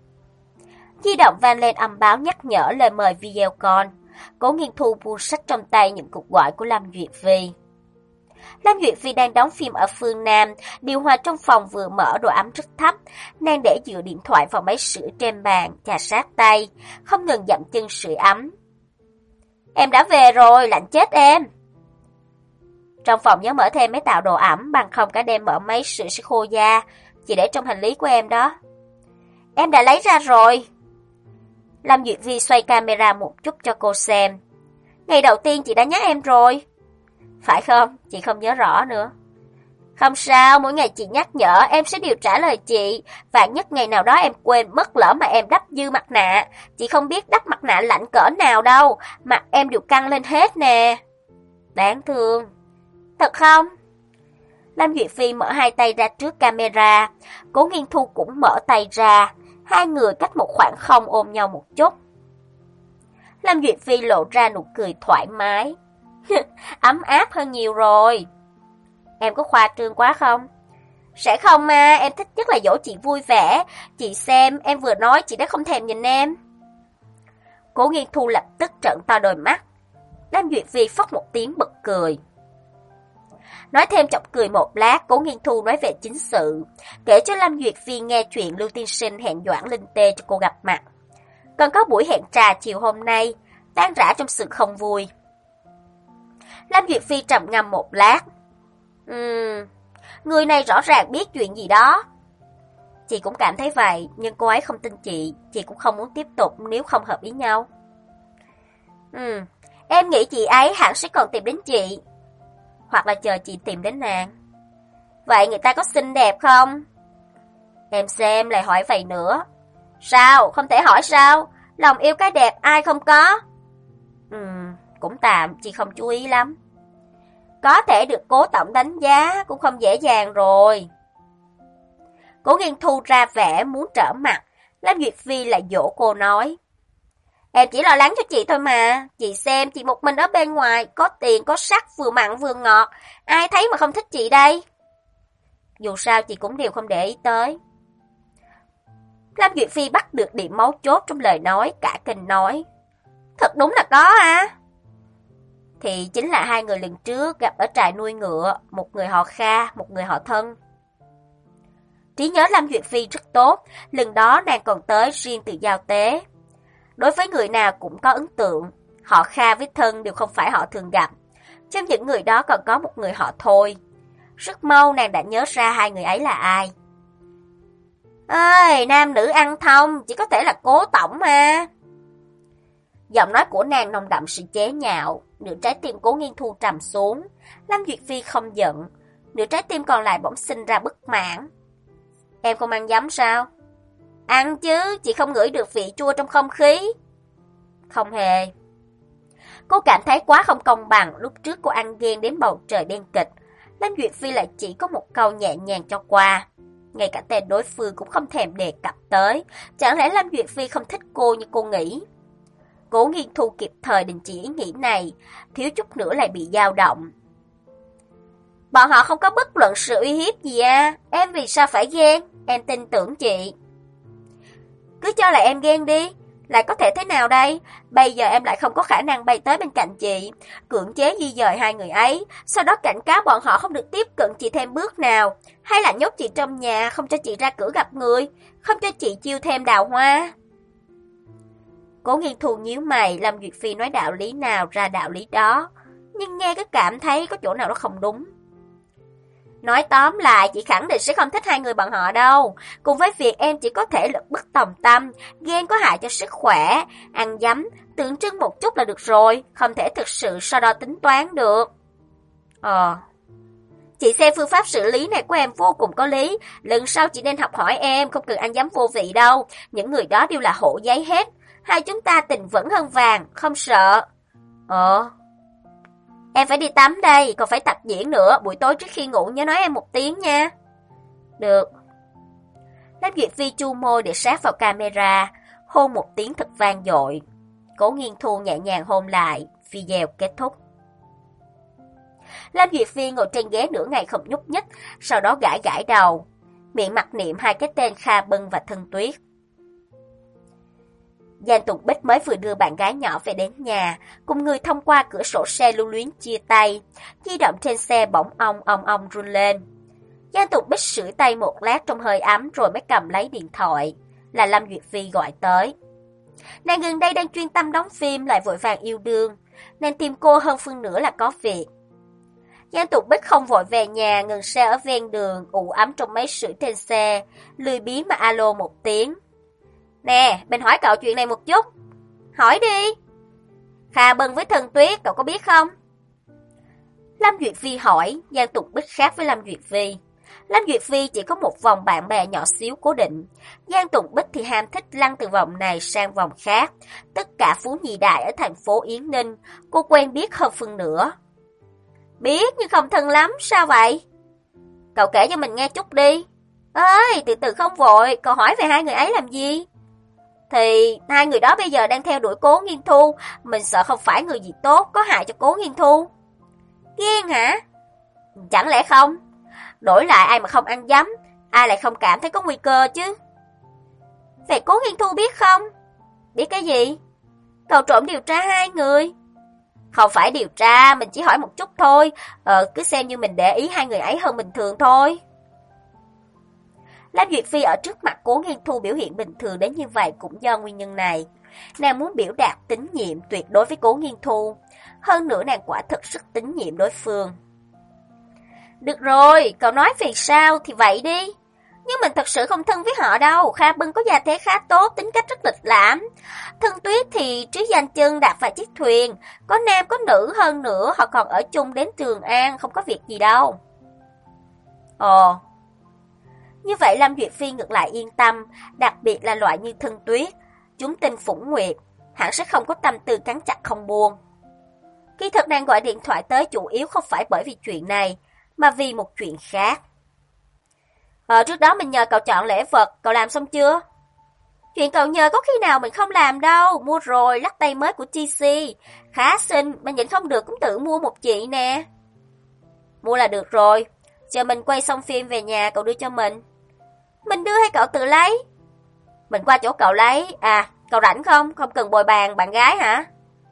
Speaker 1: Di động vang lên âm báo nhắc nhở lời mời video call. Cố Nghiên Thu buông sách trong tay những cuộc gọi của Lâm Duyệt Phi. Lâm Duyệt Phi đang đóng phim ở phương Nam, điều hòa trong phòng vừa mở, độ ấm rất thấp. Nàng để dựa điện thoại vào máy sưởi trên bàn, chà sát tay, không ngừng dậm chân sưởi ấm. Em đã về rồi, lạnh chết em. Trong phòng nhớ mở thêm máy tạo độ ẩm, bằng không cả đêm mở máy sưởi sẽ khô da. Chị để trong hành lý của em đó. Em đã lấy ra rồi. Lâm Duyệt Phi xoay camera một chút cho cô xem. Ngày đầu tiên chị đã nhắc em rồi. Phải không? Chị không nhớ rõ nữa. Không sao, mỗi ngày chị nhắc nhở em sẽ đều trả lời chị. Vạn nhất ngày nào đó em quên mất lỡ mà em đắp dư mặt nạ. Chị không biết đắp mặt nạ lạnh cỡ nào đâu. Mặt em đều căng lên hết nè. Đáng thương. Thật không? Lâm Duyệt Phi mở hai tay ra trước camera. Cố Nghiên Thu cũng mở tay ra. Hai người cách một khoảng không ôm nhau một chút. Lâm Duyệt Phi lộ ra nụ cười thoải mái. Ấm áp hơn nhiều rồi. Em có khoa trương quá không? Sẽ không mà, em thích nhất là dỗ chị vui vẻ. Chị xem, em vừa nói chị đã không thèm nhìn em. Cố Nghiên Thu lập tức trợn to đôi mắt. Lâm Duyệt Phi phốc một tiếng bật cười. Nói thêm chọc cười một lát, Cố Nghiên Thu nói về chính sự, kể cho Lâm Duyệt Phi nghe chuyện Lưu Tiên Sinh hẹn Doãn Linh Tê cho cô gặp mặt. Còn có buổi hẹn trà chiều hôm nay, tan rã trong sự không vui. Lâm Duyệt Phi trầm ngâm một lát. Ừm, người này rõ ràng biết chuyện gì đó. Chị cũng cảm thấy vậy, nhưng cô ấy không tin chị, chị cũng không muốn tiếp tục nếu không hợp ý nhau. Ừm, em nghĩ chị ấy hẳn sẽ còn tìm đến chị. Hoặc là chờ chị tìm đến nàng. Vậy người ta có xinh đẹp không? Em xem lại hỏi vậy nữa. Sao? Không thể hỏi sao? Lòng yêu cái đẹp ai không có? Ừm, cũng tạm, chị không chú ý lắm. Có thể được Cố tổng đánh giá cũng không dễ dàng rồi. Cố Nghiên Thu ra vẻ muốn trở mặt. Lâm Duyệt Phi lại dỗ cô nói. Em chỉ lo lắng cho chị thôi mà. Chị xem, chị một mình ở bên ngoài, có tiền, có sắc, vừa mặn vừa ngọt. Ai thấy mà không thích chị đây? Dù sao chị cũng đều không để ý tới. Lâm Duyệt Phi bắt được điểm mấu chốt trong lời nói, cả kinh nói. Thật đúng là có à? Thì chính là hai người lần trước gặp ở trại nuôi ngựa, một người họ Kha, một người họ Thân. Trí nhớ Lâm Duyệt Phi rất tốt, lần đó nàng còn tới riêng từ giao tế. Đối với người nào cũng có ấn tượng, họ Kha với Thân đều không phải họ thường gặp. Trong những người đó còn có một người họ Thôi. Rất mau nàng đã nhớ ra hai người ấy là ai. Ơi, nam nữ ăn thông, chỉ có thể là Cố tổng mà. Giọng nói của nàng nồng đậm sự chế nhạo, nửa trái tim Cố Nghiên Thu trầm xuống. Lâm Duyệt Phi không giận, nửa trái tim còn lại bỗng sinh ra bất mãn. Em không ăn giấm sao? Ăn chứ, chị không ngửi được vị chua trong không khí. Không hề. Cô cảm thấy quá không công bằng, lúc trước cô ăn ghen đến bầu trời đen kịch. Lâm Duyệt Phi lại chỉ có một câu nhẹ nhàng cho qua. Ngay cả tên đối phương cũng không thèm đề cập tới. Chẳng lẽ Lâm Duyệt Phi không thích cô như cô nghĩ? Cố Nghiên Thu kịp thời đình chỉ ý nghĩ này, thiếu chút nữa lại bị dao động. Bọn họ không có bất luận sự uy hiếp gì à, em vì sao phải ghen? Em tin tưởng chị. Cứ cho là em ghen đi, Lại có thể thế nào đây? Bây giờ em lại không có khả năng bay tới bên cạnh chị, cưỡng chế di dời hai người ấy, sau đó cảnh cáo bọn họ không được tiếp cận chị thêm bước nào, hay là nhốt chị trong nhà, không cho chị ra cửa gặp người, không cho chị chiêu thêm đào hoa. Cố Nghiên Thu nhíu mày, Lâm Duyệt Phi nói đạo lý nào ra đạo lý đó, nhưng nghe cứ cảm thấy có chỗ nào đó không đúng. Nói tóm lại, chị khẳng định sẽ không thích hai người bọn họ đâu. Cùng với việc em chỉ có thể lực bất tòng tâm, ghen có hại cho sức khỏe, ăn dấm, tượng trưng một chút là được rồi, không thể thực sự so đo tính toán được. Ờ, chị xem phương pháp xử lý này của em vô cùng có lý, lần sau chị nên học hỏi em, không cần ăn dấm vô vị đâu, những người đó đều là hộ giấy hết, hai chúng ta tình vẫn hơn vàng, không sợ. Ờ... Em phải đi tắm đây, còn phải tập diễn nữa, buổi tối trước khi ngủ nhớ nói em một tiếng nha. Được. Lâm Duyệt Phi chu môi để sát vào camera, hôn một tiếng thật vang dội. Cố Nghiên Thu nhẹ nhàng hôn lại, video kết thúc. Lâm Duyệt Phi ngồi trên ghế nửa ngày không nhúc nhích, sau đó gãi gãi đầu, miệng mặc niệm hai cái tên Kha Bân và Thân Tuyết. Giang Tùng Bích mới vừa đưa bạn gái nhỏ về đến nhà, cùng người thông qua cửa sổ xe lưu luyến chia tay, di động trên xe bỗng ong ong ong run lên. Giang Tùng Bích sưởi tay một lát trong hơi ấm rồi mới cầm lấy điện thoại, là Lâm Duyệt Phi gọi tới. Nàng gần đây đang chuyên tâm đóng phim lại vội vàng yêu đương, nàng tìm cô hơn phân nửa là có việc. Giang Tùng Bích không vội về nhà, ngừng xe ở ven đường, ủ ấm trong máy sưởi trên xe, lười biếng mà alo một tiếng. Nè, mình hỏi cậu chuyện này một chút. Hỏi đi. Kha Bân với Thân Tuyết, cậu có biết không? Lâm Duyệt Phi hỏi, Giang Tùng Bích khác với Lâm Duyệt Phi. Lâm Duyệt Phi chỉ có một vòng bạn bè nhỏ xíu cố định. Giang Tùng Bích thì ham thích lăn từ vòng này sang vòng khác. Tất cả phú nhị đại ở thành phố Yến Ninh, cô quen biết hơn phân nửa. Biết nhưng không thân lắm, sao vậy? Cậu kể cho mình nghe chút đi. Ơi, từ từ không vội, cậu hỏi về hai người ấy làm gì? Thì hai người đó bây giờ đang theo đuổi Cố Nghiên Thu, mình sợ không phải người gì tốt, có hại cho Cố Nghiên Thu. Ghen hả? Chẳng lẽ không? Đổi lại ai mà không ăn dấm, ai lại không cảm thấy có nguy cơ chứ? Vậy Cố Nghiên Thu biết không? Biết cái gì? Cậu trộm điều tra hai người. Không phải điều tra, mình chỉ hỏi một chút thôi, ờ, cứ xem như mình để ý hai người ấy hơn bình thường thôi. Lâm Duyệt Phi ở trước mặt Cố Nghiên Thu biểu hiện bình thường đến như vậy cũng do nguyên nhân này. Nàng muốn biểu đạt tín nhiệm tuyệt đối với Cố Nghiên Thu. Hơn nữa nàng quả thực rất tín nhiệm đối phương. Được rồi, cậu nói vì sao thì vậy đi. Nhưng mình thật sự không thân với họ đâu. Kha Bân có gia thế khá tốt, tính cách rất lịch lãm. Thân Tuyết thì trí danh chân đạp vài chiếc thuyền. Có nam có nữ, hơn nữa họ còn ở chung đến Trường An, không có việc gì đâu. Ồ, như vậy Lâm Duyệt Phi ngược lại yên tâm, đặc biệt là loại như Thân Tuyết, chúng tinh Phủng Nguyệt, hẳn sẽ không có tâm tư cắn chặt không buông. Kỳ thật nàng gọi điện thoại tới chủ yếu không phải bởi vì chuyện này, mà vì một chuyện khác. Ờ, trước đó mình nhờ cậu chọn lễ vật, cậu làm xong chưa? Chuyện cậu nhờ có khi nào mình không làm đâu, mua rồi, lắc tay mới của tê xê. Khá xinh, mình nhìn không được cũng tự mua một chị nè. Mua là được rồi, chờ mình quay xong phim về nhà cậu đưa cho mình. Mình đưa hay cậu tự lấy? Mình qua chỗ cậu lấy, à, cậu rảnh không? Không cần bồi bàn bạn gái hả?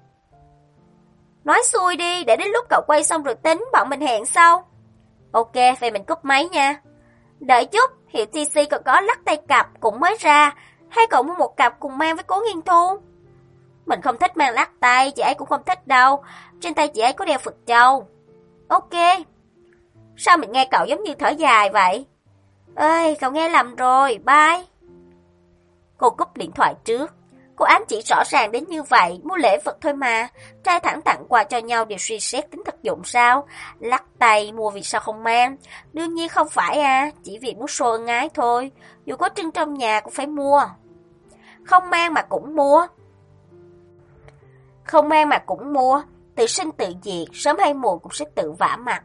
Speaker 1: Nói xuôi đi, để đến lúc cậu quay xong rồi tính, bọn mình hẹn sau. Ok, vậy mình cúp máy nha. Đợi chút, hiệu tê xê còn có lắc tay cặp cũng mới ra, hay cậu mua một cặp cùng mang với Cố Nghiên Thu? Mình không thích mang lắc tay, chị ấy cũng không thích đâu, trên tay chị ấy có đeo Phật châu. Ok. Sao mình nghe cậu giống như thở dài vậy? Ơi, cậu nghe lầm rồi, bye. Cô cúp điện thoại trước. Cô ám chỉ rõ ràng đến như vậy, mua lễ vật thôi mà. Trai thẳng tặng quà cho nhau đều suy xét tính thực dụng sao? Lắc tay mua vì sao không mang? Đương nhiên không phải à, chỉ vì muốn show ân ái thôi. Dù có trưng trong nhà cũng phải mua. Không mang mà cũng mua. Không mang mà cũng mua. Tự sinh tự diệt, sớm hay muộn cũng sẽ tự vả mặt.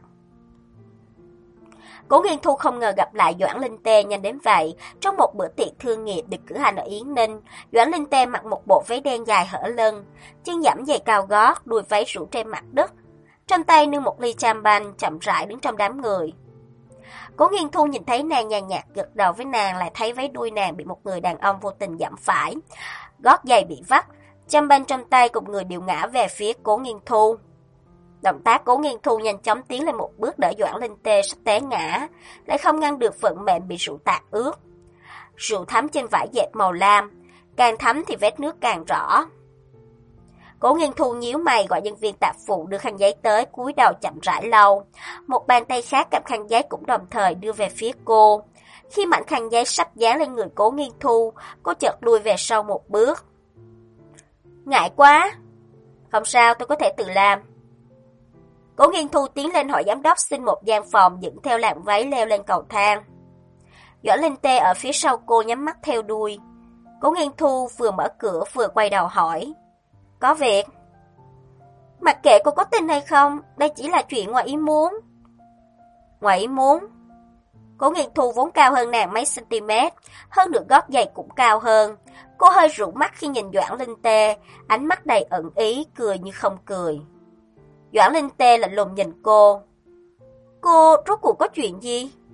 Speaker 1: Cố Nghiên Thu không ngờ gặp lại Doãn Linh Tê nhanh đến vậy. Trong một bữa tiệc thương nghiệp được cử hành ở Yến Ninh, Doãn Linh Tê mặc một bộ váy đen dài hở lưng, chân giẫm giày cao gót, đuôi váy rủ trên mặt đất, trong tay nâng một ly champagne, chậm rãi đứng trong đám người. Cố Nghiên Thu nhìn thấy nàng nhàn nhạt gật đầu với nàng, lại thấy váy đuôi nàng bị một người đàn ông vô tình giẫm phải. gót giày bị vấp, châm banh trong tay cùng người đều ngã về phía Cố Nghiên Thu. Động tác Cố Nghiên Thu nhanh chóng tiến lên một bước đỡ Doãn Linh Tê sắp té ngã, lại không ngăn được vận mệnh bị rượu tạt ướt. Rượu thấm trên vải dệt màu lam, càng thấm thì vết nước càng rõ. Cố Nghiên Thu nhíu mày gọi nhân viên tạp vụ đưa khăn giấy tới, cúi đầu chậm rãi lau. Một bàn tay khác cầm khăn giấy cũng đồng thời đưa về phía cô. Khi mảnh khăn giấy sắp dán lên người Cố Nghiên Thu, cô chợt lùi về sau một bước. Ngại quá. Không sao, tôi có thể tự làm. Cố Nghiên Thu tiến lên hỏi giám đốc xin một gian phòng dựng theo làn váy leo lên cầu thang. Doãn Linh Tê ở phía sau cô nhắm mắt theo đuôi. Cố Nghiên Thu vừa mở cửa vừa quay đầu hỏi. Có việc. Mặc kệ cô có tin hay không, đây chỉ là chuyện ngoài ý muốn. Ngoài ý muốn? Cố Nghiên Thu vốn cao hơn nàng mấy cm, hơn nữa gót giày cũng cao hơn. Cô hơi rũ mắt khi nhìn Doãn Linh Tê, ánh mắt đầy ẩn ý, cười như không cười. Doãn Linh Tê lạnh lùng nhìn cô. Cô rốt cuộc có chuyện gì?